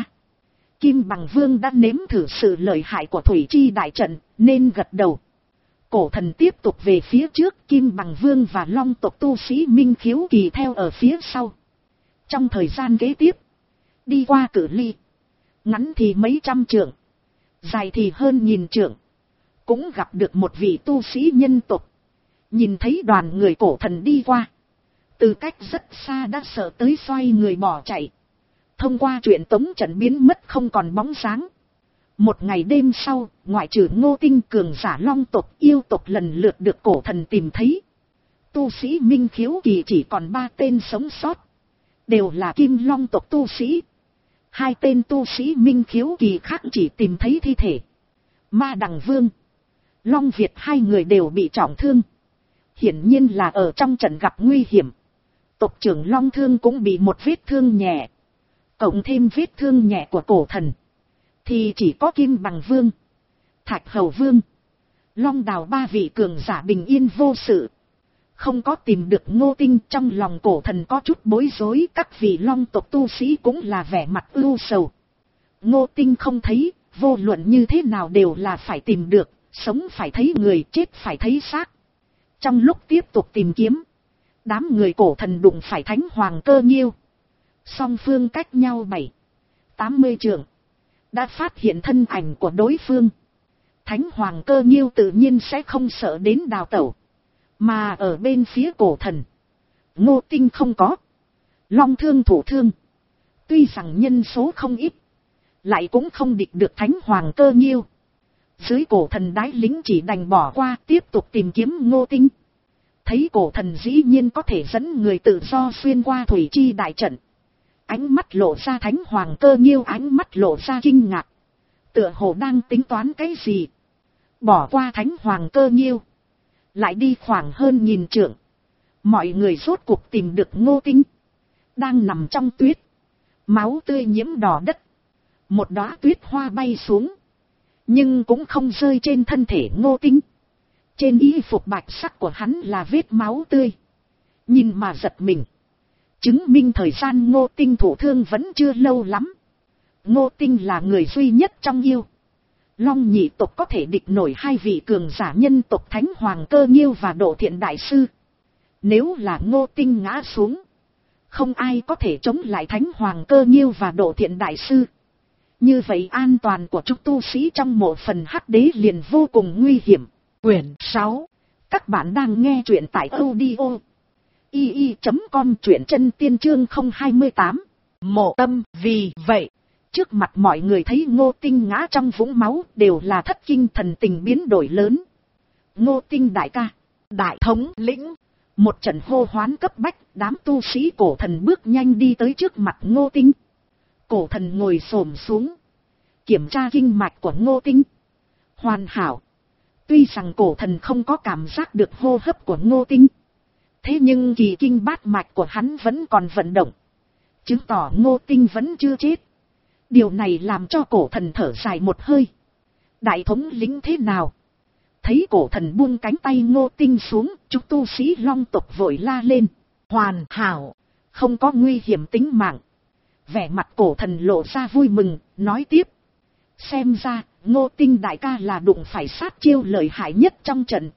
Kim Bằng Vương đã nếm thử sự lợi hại của Thủy Chi đại trận, nên gật đầu. Cổ thần tiếp tục về phía trước, Kim Bằng Vương và Long tộc tu sĩ Minh Khiếu Kỳ theo ở phía sau. Trong thời gian kế tiếp, đi qua cự ly, ngắn thì mấy trăm trượng, dài thì hơn nghìn trượng, cũng gặp được một vị tu sĩ nhân tộc. Nhìn thấy đoàn người cổ thần đi qua, từ cách rất xa đã sợ tới xoay người bỏ chạy. Thông qua chuyện tống trận biến mất không còn bóng dáng. Một ngày đêm sau, ngoại trừ Ngô Tinh cường giả Long tộc yêu tộc lần lượt được cổ thần tìm thấy. Tu sĩ Minh Khiếu Kỳ chỉ còn ba tên sống sót. đều là Kim Long tộc tu sĩ. Hai tên tu sĩ minh khiếu kỳ khác chỉ tìm thấy thi thể. Ma Đằng Vương, Long Việt hai người đều bị trọng thương. Hiển nhiên là ở trong trận gặp nguy hiểm. Tộc trưởng Long Thương cũng bị một vết thương nhẹ. Cộng thêm vết thương nhẹ của cổ thần, thì chỉ có Kim Bằng Vương, Thạch Hầu Vương, Long Đào ba vị cường giả bình yên vô sự. Không có tìm được Ngô Tinh, trong lòng cổ thần có chút bối rối. Các vị Long tộc tu sĩ cũng là vẻ mặt ưu sầu. Ngô Tinh không thấy, vô luận như thế nào đều là phải tìm được. Sống phải thấy người, chết phải thấy xác. Trong lúc tiếp tục tìm kiếm, đám người cổ thần đụng phải Thánh Hoàng Cơ Nhiêu. Song phương cách nhau bảy, tám mươi trượng, đã phát hiện thân ảnh của đối phương. Thánh Hoàng Cơ Nhiêu tự nhiên sẽ không sợ đến đào tẩu. Mà ở bên phía cổ thần, Ngô Tinh không có. Long Thương thủ thương. Tuy rằng nhân số không ít, lại cũng không địch được Thánh Hoàng Cơ Nhiêu. Dưới cổ thần đái lính chỉ đành bỏ qua, tiếp tục tìm kiếm Ngô Tinh. Thấy cổ thần dĩ nhiên có thể dẫn người tự do xuyên qua thủy chi đại trận. Ánh mắt lộ ra Thánh Hoàng Cơ Nhiêu ánh mắt lộ ra kinh ngạc. Tựa hồ đang tính toán cái gì. Bỏ qua Thánh Hoàng Cơ Nhiêu, lại đi khoảng hơn nghìn trượng. Mọi người rốt cuộc tìm được Ngô Tinh. Đang nằm trong tuyết. Máu tươi nhiễm đỏ đất. Một đóa tuyết hoa bay xuống. Nhưng cũng không rơi trên thân thể Ngô Tinh. Trên y phục bạch sắc của hắn là vết máu tươi. Nhìn mà giật mình. Chứng minh thời gian Ngô Tinh thụ thương vẫn chưa lâu lắm. Ngô Tinh là người duy nhất trong yêu Long nhị tộc có thể địch nổi hai vị cường giả nhân tộc Thánh Hoàng Cơ Nhiêu và Độ Thiện Đại Sư. Nếu là Ngô Tinh ngã xuống, không ai có thể chống lại Thánh Hoàng Cơ Nhiêu và Độ Thiện Đại Sư. Như vậy an toàn của chúng tu sĩ trong một phần hắc đế liền vô cùng nguy hiểm. Quyển sáu. Các bạn đang nghe truyện tại audio i i chấm com, truyện chân tiên chương không hai tám. Mộ Tâm. Vì vậy, trước mặt mọi người thấy Ngô Tinh ngã trong vũng máu đều là thất kinh, thần tình biến đổi lớn. Ngô Tinh đại ca, đại thống lĩnh. Một trận hô hoán cấp bách, đám tu sĩ cổ thần bước nhanh đi tới trước mặt Ngô Tinh. Cổ thần ngồi xổm xuống, kiểm tra kinh mạch của Ngô Tinh. Hoàn hảo. Tuy rằng cổ thần không có cảm giác được hô hấp của Ngô Tinh, thế nhưng kỳ kinh bát mạch của hắn vẫn còn vận động, chứng tỏ Ngô Tinh vẫn chưa chết. Điều này làm cho cổ thần thở dài một hơi. Đại thống lĩnh thế nào? Thấy cổ thần buông cánh tay Ngô Tinh xuống, chúng tu sĩ Long tộc vội la lên. Hoàn hảo, không có nguy hiểm tính mạng. Vẻ mặt cổ thần lộ ra vui mừng, nói tiếp. Xem ra, Ngô Tinh đại ca là đụng phải sát chiêu lợi hại nhất trong trận.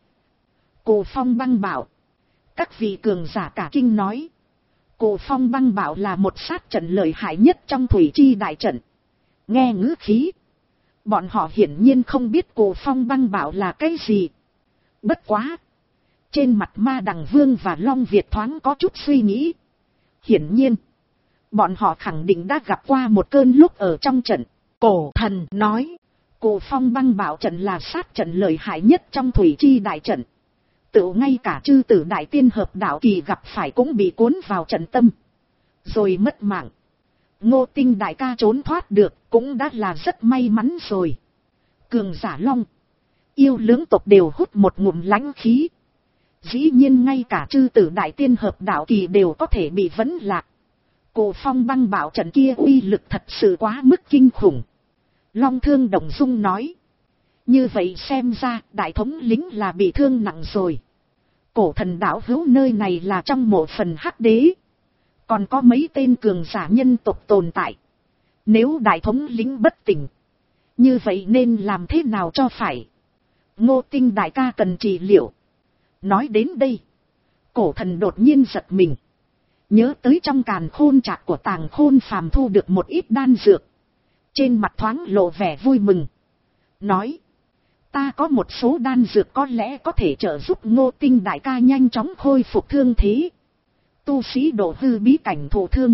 Cổ Phong Băng Bảo. Các vị cường giả cả kinh nói. Cổ Phong Băng Bảo là một sát trận lợi hại nhất trong thủy chi đại trận. Nghe ngữ khí, bọn họ hiển nhiên không biết Cổ Phong Băng Bảo là cái gì. Bất quá, trên mặt Ma Đằng Vương và Long Việt thoáng có chút suy nghĩ. Hiển nhiên, bọn họ khẳng định đã gặp qua một cơn lúc ở trong trận. Cổ thần nói, Cổ Phong Băng Bảo trận là sát trận lợi hại nhất trong thủy chi đại trận. Tự ngay cả chư tử đại tiên hợp đạo kỳ gặp phải cũng bị cuốn vào trận tâm, rồi mất mạng. Ngô Tinh đại ca trốn thoát được cũng đã là rất may mắn rồi. Cường giả Long, yêu lưỡng tộc đều hút một ngụm lãnh khí. Dĩ nhiên ngay cả chư tử đại tiên hợp đạo kỳ đều có thể bị vấn lạc. Cổ Phong Băng Bảo trận kia uy lực thật sự quá mức kinh khủng. Long Thương Đồng Dung nói. Như vậy xem ra đại thống lĩnh là bị thương nặng rồi. Cổ thần đảo hữu nơi này là trong một phần hắc đế. Còn có mấy tên cường giả nhân tộc tồn tại. Nếu đại thống lĩnh bất tỉnh, như vậy nên làm thế nào cho phải? Ngô Tinh đại ca cần trị liệu. Nói đến đây, cổ thần đột nhiên giật mình. Nhớ tới trong càn khôn trạc của Tàng Khôn phàm thu được một ít đan dược. Trên mặt thoáng lộ vẻ vui mừng. Nói, ta có một số đan dược có lẽ có thể trợ giúp Ngô Tinh đại ca nhanh chóng khôi phục thương thế. Tu sĩ độ hư bí cảnh thụ thương,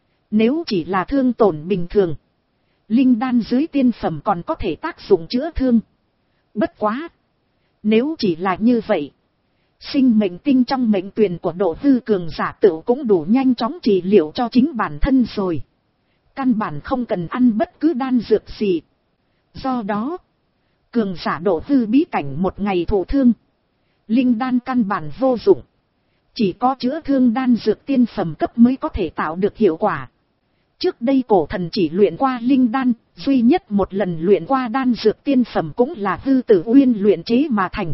nếu chỉ là thương tổn bình thường, linh đan dưới tiên phẩm còn có thể tác dụng chữa thương. Bất quá, nếu chỉ là như vậy, Sinh mệnh tinh trong mệnh tuyền của độ hư cường giả tựu cũng đủ nhanh chóng trị liệu cho chính bản thân rồi. Căn bản không cần ăn bất cứ đan dược gì. Do đó, cường giả độ hư bí cảnh một ngày thụ thương, linh đan căn bản vô dụng. Chỉ có chữa thương đan dược tiên phẩm cấp mới có thể tạo được hiệu quả. Trước đây cổ thần chỉ luyện qua linh đan, duy nhất một lần luyện qua đan dược tiên phẩm cũng là hư tử uyên luyện chế mà thành.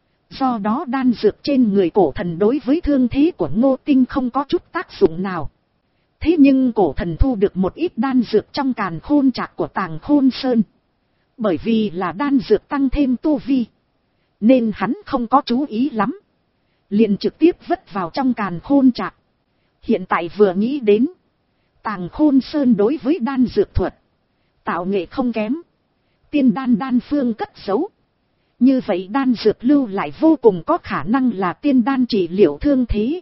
Do đó đan dược trên người cổ thần đối với thương thế của Ngô Tinh không có chút tác dụng nào. Thế nhưng cổ thần thu được một ít đan dược trong càn khôn trạc của Tàng Khôn Sơn. Bởi vì là đan dược tăng thêm tu vi, nên hắn không có chú ý lắm, liền trực tiếp vứt vào trong càn khôn trạc. Hiện tại vừa nghĩ đến, Tàng Khôn Sơn đối với đan dược thuật tạo nghệ không kém, tiên đan đan phương cất giấu. Như vậy đan dược lưu lại vô cùng có khả năng là tiên đan trị liệu thương thế.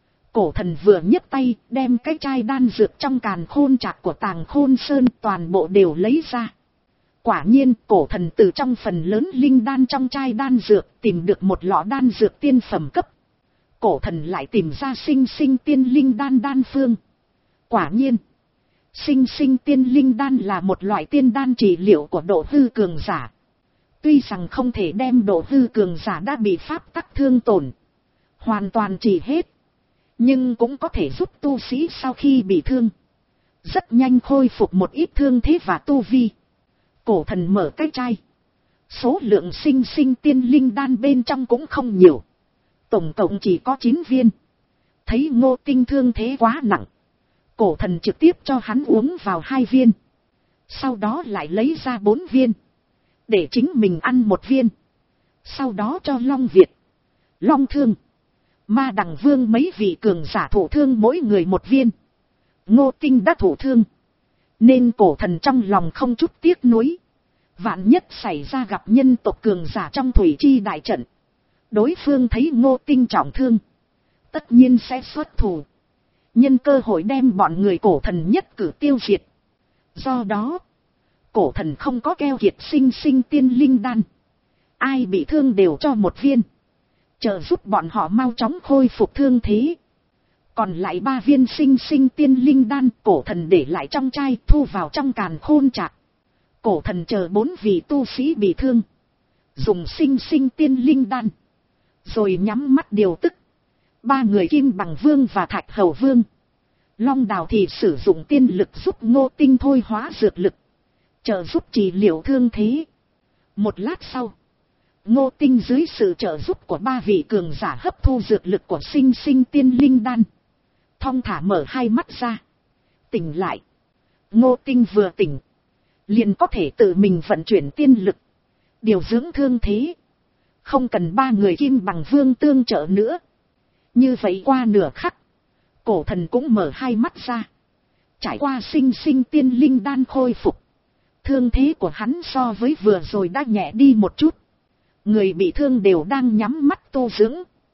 Cổ thần vừa nhấc tay đem cái chai đan dược trong càn khôn trạc của Tàng Khôn Sơn toàn bộ đều lấy ra. Quả nhiên cổ thần từ trong phần lớn linh đan trong chai đan dược tìm được một lọ đan dược tiên phẩm cấp. Cổ thần lại tìm ra sinh sinh tiên linh đan đan phương. Quả nhiên, sinh sinh tiên linh đan là một loại tiên đan trị liệu của độ hư cường giả. Tuy rằng không thể đem độ hư cường giả đã bị pháp tắc thương tổn hoàn toàn trị hết, nhưng cũng có thể giúp tu sĩ sau khi bị thương rất nhanh khôi phục một ít thương thế và tu vi. Cổ thần mở cái chai, số lượng sinh sinh tiên linh đan bên trong cũng không nhiều, tổng cộng chỉ có chín viên. Thấy Ngô Tinh thương thế quá nặng, cổ thần trực tiếp cho hắn uống vào hai viên, sau đó lại lấy ra bốn viên, để chính mình ăn một viên, sau đó cho Long Việt, Long Thương, Ma Đằng Vương mấy vị cường giả thụ thương mỗi người một viên. Ngô Tinh đã thụ thương, nên cổ thần trong lòng không chút tiếc nuối. Vạn nhất xảy ra gặp nhân tộc cường giả trong thủy chi đại trận, đối phương thấy Ngô Tinh trọng thương, tất nhiên sẽ xuất thủ, nhân cơ hội đem bọn người cổ thần nhất cử tiêu diệt. Do đó, cổ thần không có keo kiệt sinh sinh tiên linh đan, ai bị thương đều cho một viên, trợ giúp bọn họ mau chóng khôi phục thương thế. Còn lại ba viên sinh sinh tiên linh đan cổ thần để lại trong chai thu vào trong càn khôn trạc. Cổ thần chờ bốn vị tu sĩ bị thương, dùng sinh sinh tiên linh đan, rồi nhắm mắt điều tức. Ba người Kim Bằng Vương và Thạch Hầu Vương, Long Đào thì sử dụng tiên lực giúp Ngô Tinh thôi hóa dược lực, trợ giúp trị liệu thương thế. Một lát sau, Ngô Tinh dưới sự trợ giúp của ba vị cường giả hấp thu dược lực của sinh sinh tiên linh đan, thong thả mở hai mắt ra, tỉnh lại. Ngô Tinh vừa tỉnh, liền có thể tự mình vận chuyển tiên lực, điều dưỡng thương thế, không cần ba người Kim Bằng Vương tương trợ nữa. Như vậy qua nửa khắc, cổ thần cũng mở hai mắt ra. Trải qua sinh sinh tiên linh đan khôi phục, thương thế của hắn so với vừa rồi đã nhẹ đi một chút. Người bị thương đều đang nhắm mắt tu dưỡng.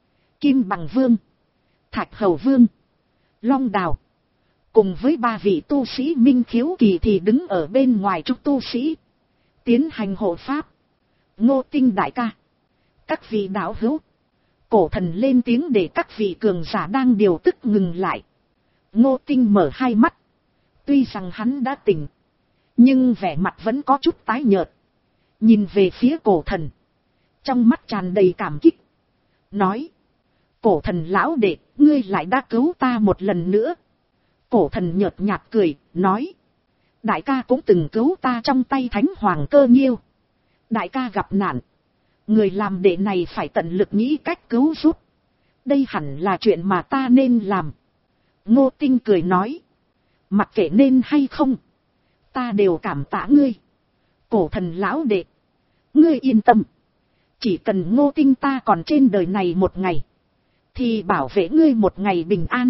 Kim Bằng Vương, Thạch Hầu Vương, Long Đào, cùng với ba vị tu sĩ Minh Khiếu Kỳ thì đứng ở bên ngoài trúc tu sĩ, tiến hành hộ pháp. Ngô Tinh đại ca, các vị đạo hữu. Cổ thần lên tiếng để các vị cường giả đang điều tức ngừng lại. Ngô Tinh mở hai mắt. Tuy rằng hắn đã tỉnh, nhưng vẻ mặt vẫn có chút tái nhợt. Nhìn về phía cổ thần, trong mắt tràn đầy cảm kích. Nói, cổ thần lão đệ, ngươi lại đã cứu ta một lần nữa. Cổ thần nhợt nhạt cười, nói, đại ca cũng từng cứu ta trong tay Thánh Hoàng Cơ Nghiêu. Đại ca gặp nạn, người làm đệ này phải tận lực nghĩ cách cứu giúp. Đây hẳn là chuyện mà ta nên làm. Ngô Tinh cười nói, mặc kệ nên hay không, ta đều cảm tạ ngươi. Cổ thần lão đệ, ngươi yên tâm, chỉ cần Ngô Tinh ta còn trên đời này một ngày, thì bảo vệ ngươi một ngày bình an.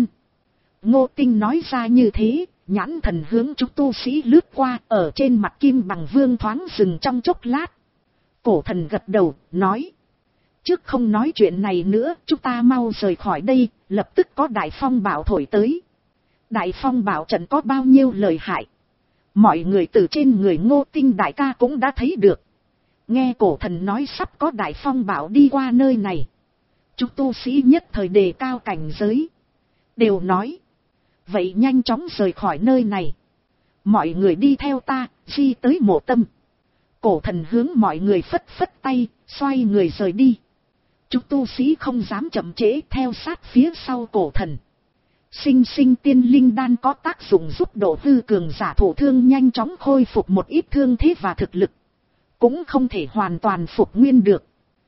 Ngô Tinh nói ra như thế, nhãn thần hướng chúng tu sĩ lướt qua, ở trên mặt Kim Bằng Vương thoáng dừng trong chốc lát. Cổ thần gật đầu, nói, trước không nói chuyện này nữa, chúng ta mau rời khỏi đây, lập tức có đại phong bão thổi tới. Đại phong bão trận có bao nhiêu lợi hại, mọi người từ trên người Ngô Tinh đại ca cũng đã thấy được. Nghe cổ thần nói sắp có đại phong bão đi qua nơi này, Chúng tu sĩ nhất thời đề cao cảnh giới. Đều nói. Vậy nhanh chóng rời khỏi nơi này. Mọi người đi theo ta, di tới mộ tâm. Cổ thần hướng mọi người phất phất tay, xoay người rời đi. Chúng tu sĩ không dám chậm trễ, theo sát phía sau cổ thần. Sinh sinh tiên linh đan có tác dụng giúp độ hư cường giả thổ thương nhanh chóng khôi phục một ít thương thế và thực lực. Cũng không thể hoàn toàn phục nguyên được.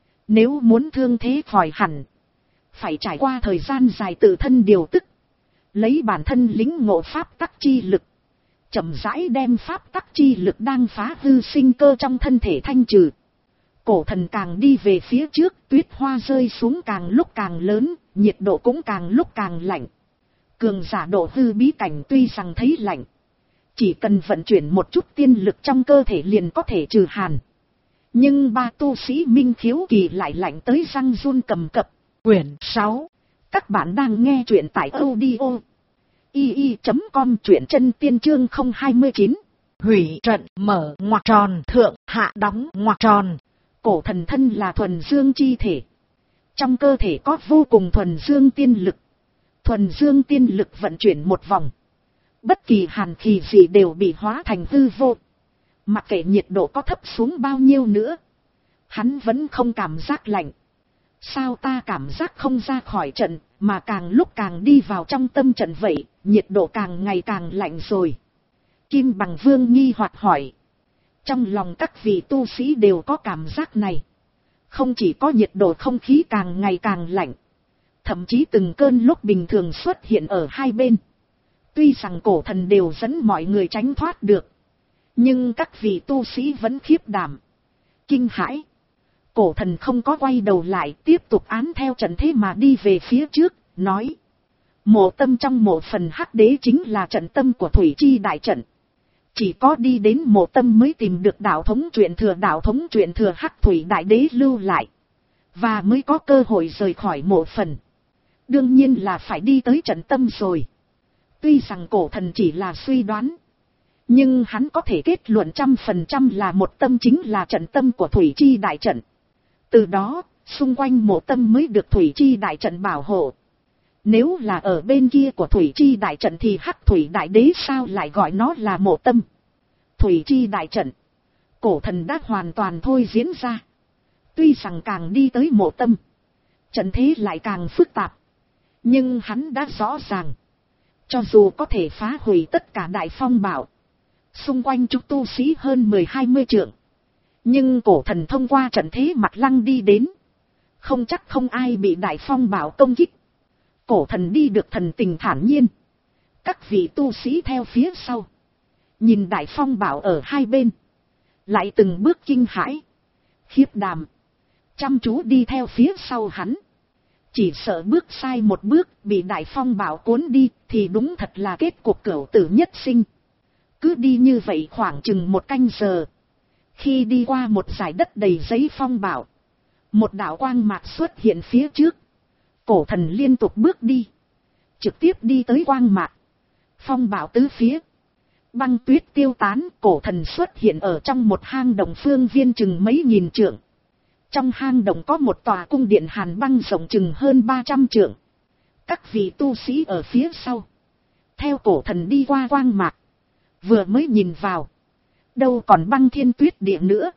Nếu muốn thương thế khỏi hẳn, phải trải qua thời gian dài tự thân điều tức. Lấy bản thân lĩnh ngộ pháp tắc chi lực. Chậm rãi đem pháp tắc chi lực đang phá hư sinh cơ trong thân thể thanh trừ. Cổ thần càng đi về phía trước, tuyết hoa rơi xuống càng lúc càng lớn, nhiệt độ cũng càng lúc càng lạnh. Cường giả độ hư bí cảnh tuy rằng thấy lạnh, chỉ cần vận chuyển một chút tiên lực trong cơ thể liền có thể trừ hàn. Nhưng ba tu sĩ minh khiếu kỳ lại lạnh tới răng run cầm cập. Quyển sáu. Các bạn đang nghe truyện tại audio i i chấm com, truyện chân tiên chương không hai chín. Hủy trận mở ngoặc tròn, thượng hạ đóng ngoặc tròn. Cổ thần thân là thuần dương chi thể. Trong cơ thể có vô cùng thuần dương tiên lực. Thuần dương tiên lực vận chuyển một vòng. Bất kỳ hàn khí gì đều bị hóa thành hư vô. Mặc kệ nhiệt độ có thấp xuống bao nhiêu nữa, hắn vẫn không cảm giác lạnh. Sao ta cảm giác không ra khỏi trận, mà càng lúc càng đi vào trong tâm trận vậy, nhiệt độ càng ngày càng lạnh rồi. Kim Bằng Vương nghi hoặc hỏi. Trong lòng các vị tu sĩ đều có cảm giác này. Không chỉ có nhiệt độ không khí càng ngày càng lạnh, thậm chí từng cơn lốc bình thường xuất hiện ở hai bên. Tuy rằng cổ thần đều dẫn mọi người tránh thoát được, nhưng các vị tu sĩ vẫn khiếp đảm, kinh hãi. Cổ thần không có quay đầu lại, tiếp tục án theo trận thế mà đi về phía trước, nói. Mộ tâm trong mộ phần hắc đế chính là trận tâm của thủy chi đại trận. Chỉ có đi đến mộ tâm mới tìm được đạo thống truyền thừa đạo thống truyền thừa hắc thủy đại đế lưu lại. Và mới có cơ hội rời khỏi mộ phần. Đương nhiên là phải đi tới trận tâm rồi. Tuy rằng cổ thần chỉ là suy đoán, nhưng hắn có thể kết luận trăm phần trăm là một tâm chính là trận tâm của thủy chi đại trận. Từ đó, xung quanh mộ tâm mới được thủy chi đại trận bảo hộ. Nếu là ở bên kia của thủy chi đại trận thì hắc thủy đại đế sao lại gọi nó là mộ tâm? Thủy chi đại trận, cổ thần đã hoàn toàn thôi diễn ra. Tuy rằng càng đi tới mộ tâm, trận thế lại càng phức tạp. Nhưng hắn đã rõ ràng, cho dù có thể phá hủy tất cả đại phong bảo, xung quanh chúng tu sĩ hơn mười hai mươi trượng. Nhưng cổ thần thông qua trận thế mặt lăng đi đến, không chắc không ai bị đại phong bảo công kích. Cổ thần đi được thần tình thản nhiên. Các vị tu sĩ theo phía sau, nhìn đại phong bảo ở hai bên, lại từng bước kinh hãi, khiếp đảm, chăm chú đi theo phía sau hắn. Chỉ sợ bước sai một bước bị đại phong bảo cuốn đi thì đúng thật là kết cục cửu tử nhất sinh. Cứ đi như vậy khoảng chừng một canh giờ. Khi đi qua một dải đất đầy giấy phong bảo, một đạo quang mạc xuất hiện phía trước. Cổ thần liên tục bước đi, trực tiếp đi tới quang mạc. Phong bảo tứ phía, băng tuyết tiêu tán. Cổ thần xuất hiện ở trong một hang động phương viên chừng mấy nghìn trượng. Trong hang động có một tòa cung điện hàn băng rộng chừng hơn ba trăm trượng. Các vị tu sĩ ở phía sau, theo cổ thần đi qua quang mạc, vừa mới nhìn vào, đâu còn băng thiên tuyết địa nữa,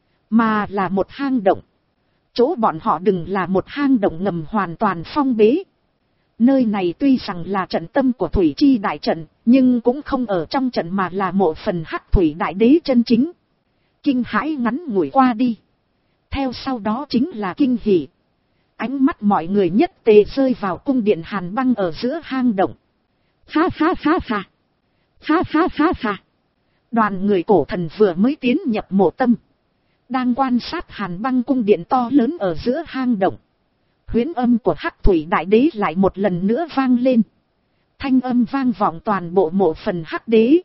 mà là một hang động. Chỗ bọn họ đừng là một hang động ngầm hoàn toàn phong bế. Nơi này tuy rằng là trận tâm của thủy chi đại trận, nhưng cũng không ở trong trận mà là mộ phần hắc thủy đại đế chân chính. Kinh hãi ngắn ngủi qua đi, theo sau đó chính là kinh hỉ. Ánh mắt mọi người nhất tề rơi vào cung điện hàn băng ở giữa hang động. Ha ha ha ha, ha ha ha ha. Đoàn người cổ thần vừa mới tiến nhập mộ tâm, đang quan sát hàn băng cung điện to lớn ở giữa hang động. Huyễn âm của hắc thủy đại đế lại một lần nữa vang lên. Thanh âm vang vọng toàn bộ mộ phần hắc đế.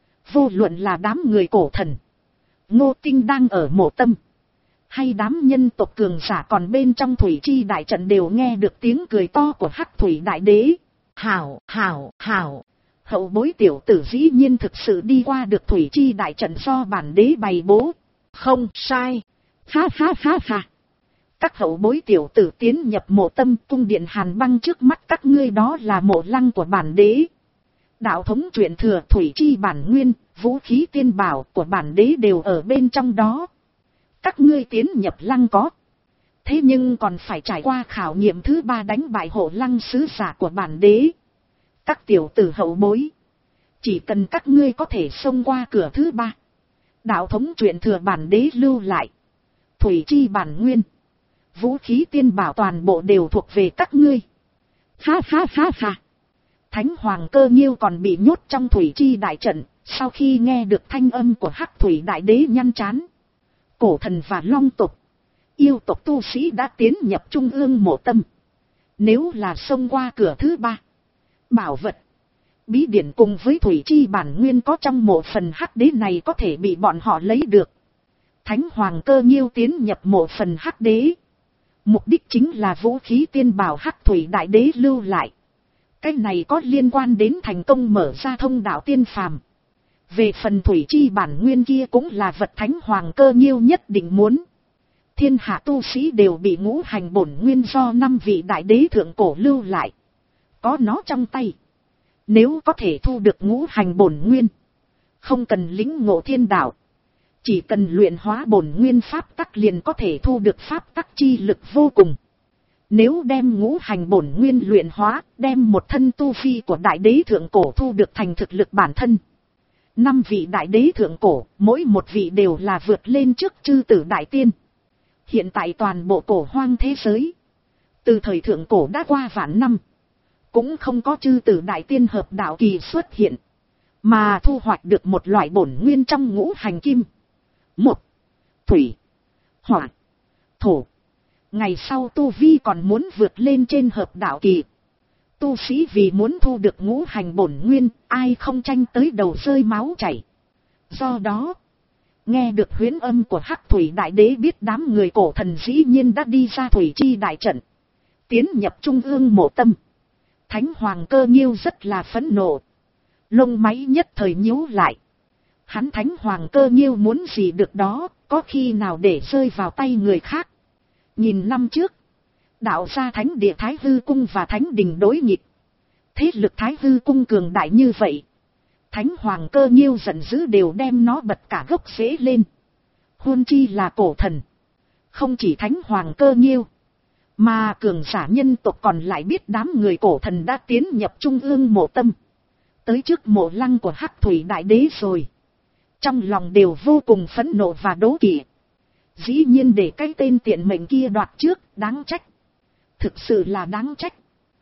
Vô luận là đám người cổ thần, Ngô Tinh đang ở mộ tâm, hay đám nhân tộc cường giả còn bên trong thủy chi đại trận đều nghe được tiếng cười to của hắc thủy đại đế. Hảo, hảo, hảo. Hậu bối tiểu tử dĩ nhiên thực sự đi qua được thủy chi đại trận do bản đế bày bố. Không sai. Ha ha ha ha. Các hậu bối tiểu tử tiến nhập mộ tâm cung điện hàn băng trước mắt các ngươi, đó là mộ lăng của bản đế. Đạo thống truyền thừa thủy chi bản nguyên, vũ khí tiên bảo của bản đế đều ở bên trong đó. Các ngươi tiến nhập lăng có. Thế nhưng còn phải trải qua khảo nghiệm thứ ba, đánh bại hộ lăng sứ giả của bản đế. Các tiểu tử hậu bối, chỉ cần các ngươi có thể xông qua cửa thứ ba, đạo thống truyền thừa bản đế lưu lại thủy chi bản nguyên, vũ khí tiên bảo toàn bộ đều thuộc về các ngươi. Ha ha ha ha. Thánh Hoàng Cơ Nhiêu còn bị nhốt trong thủy chi đại trận, sau khi nghe được thanh âm của Hắc Thủy Đại Đế nhăn trán. Cổ thần và long tộc, yêu tộc tu sĩ đã tiến nhập trung ương mộ tâm. Nếu là xông qua cửa thứ ba, bảo vật, bí điển cùng với thủy chi bản nguyên có trong mộ phần Hắc Đế này có thể bị bọn họ lấy được. Thánh Hoàng Cơ Nhiêu tiến nhập mộ phần Hắc Đế, mục đích chính là vũ khí tiên bảo Hắc Thủy Đại Đế lưu lại. Cái này có liên quan đến thành công mở ra thông đạo tiên phàm. Về phần thủy chi bản nguyên kia cũng là vật Thánh Hoàng Cơ Nhiêu nhất định muốn. Thiên hạ tu sĩ đều bị ngũ hành bổn nguyên do năm vị đại đế thượng cổ lưu lại. Có nó trong tay, nếu có thể thu được ngũ hành bổn nguyên, không cần lĩnh ngộ thiên đạo, chỉ cần luyện hóa bổn nguyên pháp tắc liền có thể thu được pháp tắc chi lực vô cùng. Nếu đem ngũ hành bổn nguyên luyện hóa, đem một thân tu vi của đại đế thượng cổ thu được thành thực lực bản thân. Năm vị đại đế thượng cổ, mỗi một vị đều là vượt lên trước chư tử đại tiên. Hiện tại toàn bộ cổ hoang thế giới, từ thời thượng cổ đã qua vạn năm, cũng không có chư tử đại tiên hợp đạo kỳ xuất hiện, mà thu hoạch được một loại bổn nguyên trong ngũ hành kim. Một, thủy, hỏa, thổ. Ngày sau tu vi còn muốn vượt lên trên hợp đạo kỳ. Tu sĩ vì muốn thu được ngũ hành bổn nguyên, ai không tranh tới đầu rơi máu chảy. Do đó, nghe được huyễn âm của Hắc Thủy Đại Đế biết đám người cổ thần dĩ nhiên đã đi ra thủy chi đại trận, tiến nhập trung ương mộ tâm. Thánh Hoàng Cơ Nhiêu rất là phẫn nộ, lông máy nhất thời nhíu lại. Hắn Thánh Hoàng Cơ Nhiêu muốn gì được đó, có khi nào để rơi vào tay người khác. Nhìn năm trước, đạo gia Thánh Địa Thái Hư Cung và Thánh Đình đối nghịch. Thế lực Thái Hư Cung cường đại như vậy, Thánh Hoàng Cơ Nhiêu giận dữ đều đem nó bật cả gốc rễ lên. Huống chi là cổ thần. Không chỉ Thánh Hoàng Cơ Nhiêu, mà cường giả nhân tộc còn lại biết đám người cổ thần đã tiến nhập trung ương mộ tâm, tới trước mộ lăng của Hắc Thủy Đại Đế rồi. Trong lòng đều vô cùng phẫn nộ và đố kỵ. Dĩ nhiên để cái tên tiện mệnh kia đoạt trước, đáng trách. Thực sự là đáng trách.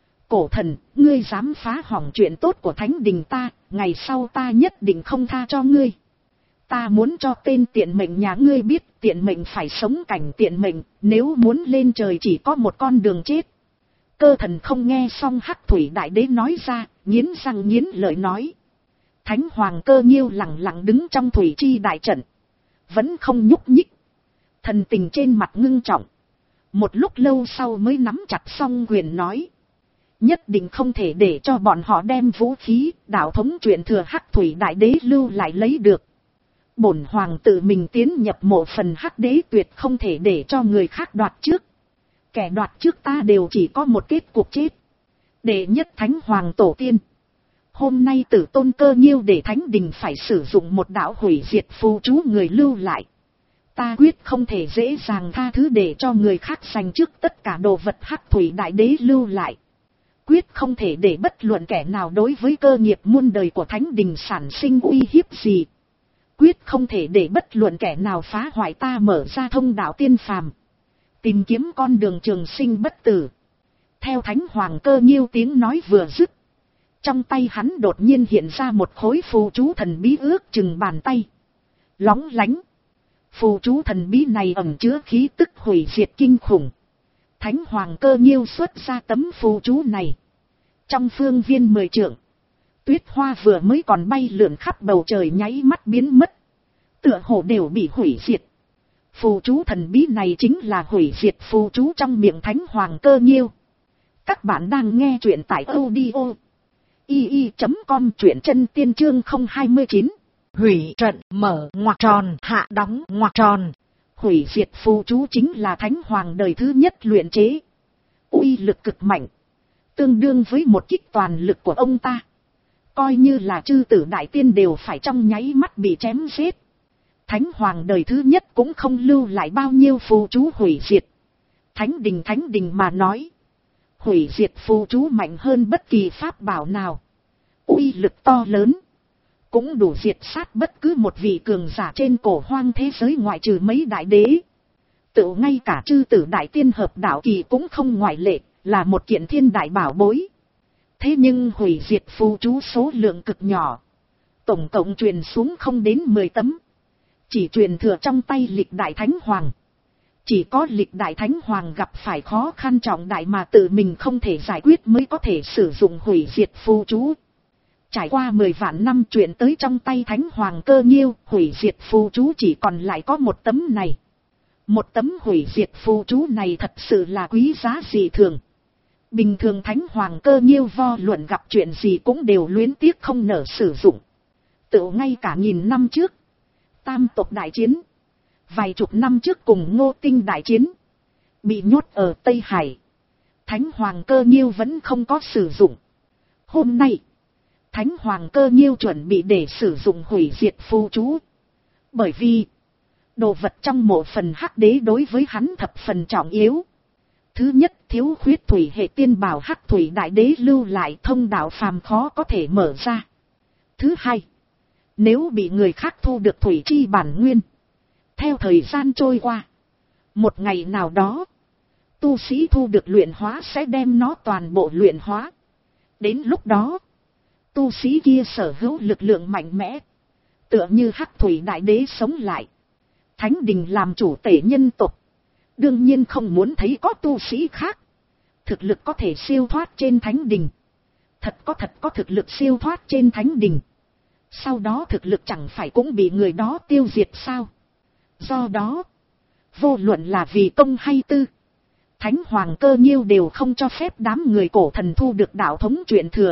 Cổ thần, ngươi dám phá hỏng chuyện tốt của Thánh Đình ta, ngày sau ta nhất định không tha cho ngươi. Ta muốn cho tên tiện mệnh nhà ngươi biết, tiện mệnh phải sống cảnh tiện mệnh, nếu muốn lên trời chỉ có một con đường chết. Cơ thần không nghe xong Hắc Thủy Đại Đế nói ra, nghiến răng nghiến lợi nói. Thánh Hoàng Cơ Nhiêu lặng lặng đứng trong thủy chi đại trận, vẫn không nhúc nhích, thần tình trên mặt ngưng trọng. Một lúc lâu sau mới nắm chặt song quyền nói, nhất định không thể để cho bọn họ đem vũ khí, đạo thống truyền thừa Hắc Thủy Đại Đế lưu lại lấy được. Bổn hoàng tự mình tiến nhập mộ phần Hắc Đế, tuyệt không thể để cho người khác đoạt trước. Kẻ đoạt trước ta đều chỉ có một kết cục chết. Đệ nhất Thánh Hoàng Tổ Tiên, hôm nay Tử Tôn Cơ Nhiêu để Thánh Đình phải sử dụng một đạo hủy diệt phù chú người lưu lại. Ta quyết không thể dễ dàng tha thứ để cho người khác giành trước tất cả đồ vật Hắc Thủy Đại Đế lưu lại. Quyết không thể để bất luận kẻ nào đối với cơ nghiệp muôn đời của Thánh Đình sản sinh uy hiếp gì. Quyết không thể để bất luận kẻ nào phá hoại ta mở ra thông đạo tiên phàm, tìm kiếm con đường trường sinh bất tử. Theo Thánh Hoàng Cơ Nhiêu tiếng nói vừa dứt, trong tay hắn đột nhiên hiện ra một khối phù chú thần bí ước chừng bàn tay, lóng lánh. Phù chú thần bí này ẩn chứa khí tức hủy diệt kinh khủng. Thánh Hoàng Cơ Nhiêu xuất ra tấm phù chú này, trong phương viên mười trượng, tuyết hoa vừa mới còn bay lượn khắp bầu trời nháy mắt biến mất, tựa hồ đều bị hủy diệt. Phù chú thần bí này chính là hủy diệt phù chú trong miệng Thánh Hoàng Cơ Nhiêu. Các bạn đang nghe truyện tại audio i i chấm com, truyện chân tiên chương không hai chín. Hủy trận mở ngoặc tròn, hạ đóng ngoặc tròn. Hủy diệt phù chú chính là thánh hoàng đời thứ nhất luyện chế. Uy lực cực mạnh. Tương đương với một kích toàn lực của ông ta. Coi như là chư tử đại tiên đều phải trong nháy mắt bị chém giết. Thánh hoàng đời thứ nhất cũng không lưu lại bao nhiêu phù chú hủy diệt. Thánh đình thánh đình mà nói. Hủy diệt phù chú mạnh hơn bất kỳ pháp bảo nào. Uy lực to lớn. Cũng đủ diệt sát bất cứ một vị cường giả trên cổ hoang thế giới ngoại trừ mấy đại đế. Tự ngay cả chư tử đại tiên hợp đạo kỳ cũng không ngoại lệ, là một kiện thiên đại bảo bối. Thế nhưng hủy diệt phù chú số lượng cực nhỏ. Tổng cộng truyền xuống không đến mười tấm. Chỉ truyền thừa trong tay lịch đại thánh hoàng. Chỉ có lịch đại thánh hoàng gặp phải khó khăn trọng đại mà tự mình không thể giải quyết mới có thể sử dụng hủy diệt phù chú. Trải qua mười vạn năm chuyển tới trong tay thánh hoàng Cơ Nghiêu, hủy diệt phù chú chỉ còn lại có một tấm này. Một tấm hủy diệt phù chú này thật sự là quý giá dị thường. Bình thường thánh hoàng Cơ Nghiêu vo luận gặp chuyện gì cũng đều luyến tiếc không nỡ sử dụng. Tự ngay cả nghìn năm trước, tam tộc đại chiến, vài chục năm trước cùng Ngô Tinh đại chiến, bị nhốt ở Tây Hải, thánh hoàng Cơ Nghiêu vẫn không có sử dụng. Hôm nay, thánh hoàng Cơ Nghiêu chuẩn bị để sử dụng hủy diệt phù chú. Bởi vì, đồ vật trong mộ phần hắc đế đối với hắn thập phần trọng yếu. Thứ nhất, thiếu khuyết thủy hệ tiên bảo hắc thủy đại đế lưu lại thông đạo phàm khó có thể mở ra. Thứ hai, nếu bị người khác thu được thủy chi bản nguyên, theo thời gian trôi qua, một ngày nào đó, tu sĩ thu được luyện hóa sẽ đem nó toàn bộ luyện hóa. Đến lúc đó, tu sĩ kia sở hữu lực lượng mạnh mẽ, tựa như hắc thủy đại đế sống lại. Thánh đình làm chủ tể nhân tộc, đương nhiên không muốn thấy có tu sĩ khác thực lực có thể siêu thoát trên thánh đình. Thật có thật có thực lực siêu thoát trên thánh đình, sau đó thực lực chẳng phải cũng bị người đó tiêu diệt sao? Do đó, vô luận là vì công hay tư, thánh hoàng Cơ Nghiêu đều không cho phép đám người cổ thần thu được đạo thống truyền thừa.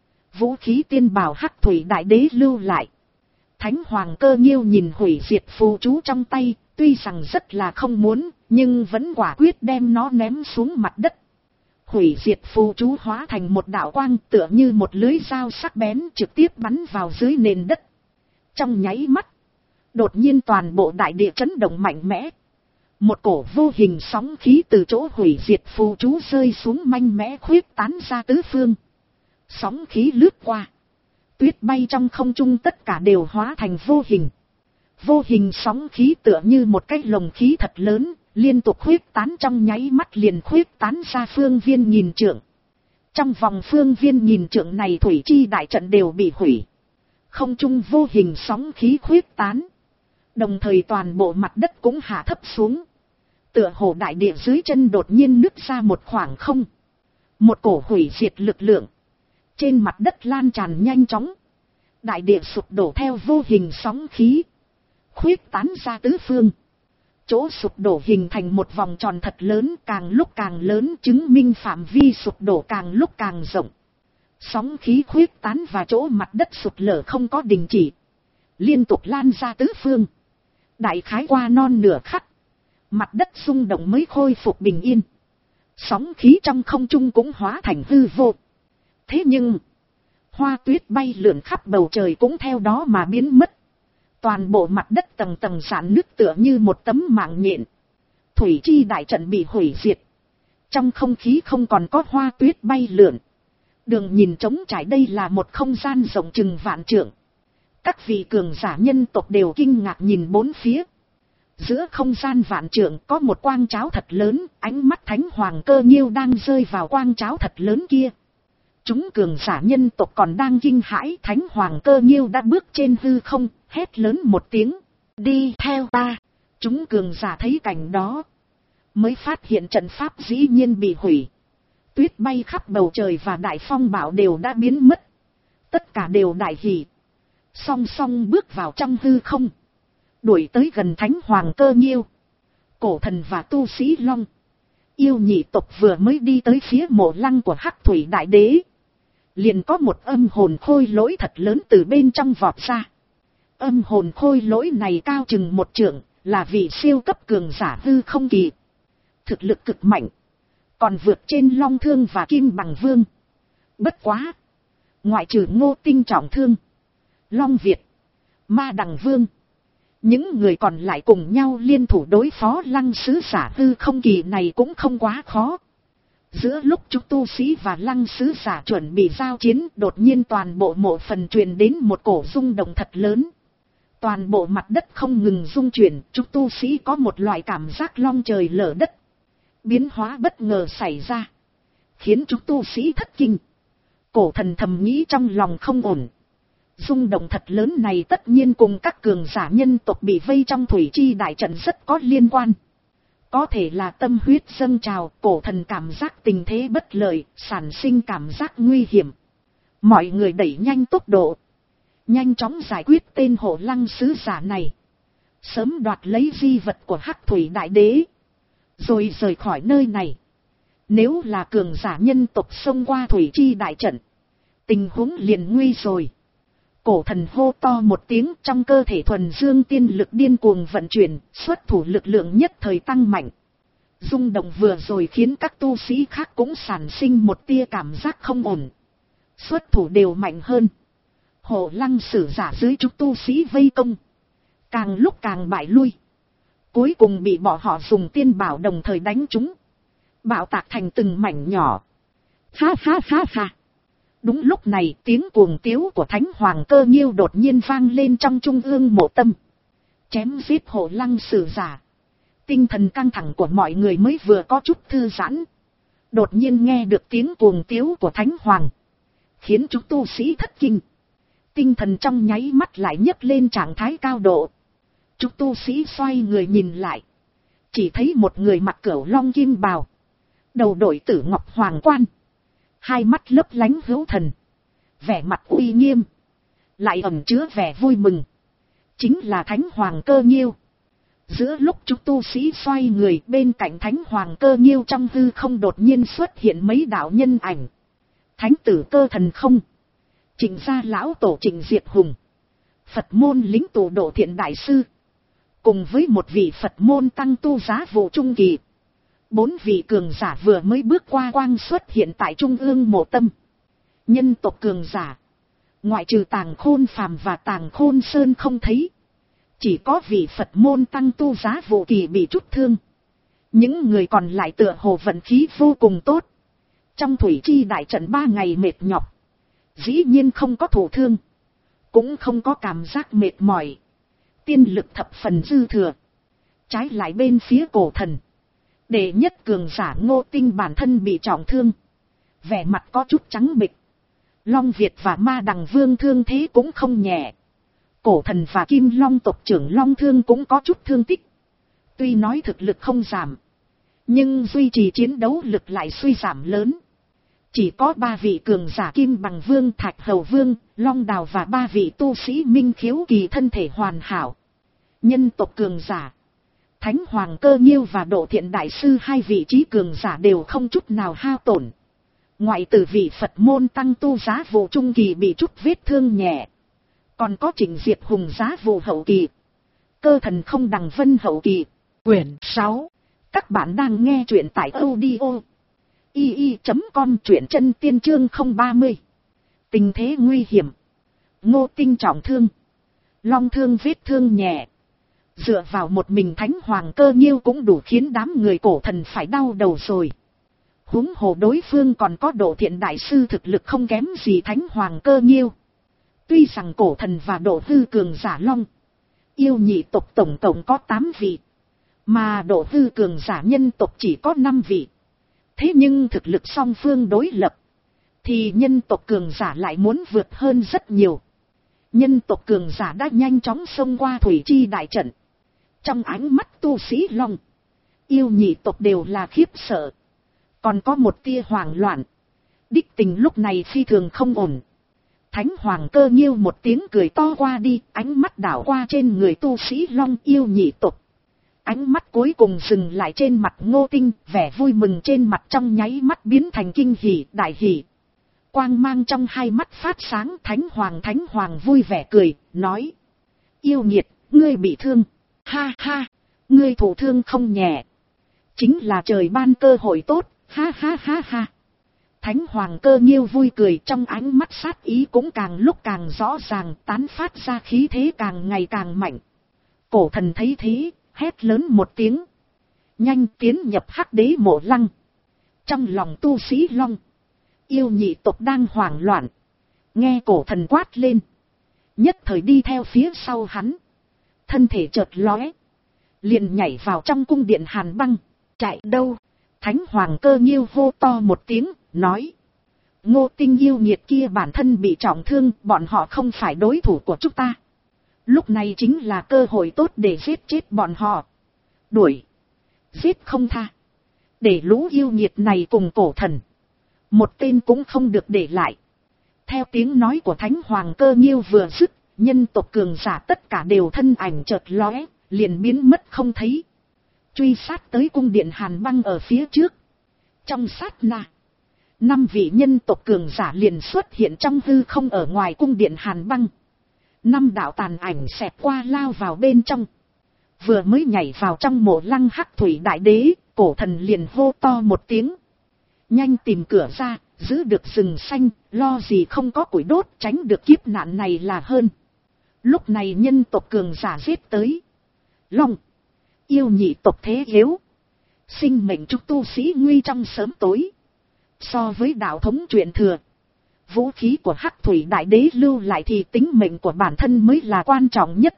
Vũ khí tiên bảo hắc thủy đại đế lưu lại. Thánh hoàng Cơ Nghiêu nhìn hủy diệt phù chú trong tay, tuy rằng rất là không muốn, nhưng vẫn quả quyết đem nó ném xuống mặt đất. Hủy diệt phù chú hóa thành một đạo quang, tựa như một lưới dao sắc bén trực tiếp bắn vào dưới nền đất. Trong nháy mắt, đột nhiên toàn bộ đại địa chấn động mạnh mẽ. Một cổ vô hình sóng khí từ chỗ hủy diệt phù chú rơi xuống mạnh mẽ khuyết tán ra tứ phương. Sóng khí lướt qua, tuyết bay trong không trung tất cả đều hóa thành vô hình. Vô hình sóng khí tựa như một cái lồng khí thật lớn, liên tục khuyết tán trong nháy mắt liền khuyết tán ra phương viên nghìn trượng. Trong vòng phương viên nghìn trượng này thủy chi đại trận đều bị hủy. Không trung vô hình sóng khí khuyết tán. Đồng thời toàn bộ mặt đất cũng hạ thấp xuống. Tựa hồ đại địa dưới chân đột nhiên nứt ra một khoảng không. Một cổ hủy diệt lực lượng trên mặt đất lan tràn nhanh chóng. Đại địa sụp đổ theo vô hình sóng khí, khuyết tán ra tứ phương. Chỗ sụp đổ hình thành một vòng tròn thật lớn, càng lúc càng lớn, chứng minh phạm vi sụp đổ càng lúc càng rộng. Sóng khí khuyết tán và chỗ mặt đất sụp lở không có đình chỉ, liên tục lan ra tứ phương. Đại khái qua non nửa khắc, mặt đất rung động mới khôi phục bình yên. Sóng khí trong không trung cũng hóa thành hư vô. Thế nhưng, hoa tuyết bay lượn khắp bầu trời cũng theo đó mà biến mất. Toàn bộ mặt đất tầng tầng rạn nứt tựa như một tấm mạng nhện. Thủy chi đại trận bị hủy diệt. Trong không khí không còn có hoa tuyết bay lượn. Đường nhìn trống trải, đây là một không gian rộng chừng vạn trượng. Các vị cường giả nhân tộc đều kinh ngạc nhìn bốn phía. Giữa không gian vạn trượng có một quang cháo thật lớn, ánh mắt thánh hoàng Cơ Nghiêu đang rơi vào quang cháo thật lớn kia. Chúng cường giả nhân tộc còn đang kinh hãi, thánh hoàng Cơ Nghiêu đã bước trên hư không, hét lớn một tiếng, đi theo ta. Chúng cường giả thấy cảnh đó, mới phát hiện trận pháp dĩ nhiên bị hủy. Tuyết bay khắp bầu trời và đại phong bão đều đã biến mất. Tất cả đều đại hỉ, song song bước vào trong hư không, đuổi tới gần thánh hoàng Cơ Nghiêu. Cổ thần và tu sĩ Long, yêu nhị tộc vừa mới đi tới phía mộ lăng của hắc thủy đại đế, liền có một âm hồn khôi lỗi thật lớn từ bên trong vọt ra. Âm hồn khôi lỗi này cao chừng một trượng, là vị siêu cấp cường giả hư không kỳ. Thực lực cực mạnh, còn vượt trên Long Thương và Kim Bằng Vương. Bất quá, ngoại trừ Ngô Tinh trọng thương, Long Việt, Ma Đằng Vương, những người còn lại cùng nhau liên thủ đối phó Lăng sứ giả hư không kỳ này cũng không quá khó. Giữa lúc chúng tu sĩ và Lăng sứ giả chuẩn bị giao chiến, đột nhiên toàn bộ mộ phần truyền đến một cổ rung động thật lớn. Toàn bộ mặt đất không ngừng rung chuyển, chúng tu sĩ có một loại cảm giác long trời lở đất. Biến hóa bất ngờ xảy ra, khiến chúng tu sĩ thất kinh. Cổ thần thầm nghĩ trong lòng không ổn. Rung động thật lớn này tất nhiên cùng các cường giả nhân tộc bị vây trong thủy chi đại trận rất có liên quan. Có thể là tâm huyết dâng trào, cổ thần cảm giác tình thế bất lợi, sản sinh cảm giác nguy hiểm. Mọi người đẩy nhanh tốc độ, nhanh chóng giải quyết tên hộ Lăng sứ giả này, sớm đoạt lấy di vật của Hắc Thủy Đại Đế, rồi rời khỏi nơi này. Nếu là cường giả nhân tộc xông qua thủy chi đại trận, tình huống liền nguy rồi. Cổ thần hô to một tiếng, trong cơ thể thuần dương tiên lực điên cuồng vận chuyển, xuất thủ lực lượng nhất thời tăng mạnh. Rung động vừa rồi khiến các tu sĩ khác cũng sản sinh một tia cảm giác không ổn. Xuất thủ đều mạnh hơn. Hộ Lăng sử giả dưới chúng tu sĩ vây công, càng lúc càng bại lui. Cuối cùng bị bọn họ dùng tiên bảo đồng thời đánh chúng, bạo tạc thành từng mảnh nhỏ. Ha ha ha ha. Đúng lúc này, tiếng cuồng tiếu của Thánh Hoàng Cơ Nhiêu đột nhiên vang lên trong trung ương mộ tâm. Chém giết hộ Lăng sử giả. Tinh thần căng thẳng của mọi người mới vừa có chút thư giãn, đột nhiên nghe được tiếng cuồng tiếu của Thánh Hoàng, khiến chúng tu sĩ thất kinh. Tinh thần trong nháy mắt lại nhấc lên trạng thái cao độ. Chúng tu sĩ xoay người nhìn lại, chỉ thấy một người mặc cửu long kim bào, đầu đội tử ngọc hoàng quan, hai mắt lấp lánh hữu thần, vẻ mặt uy nghiêm, lại ẩn chứa vẻ vui mừng. Chính là Thánh Hoàng Cơ Nhiêu. Giữa lúc chúng tu sĩ xoay người, bên cạnh Thánh Hoàng Cơ Nhiêu trong hư không đột nhiên xuất hiện mấy đạo nhân ảnh. Thánh tử Cơ Thần Không, Trịnh gia lão tổ Trịnh Diệt Hùng, Phật môn lính tụ Độ Thiện Đại Sư, cùng với một vị Phật môn tăng tu Giá Vụ Trung Kỳ. Bốn vị cường giả vừa mới bước qua quang xuất hiện tại trung ương mộ tâm. Nhân tộc cường giả, ngoại trừ Tàng Khôn Phàm và Tàng Khôn Sơn không thấy, chỉ có vị Phật môn tăng tu Giá Vụ Kỳ bị chút thương. Những người còn lại tựa hồ vận khí vô cùng tốt. Trong thủy chi đại trận ba ngày mệt nhọc, dĩ nhiên không có thụ thương, cũng không có cảm giác mệt mỏi, tiên lực thập phần dư thừa. Trái lại bên phía cổ thần, đệ nhất cường giả Ngô Tinh bản thân bị trọng thương, vẻ mặt có chút trắng bệch. Long Việt và Ma Đằng Vương thương thế cũng không nhẹ. Cổ thần và Kim Long tộc trưởng Long Thương cũng có chút thương tích. Tuy nói thực lực không giảm, nhưng duy trì chiến đấu lực lại suy giảm lớn. Chỉ có ba vị cường giả Kim Bằng Vương, Thạch Hầu Vương, Long Đào và ba vị tu sĩ Minh Khiếu Kỳ thân thể hoàn hảo. Nhân tộc cường giả, Thánh Hoàng Cơ Nhiêu và Độ Thiện Đại Sư hai vị trí cường giả đều không chút nào hao tổn. Ngoại trừ vị Phật môn tăng tu Giá Vụ Trung Kỳ bị chút vết thương nhẹ, còn có Trịnh Diệt Hùng Giá Vụ Hậu Kỳ, Cơ Thần Không Đằng Vân Hậu Kỳ. Quyển sáu. Các bạn đang nghe truyện tại audio i i chấm com, truyện chân tiên chương không ba mươi. Tình thế nguy hiểm. Ngô Tinh trọng thương, Long Thương vết thương nhẹ. Dựa vào một mình Thánh Hoàng Cơ Nhiêu cũng đủ khiến đám người cổ thần phải đau đầu rồi. Huống hồ đối phương còn có Độ Thiện Đại Sư thực lực không kém gì Thánh Hoàng Cơ Nhiêu. Tuy rằng cổ thần và Độ Hư cường giả Long Yêu nhị tộc tổng cộng có tám vị, mà Độ Hư cường giả nhân tộc chỉ có năm vị. Thế nhưng thực lực song phương đối lập, thì nhân tộc cường giả lại muốn vượt hơn rất nhiều. Nhân tộc cường giả đã nhanh chóng xông qua thủy chi đại trận. Trong ánh mắt tu sĩ Long Yêu nhị tộc đều là khiếp sợ, còn có một tia hoảng loạn. Đích tình lúc này phi thường không ổn. Thánh Hoàng Cơ Nhiêu một tiếng cười to qua đi, ánh mắt đảo qua trên người tu sĩ Long Yêu nhị tộc. Ánh mắt cuối cùng dừng lại trên mặt Ngô Tinh, vẻ vui mừng trên mặt trong nháy mắt biến thành kinh hỉ, đại hỉ. Quang mang trong hai mắt phát sáng. Thánh Hoàng Thánh Hoàng vui vẻ cười, nói: Yêu nghiệt, ngươi bị thương. Ha ha, ngươi thụ thương không nhẹ. Chính là trời ban cơ hội tốt, ha ha ha ha. Thánh Hoàng Cơ Nghiêu vui cười, trong ánh mắt sát ý cũng càng lúc càng rõ ràng, tán phát ra khí thế càng ngày càng mạnh. Cổ thần thấy thế, hét lớn một tiếng. Nhanh tiến nhập hắc đế mộ lăng. Trong lòng tu sĩ Long, yêu nhị tộc đang hoảng loạn. Nghe cổ thần quát lên, nhất thời đi theo phía sau hắn. Thân thể chợt lóe, liền nhảy vào trong cung điện Hàn Băng. Chạy đâu? Thánh Hoàng Cơ Nghiêu hô to một tiếng, nói. Ngô Tinh yêu nghiệt kia bản thân bị trọng thương, bọn họ không phải đối thủ của chúng ta. Lúc này chính là cơ hội tốt để giết chết bọn họ. Đuổi, giết không tha. Để lũ yêu nghiệt này cùng cổ thần, một tên cũng không được để lại. Theo tiếng nói của Thánh Hoàng Cơ Nghiêu vừa dứt, nhân tộc cường giả tất cả đều thân ảnh chợt lóe, liền biến mất không thấy. Truy sát tới cung điện Hàn Băng ở phía trước. Trong sát na, năm vị nhân tộc cường giả liền xuất hiện trong hư không ở ngoài cung điện Hàn Băng. Năm đạo tàn ảnh xẹt qua lao vào bên trong. Vừa mới nhảy vào trong mộ lăng hắc thủy đại đế, cổ thần liền hô to một tiếng. Nhanh tìm cửa ra, giữ được rừng xanh, lo gì không có củi đốt, tránh được kiếp nạn này là hơn. Lúc này nhân tộc cường giả giết tới. Long, yêu nhị tộc thế yếu. Sinh mệnh trúc tu sĩ nguy trong sớm tối. So với đạo thống truyền thừa, vũ khí của hắc thủy đại đế lưu lại thì tính mệnh của bản thân mới là quan trọng nhất.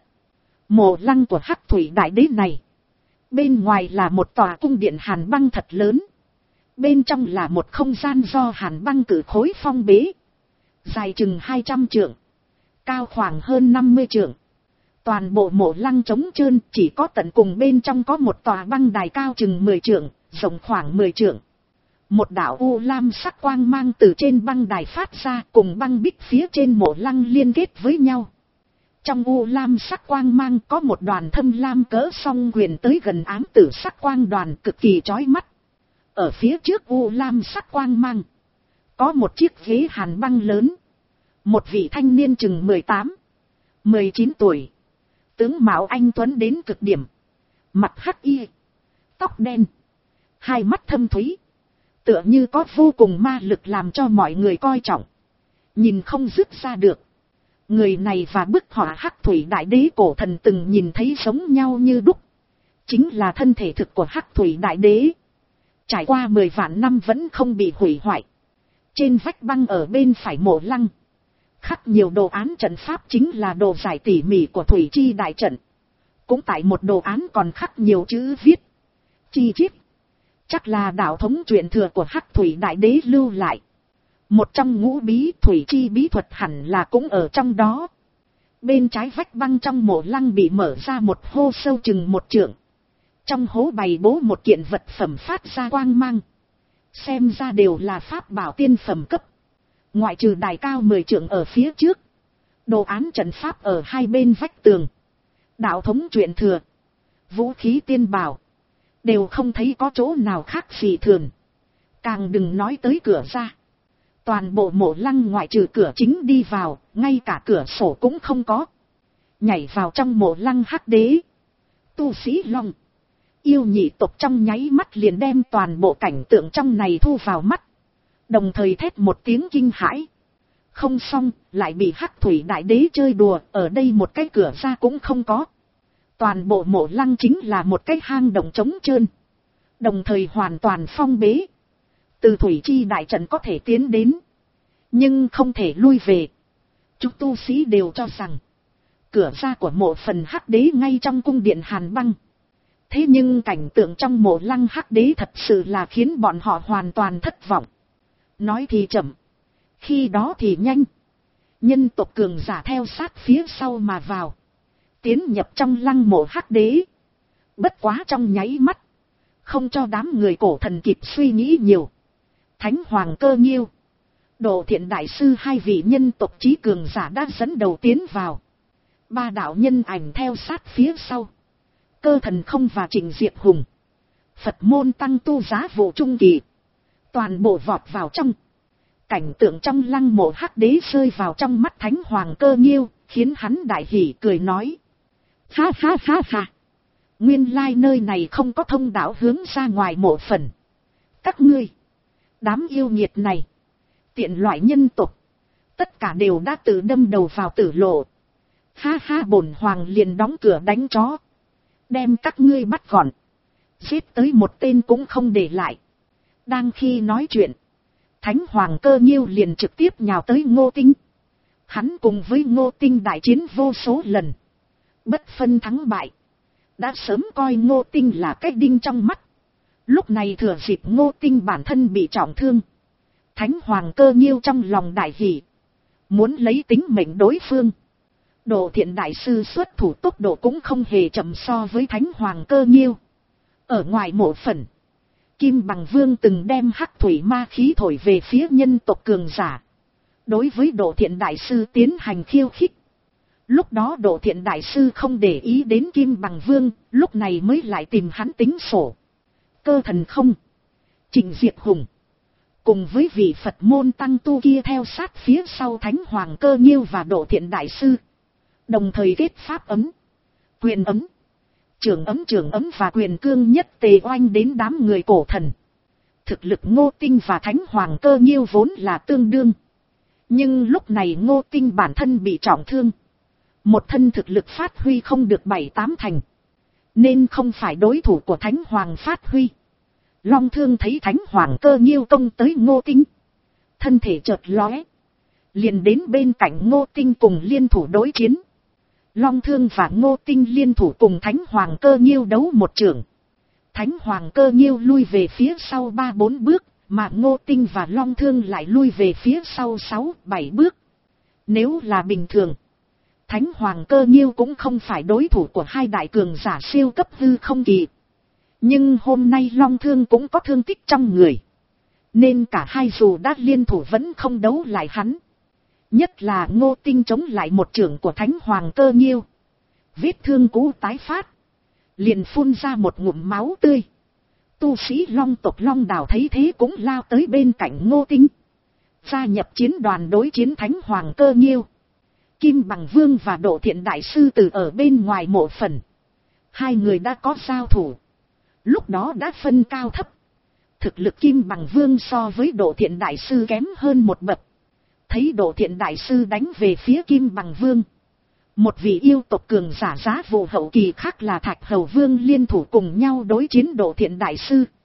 Mộ lăng của hắc thủy đại đế này, bên ngoài là một tòa cung điện Hàn Băng thật lớn. Bên trong là một không gian do Hàn Băng cử khối phong bế. Dài chừng hai trăm trượng, cao khoảng hơn năm mươi trượng. Toàn bộ mộ lăng trống trơn, chỉ có tận cùng bên trong có một tòa băng đài cao chừng mười trượng, rộng khoảng mười trượng. Một đạo u lam sắc quang mang từ trên băng đài phát ra, cùng băng bích phía trên mộ lăng liên kết với nhau. Trong u lam sắc quang mang có một đoàn thâm lam cỡ song quyền tới gần ám tử sắc quang đoàn cực kỳ chói mắt. Ở phía trước u lam sắc quang mang, có một chiếc ghế Hàn Băng lớn. Một vị thanh niên chừng mười tám, mười chín tuổi. Tướng mạo anh tuấn đến cực điểm. Mặt hắc y, tóc đen, hai mắt thâm thúy. Tựa như có vô cùng ma lực làm cho mọi người coi trọng. Nhìn không dứt ra được. Người này và bức họa hắc thủy đại đế cổ thần từng nhìn thấy giống nhau như đúc. Chính là thân thể thực của hắc thủy đại đế. Trải qua mười vạn năm vẫn không bị hủy hoại. Trên vách băng ở bên phải mộ lăng, khắc nhiều đồ án trận pháp, chính là đồ giải tỉ mỉ của thủy chi đại trận. Cũng tại một đồ án còn khắc nhiều chữ viết, chi chít. Chắc là đạo thống truyền thừa của hắc thủy đại đế lưu lại. Một trong ngũ bí thủy chi bí thuật hẳn là cũng ở trong đó. Bên trái vách băng trong mộ lăng bị mở ra một hô sâu chừng một trượng. Trong hố bày bố một kiện vật phẩm phát ra quang mang. Xem ra đều là pháp bảo tiên phẩm cấp. Ngoại trừ đài cao mười trượng ở phía trước, đồ án trận pháp ở hai bên vách tường, đạo thống truyền thừa, vũ khí tiên bảo, đều không thấy có chỗ nào khác gì thường. Càng đừng nói tới cửa ra. Toàn bộ mộ lăng ngoại trừ cửa chính đi vào, ngay cả cửa sổ cũng không có. Nhảy vào trong mộ lăng hắc đế, tu sĩ Long, yêu nhị tộc trong nháy mắt liền đem toàn bộ cảnh tượng trong này thu vào mắt. Đồng thời thét một tiếng kinh hãi. Không xong, lại bị hắc thủy đại đế chơi đùa, ở đây một cái cửa ra cũng không có. Toàn bộ mộ lăng chính là một cái hang động trống trơn. Đồng thời hoàn toàn phong bế. Từ thủy chi đại trận có thể tiến đến, nhưng không thể lui về. Chúng tu sĩ đều cho rằng cửa ra của mộ phần hắc đế ngay trong cung điện Hàn Băng. Thế nhưng cảnh tượng trong mộ lăng hắc đế thật sự là khiến bọn họ hoàn toàn thất vọng. Nói thì chậm, khi đó thì nhanh. Nhân tộc cường giả theo sát phía sau mà vào, tiến nhập trong lăng mộ hắc đế. Bất quá trong nháy mắt, không cho đám người cổ thần kịp suy nghĩ nhiều. Thánh Hoàng Cơ Nghiêu, Độ Thiện đại sư hai vị nhân tộc chí cường giả đã dẫn đầu tiến vào. Ba đạo nhân ảnh theo sát phía sau. Cơ Thần Không và Trịnh Diệp Hùng, Phật môn tăng tu giá vụ trung kỳ, toàn bộ vọt vào trong. Cảnh tượng trong lăng mộ hắc đế rơi vào trong mắt Thánh Hoàng Cơ Nghiêu, khiến hắn đại hỉ cười nói. Ha ha ha ha. Nguyên lai nơi này không có thông đạo hướng ra ngoài mộ phần. Các ngươi, đám yêu nghiệt này, tiện loại nhân tộc, tất cả đều đã tự đâm đầu vào tử lộ. Ha ha, bổn hoàng liền đóng cửa đánh chó, đem các ngươi bắt gọn, giết tới một tên cũng không để lại. Đang khi nói chuyện, Thánh Hoàng Cơ Nhiêu liền trực tiếp nhào tới Ngô Tinh. Hắn cùng với Ngô Tinh đại chiến vô số lần, bất phân thắng bại, đã sớm coi Ngô Tinh là cái đinh trong mắt. Lúc này thừa dịp Ngô Tinh bản thân bị trọng thương, Thánh Hoàng Cơ Nhiêu trong lòng đại hỉ, muốn lấy tính mệnh đối phương. Độ Thiện đại sư xuất thủ tốc độ cũng không hề chậm so với Thánh Hoàng Cơ Nhiêu. Ở ngoài mộ phần, Kim Bằng Vương từng đem hắc thủy ma khí thổi về phía nhân tộc cường giả, đối với Độ Thiện đại sư tiến hành khiêu khích. Lúc đó Độ Thiện đại sư không để ý đến Kim Bằng Vương, lúc này mới lại tìm hắn tính sổ. Cơ Thần Không, Trịnh Diệt Hùng, cùng với vị Phật môn tăng tu kia theo sát phía sau Thánh Hoàng Cơ Nhiêu và Độ Thiện đại sư, đồng thời kết pháp ấm, quyền ấm, trường ấm trường ấm và quyền cương nhất tề oanh đến đám người cổ thần. Thực lực Ngô Tinh và Thánh Hoàng Cơ Nhiêu vốn là tương đương, nhưng lúc này Ngô Tinh bản thân bị trọng thương, một thân thực lực phát huy không được bảy tám thành, nên không phải đối thủ của Thánh Hoàng phát huy. Long Thương thấy Thánh Hoàng Cơ Nhiêu công tới Ngô Tinh, thân thể chợt lóe, liền đến bên cạnh Ngô Tinh cùng liên thủ đối chiến. Long Thương và Ngô Tinh liên thủ cùng Thánh Hoàng Cơ Nhiêu đấu một trường. Thánh Hoàng Cơ Nhiêu lui về phía sau ba bốn bước, mà Ngô Tinh và Long Thương lại lui về phía sau sáu bảy bước. Nếu là bình thường, Thánh Hoàng Cơ Nhiêu cũng không phải đối thủ của hai đại cường giả siêu cấp hư không kỳ. Nhưng hôm nay Long Thương cũng có thương tích trong người, nên cả hai dù đã liên thủ vẫn không đấu lại hắn. Nhất là Ngô Tinh chống lại một trưởng của Thánh Hoàng Cơ Nhiêu, vết thương cũ tái phát, liền phun ra một ngụm máu tươi. Tu sĩ Long tộc Long Đào thấy thế cũng lao tới bên cạnh Ngô Tinh, gia nhập chiến đoàn đối chiến Thánh Hoàng Cơ Nhiêu. Kim Bằng Vương và Độ Thiện đại sư từ ở bên ngoài mộ phần, hai người đã có giao thủ, lúc đó đã phân cao thấp. Thực lực Kim Bằng Vương so với Độ Thiện đại sư kém hơn một bậc. Thấy Độ Thiện đại sư đánh về phía Kim Bằng Vương, một vị yêu tộc cường giả giá vụ hậu kỳ khác là Thạch Hầu Vương liên thủ cùng nhau đối chiến Độ Thiện đại sư.